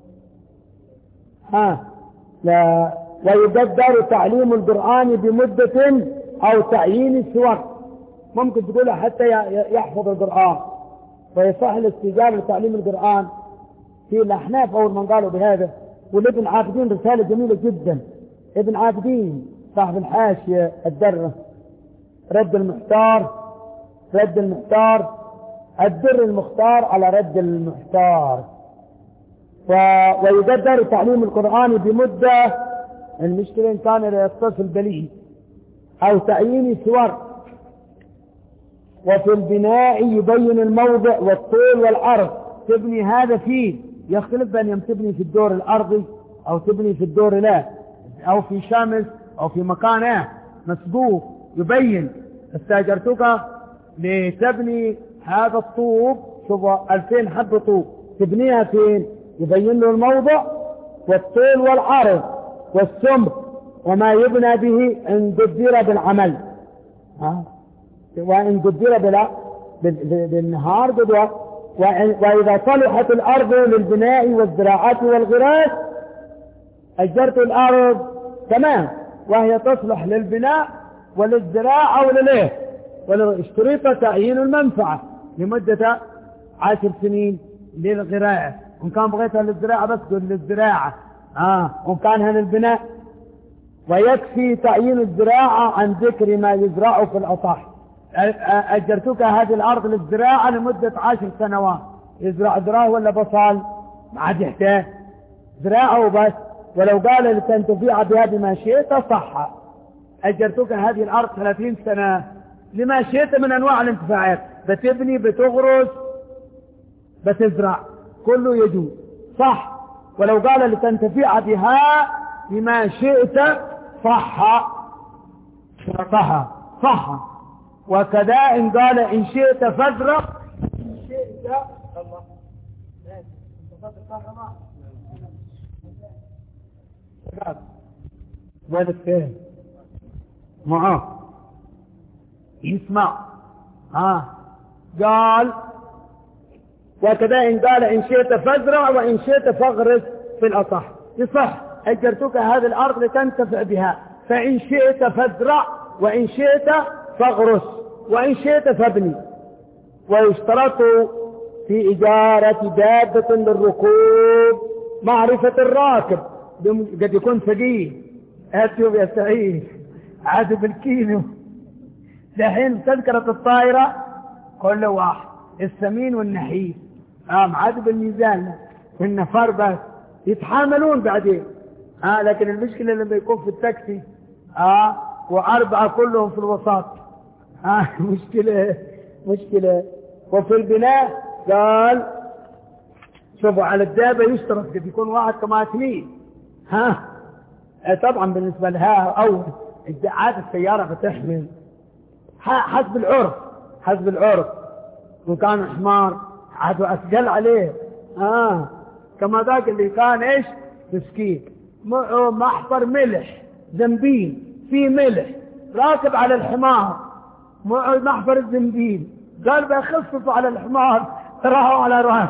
ها لا. ويقدر تعليم القرآن بمدة أو تعيين السور، ممكن تقولها حتى يحفظ القرآن ويصح الاستجابة لتعليم القرآن. في الأحناف أول من قالوا بهذا. والابن عابدين رسالة جميلة جدا، ابن عابدين صاحب الحاشية الدرة رد المحتار رد المحتار الدر المختار على رد المحتار. و... ويقدر تعليم القرآن بمدة، المشكلة إن كان يتصل بليه أو تعيين سور. وفي البناء يبين الموضع والطول والعرض، تبني هذا فيه يختلف بين يوم تبني في الدور الأرضي أو تبني في الدور لا أو في شمس أو في مكان مسقوف. يبين استاجرتك لتبني هذا الطوب، شوف ألفين حب طوب تبنيها فين؟ يبين له الموضع والطول والعرض والسمك وما يبنى به إن قدر بالعمل. ها وإن قدر بلا بالنهار قدر. وإذا صلحت الأرض للبناء والزراعة والغراس أجرت الأرض تمام وهي تصلح للبناء وللزراعة ولا ليه اشترط تعيين المنفعة لمدة عشر سنين للغراء، وإن كان بغيتها للزراعة بس قل للزراعة آه وإن كانها للبناء. ويكفي تعيين الزراعة عن ذكر ما يزرع في الأصح. أجرتك هذه الأرض للزراعة لمدة عشر سنوات، يزرع ذراه ولا بصل ما عاد يحتاج زراعة وبس. ولو قال لتنتفع بها بما شئت صح. أجرتك هذه الأرض ثلاثين سنة لما شئت من أنواع الانتفاعات، بتبني بتغرس بتزرع كله يجوز صح. ولو قال لتنتفع بها بما شئت صح صح صح. وكذا إن قال إن شئت فازرع إن شئت الله ولد فين معاه يسمع ها قال وكذا إن قال إن شئت فازرع وإن شئت فاغرس في الأصح يصح. أجرتك هذه الأرض لتنتفع بها، فإن شئت فازرع وإن شئت فاغرس وإن شئت فابني. ويشترط في إجارة دابة للركوب معرفة الراكب، قد يكون ثقيل أتوب يا سعيد عاد بالكيلو. دحين تذكرة الطائرة كل واحد السمين والنحيف آه عاد بالميزان والنفر بس يتحاملون بعدين آه لكن المشكلة لما يكون في التاكسي آه وأربعة كلهم في الوسط آه مشكلة مشكلة. وفي البناء قال شوفوا على الدابة يشترط قد يكون واحد كما اثنين ها آه طبعا بالنسبة لها أول عاد السيارة بتحمل حسب العرف حسب العرف. وكان حمار عاد أسجل عليه آه كما ذاك اللي كان إيش مسكين محفر ملح زنبيل فيه ملح راكب على الحمار محفر الزنبيل قال بيخفف على الحمار راهو على راس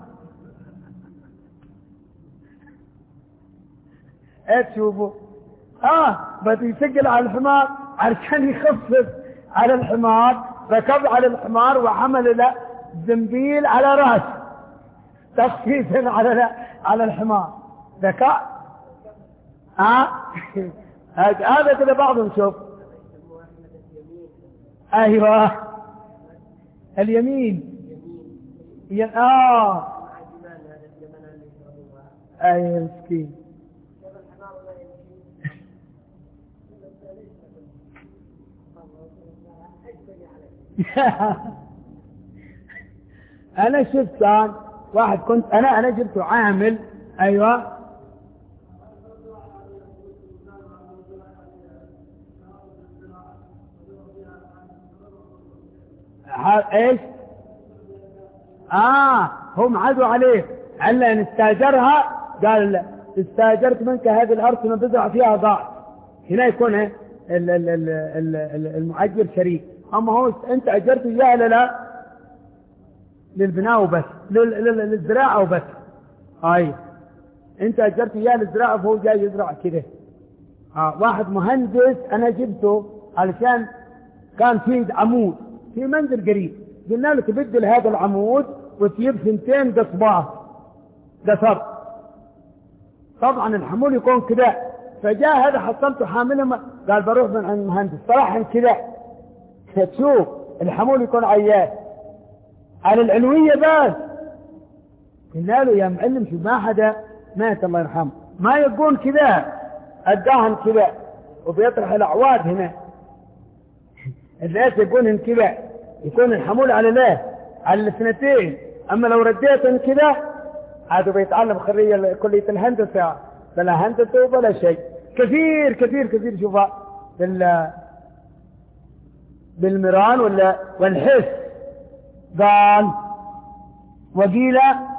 ايه تشوفوا اه بدي يسجل على الحمار عشان يخفف على الحمار، ركب على الحمار وحمل له زنبيل على راس تخفيفا على على الحمار ذكاء اه هذا كده بعضهم شوف ايوه اليمين ين... اه اي مسكين انا شفت كان واحد كنت انا انا جبته عامل ايوه ايش اه هم عادوا عليه على ان استاجرها قال استاجرت منك هذه الارض من تزرع فيها ضاع. هنا يكون ال ال ال المؤجر شريك، اما هو انت اجرت اياه لا للبناء وبس للزراعه وبس. اي انت اجرت اياه للزراعه فهو جاي يزرع كده. اه واحد مهندس انا جبته علشان كان في عمود في منزل قريب، قلنا له تبدل هذا العمود وتجيب سنتين قصبات قصب. طبعا الحمول يكون كذا، فجاء هذا حصلته حامله قال بروح من عند المهندس صراحه كذا تشوف الحمول يكون عيان على العلويه بس. قلنا له يا معلم شو ما حدا مات الله يرحمه ما يكون كذا الدهن كذا وبيطرح الاعواد هنا الناس يكون كذا يكون الحمول على لا على الاثنتين. اما لو رديتهم كذا هذا بيتعلم خريج كليه الهندسه بلا هندسه ولا شيء. كثير كثير كثير شوفها بال بالمران ولا والحس. قال وقيل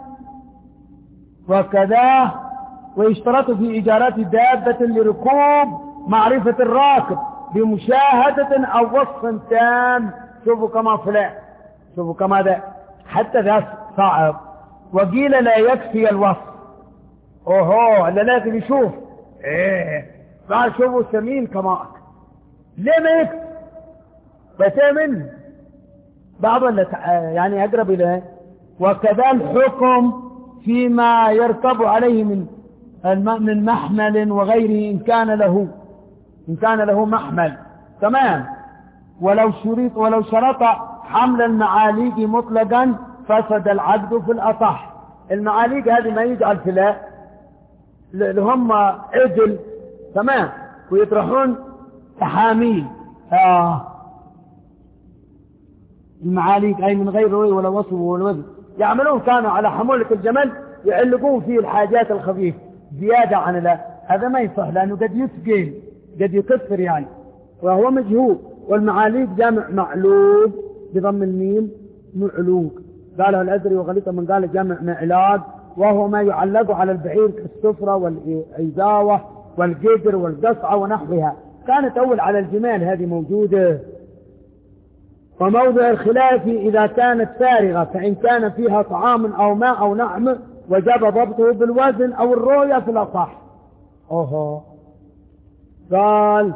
وكذا ويشترط في إجارات دابة لركوب معرفة الراكب بمشاهدة أو وصف تام. شوفوا كما فلان شوفوا كما ذا حتى ذا صعب. وقيل لا يكفي الوصف. اوهو اللي لازم يشوف ايه بقى شوفوا سمين كما ليه ما يكتب بتامن بعض اللي يعني أقرب إليه. وكذا الحكم فيما يركب عليه من من محمل وغيره إن كان له إن كان له محمل تمام. ولو شريط ولو شرط حمل المعاليق مطلقا فسد العقد في الأصح. المعاليق هذه ما يجعل فلاء اللي هم عجل تمام ويطرحون تحاميل آه. المعاليق أي من غير روي ولا وصف ولا وزن يعملون كانوا على حمولة الجمل يعلقون فيه الحاجات الخفيفة زيادة عن لا هذا ما يصح لأنه قد يثقل قد يكثر يعني وهو مجهول. والمعاليق جامع معلوق بضم الميم معلوق قاله الأزري وغلطه من قال جامع معلاق وهو ما يعلق على البعير كالسفرة والعزاوة والقدر والقصعة ونحوها. كانت أول على الجمال هذه موجودة. وموضع الخلاف إذا كانت فارغة فإن كان فيها طعام أو ماء أو نعم وجب ضبطه بالوزن أو الرؤية في الأصح. أوه. قال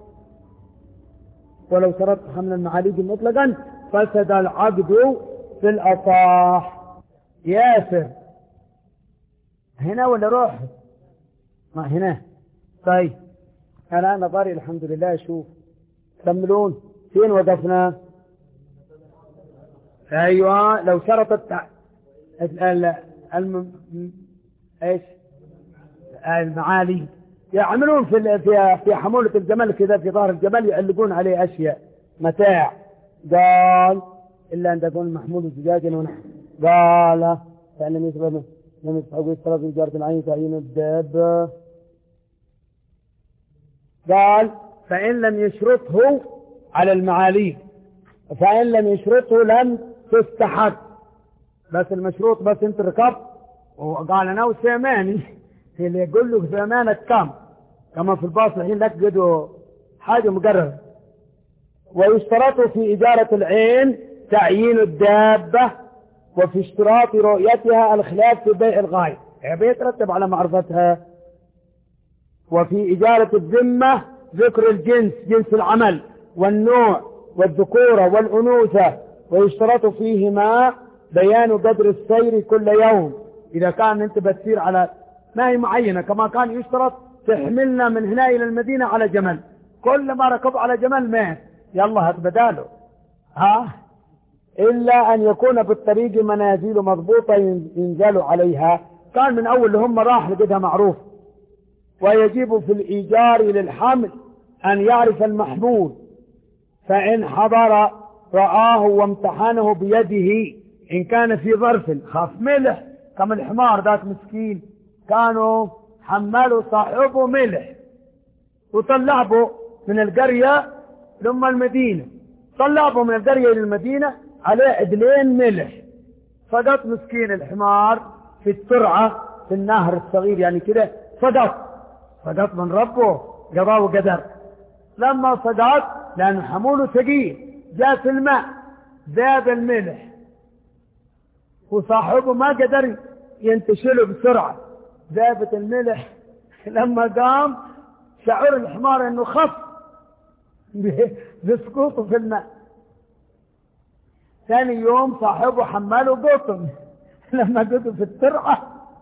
ولو شرط حمل المعاليق مطلقا فسد العقد في الأصح. ياسر هنا ولا روح ما هنا طيب أنا نظري الحمد لله. شوف كملون فين وقفنا. أيوة لو شرط التع... ال... الم... ايش المعالي يعملون في في في حمولة الجمل كذا في ظهر الجمل يعلقون عليه أشياء متاع. قال إلا أن تكون محمول زجاج ونحن قال فإن يسبب لم يستحق الصلاة في جارة العين تعيين الدابة. قال فإن لم يشرطه على المعالي فإن لم يشرطه لم تستحق. بس المشروط بس انت ركب وقال أنا وسيماني اللي يقول له سيمانك كم كما في الباص الحين لك قدوا حاجة مقررة. ويشترط في إجارة العين تعيين الدابة وفي اشتراط رؤيتها الخلاف في بيع الغاية يعني بيترتب على معرفتها. وفي إجارة الذمة ذكر الجنس جنس العمل والنوع والذكورة والأنوثة ويشترط فيهما بيان قدر السير كل يوم. إذا كان أنت بتسير على ما هي معينة كما كان يشترط تحملنا من هنا إلى المدينة على جمل كل ما ركب على جمل مات يلا هات بداله ها إلا أن يكون في الطريق منازل مضبوطة ينزل عليها. كان من أول هم راح لقدها معروف. ويجب في الإيجار للحمل أن يعرف المحمول فإن حضر رآه وامتحنه بيده إن كان في ظرف خاف ملح كما الحمار ذاك مسكين كانوا حملوا صاحبه ملح وطلعبه من القرية لما المدينة طلعبه من القرية إلى المدينة عليه عدلين ملح فقط مسكين الحمار في الترعة في النهر الصغير يعني كده فقط فقط من ربه قضاه وقدر. لما صدات لأن حموله ثقيل جاء في الماء ذاب الملح وصاحبه ما قدر ينتشله بسرعة ذابت الملح. لما قام شعر الحمار انه خف بسقوطه في الماء. ثاني يوم صاحبه حماله قطن لما قطن في الترعة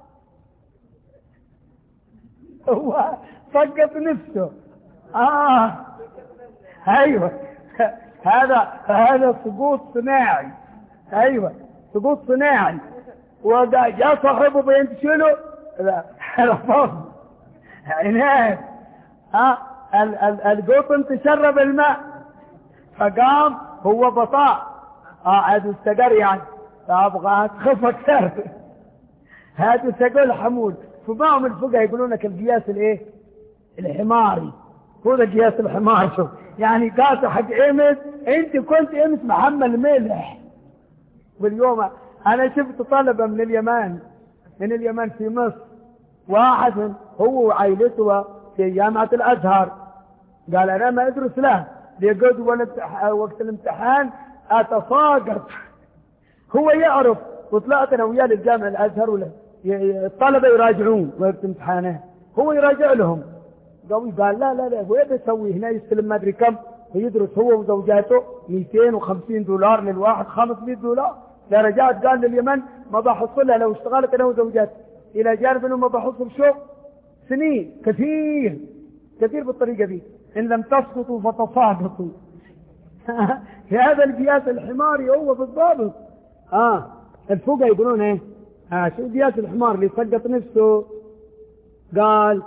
هو فقط نفسه آه أيوة هذا هذا سقوط صناعي. أيوة سقوط صناعي. وجاء صاحبه بينتشله لا رفض عناد ها القطن تشرب الماء فقام هو بطاء قاعد استقر يعني فابغى تخف اكثر هذا تقول حمول. فمعهم الفقهاء يقولون لك القياس الايه الحماري هو ده قياس الحمار. شوف يعني قاس حق امس انت كنت امس محمل ملح. واليوم انا شفت طلبة من اليمن من اليمن في مصر واحد هو وعائلته في جامعة الازهر قال انا ما ادرس له ليقعد وقت الامتحان اتساقط. هو يعرف وطلعت انا وياه للجامعة الازهر ولا الطلبة يراجعون وقت امتحانه هو يراجع لهم قوي. قال لا لا لا وين بيسوي هنا يستلم ما ادري كم ويدرس هو وزوجاته مئتين وخمسين دولار للواحد، خمسمائة دولار. درجات قال لليمن ما بحصلها لو اشتغلت انا وزوجاتي، الى جانب انه ما بحصل شغل سنين كثير كثير بالطريقه دي. ان لم تسقطوا فتصاقطوا. في هذا القياس الحماري هو بالضبط. اه الفقهاء يقولون ايه؟ آه شو قياس الحمار اللي سقط نفسه؟ قال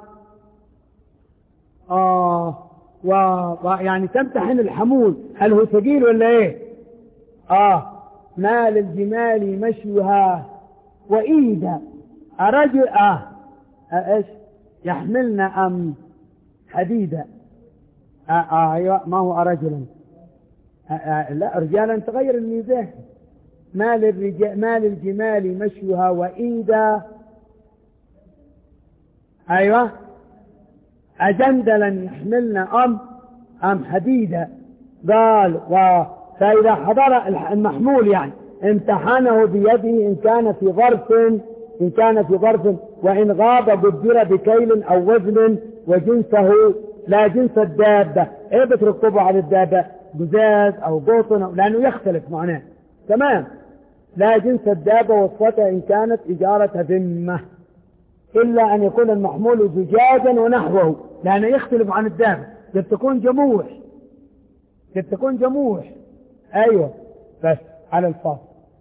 اه و... و... يعني تمتحن الحمول هل هو ثقيل ولا ايه؟ اه ما للجمال مشيها وإيدا أرجل آه. آه ايش يحملنا أم حديدا. آه آه أيوة ما هو أرجلا. آه آه لا رجالا تغير الميزان. ما للرجال ما للجمال مشيها وإيدا. أيوة أجندلا يحملنا أم أم حديدا. قال و فإذا حضر المحمول يعني امتحنه بيده إن كان في ظرف إن كان في ظرف وإن غاب قدر بكيل أو وزن وجنسه لا جنس الدابة. إيه بتركبه على الدابة؟ جزاز أو قطن لأنه يختلف معناه. تمام. لا جنس الدابة وصفتها إن كانت إجارة ذمة إلا أن يكون المحمول زجاجا ونحوه لأنه يختلف عن الدابة. قد تكون جموح قد تكون جموح أيوة بس على الفاصل.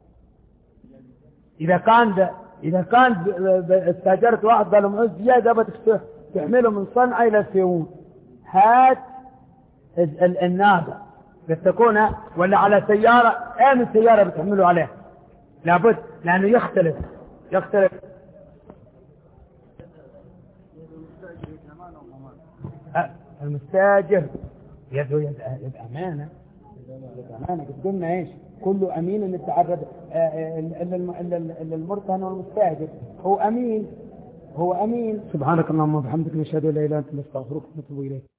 إذا كان ده إذا كان استاجرت واحد قال لهم زيادة تحمله من صنعاء إلى سيئون هات النابة قد تكون ولا على سيارة أي من سيارة بتحمله عليه لابد لأنه يختلف يختلف. المستاجر يده يد أمانة أمانة. قلنا إيش كل أمين اللي تعرض المرتهن والمستاجر هو أمين هو أمين. سبحانك اللهم وبحمدك نشهد أن لا إله إلا أنت نستغفرك ونتوب إليك.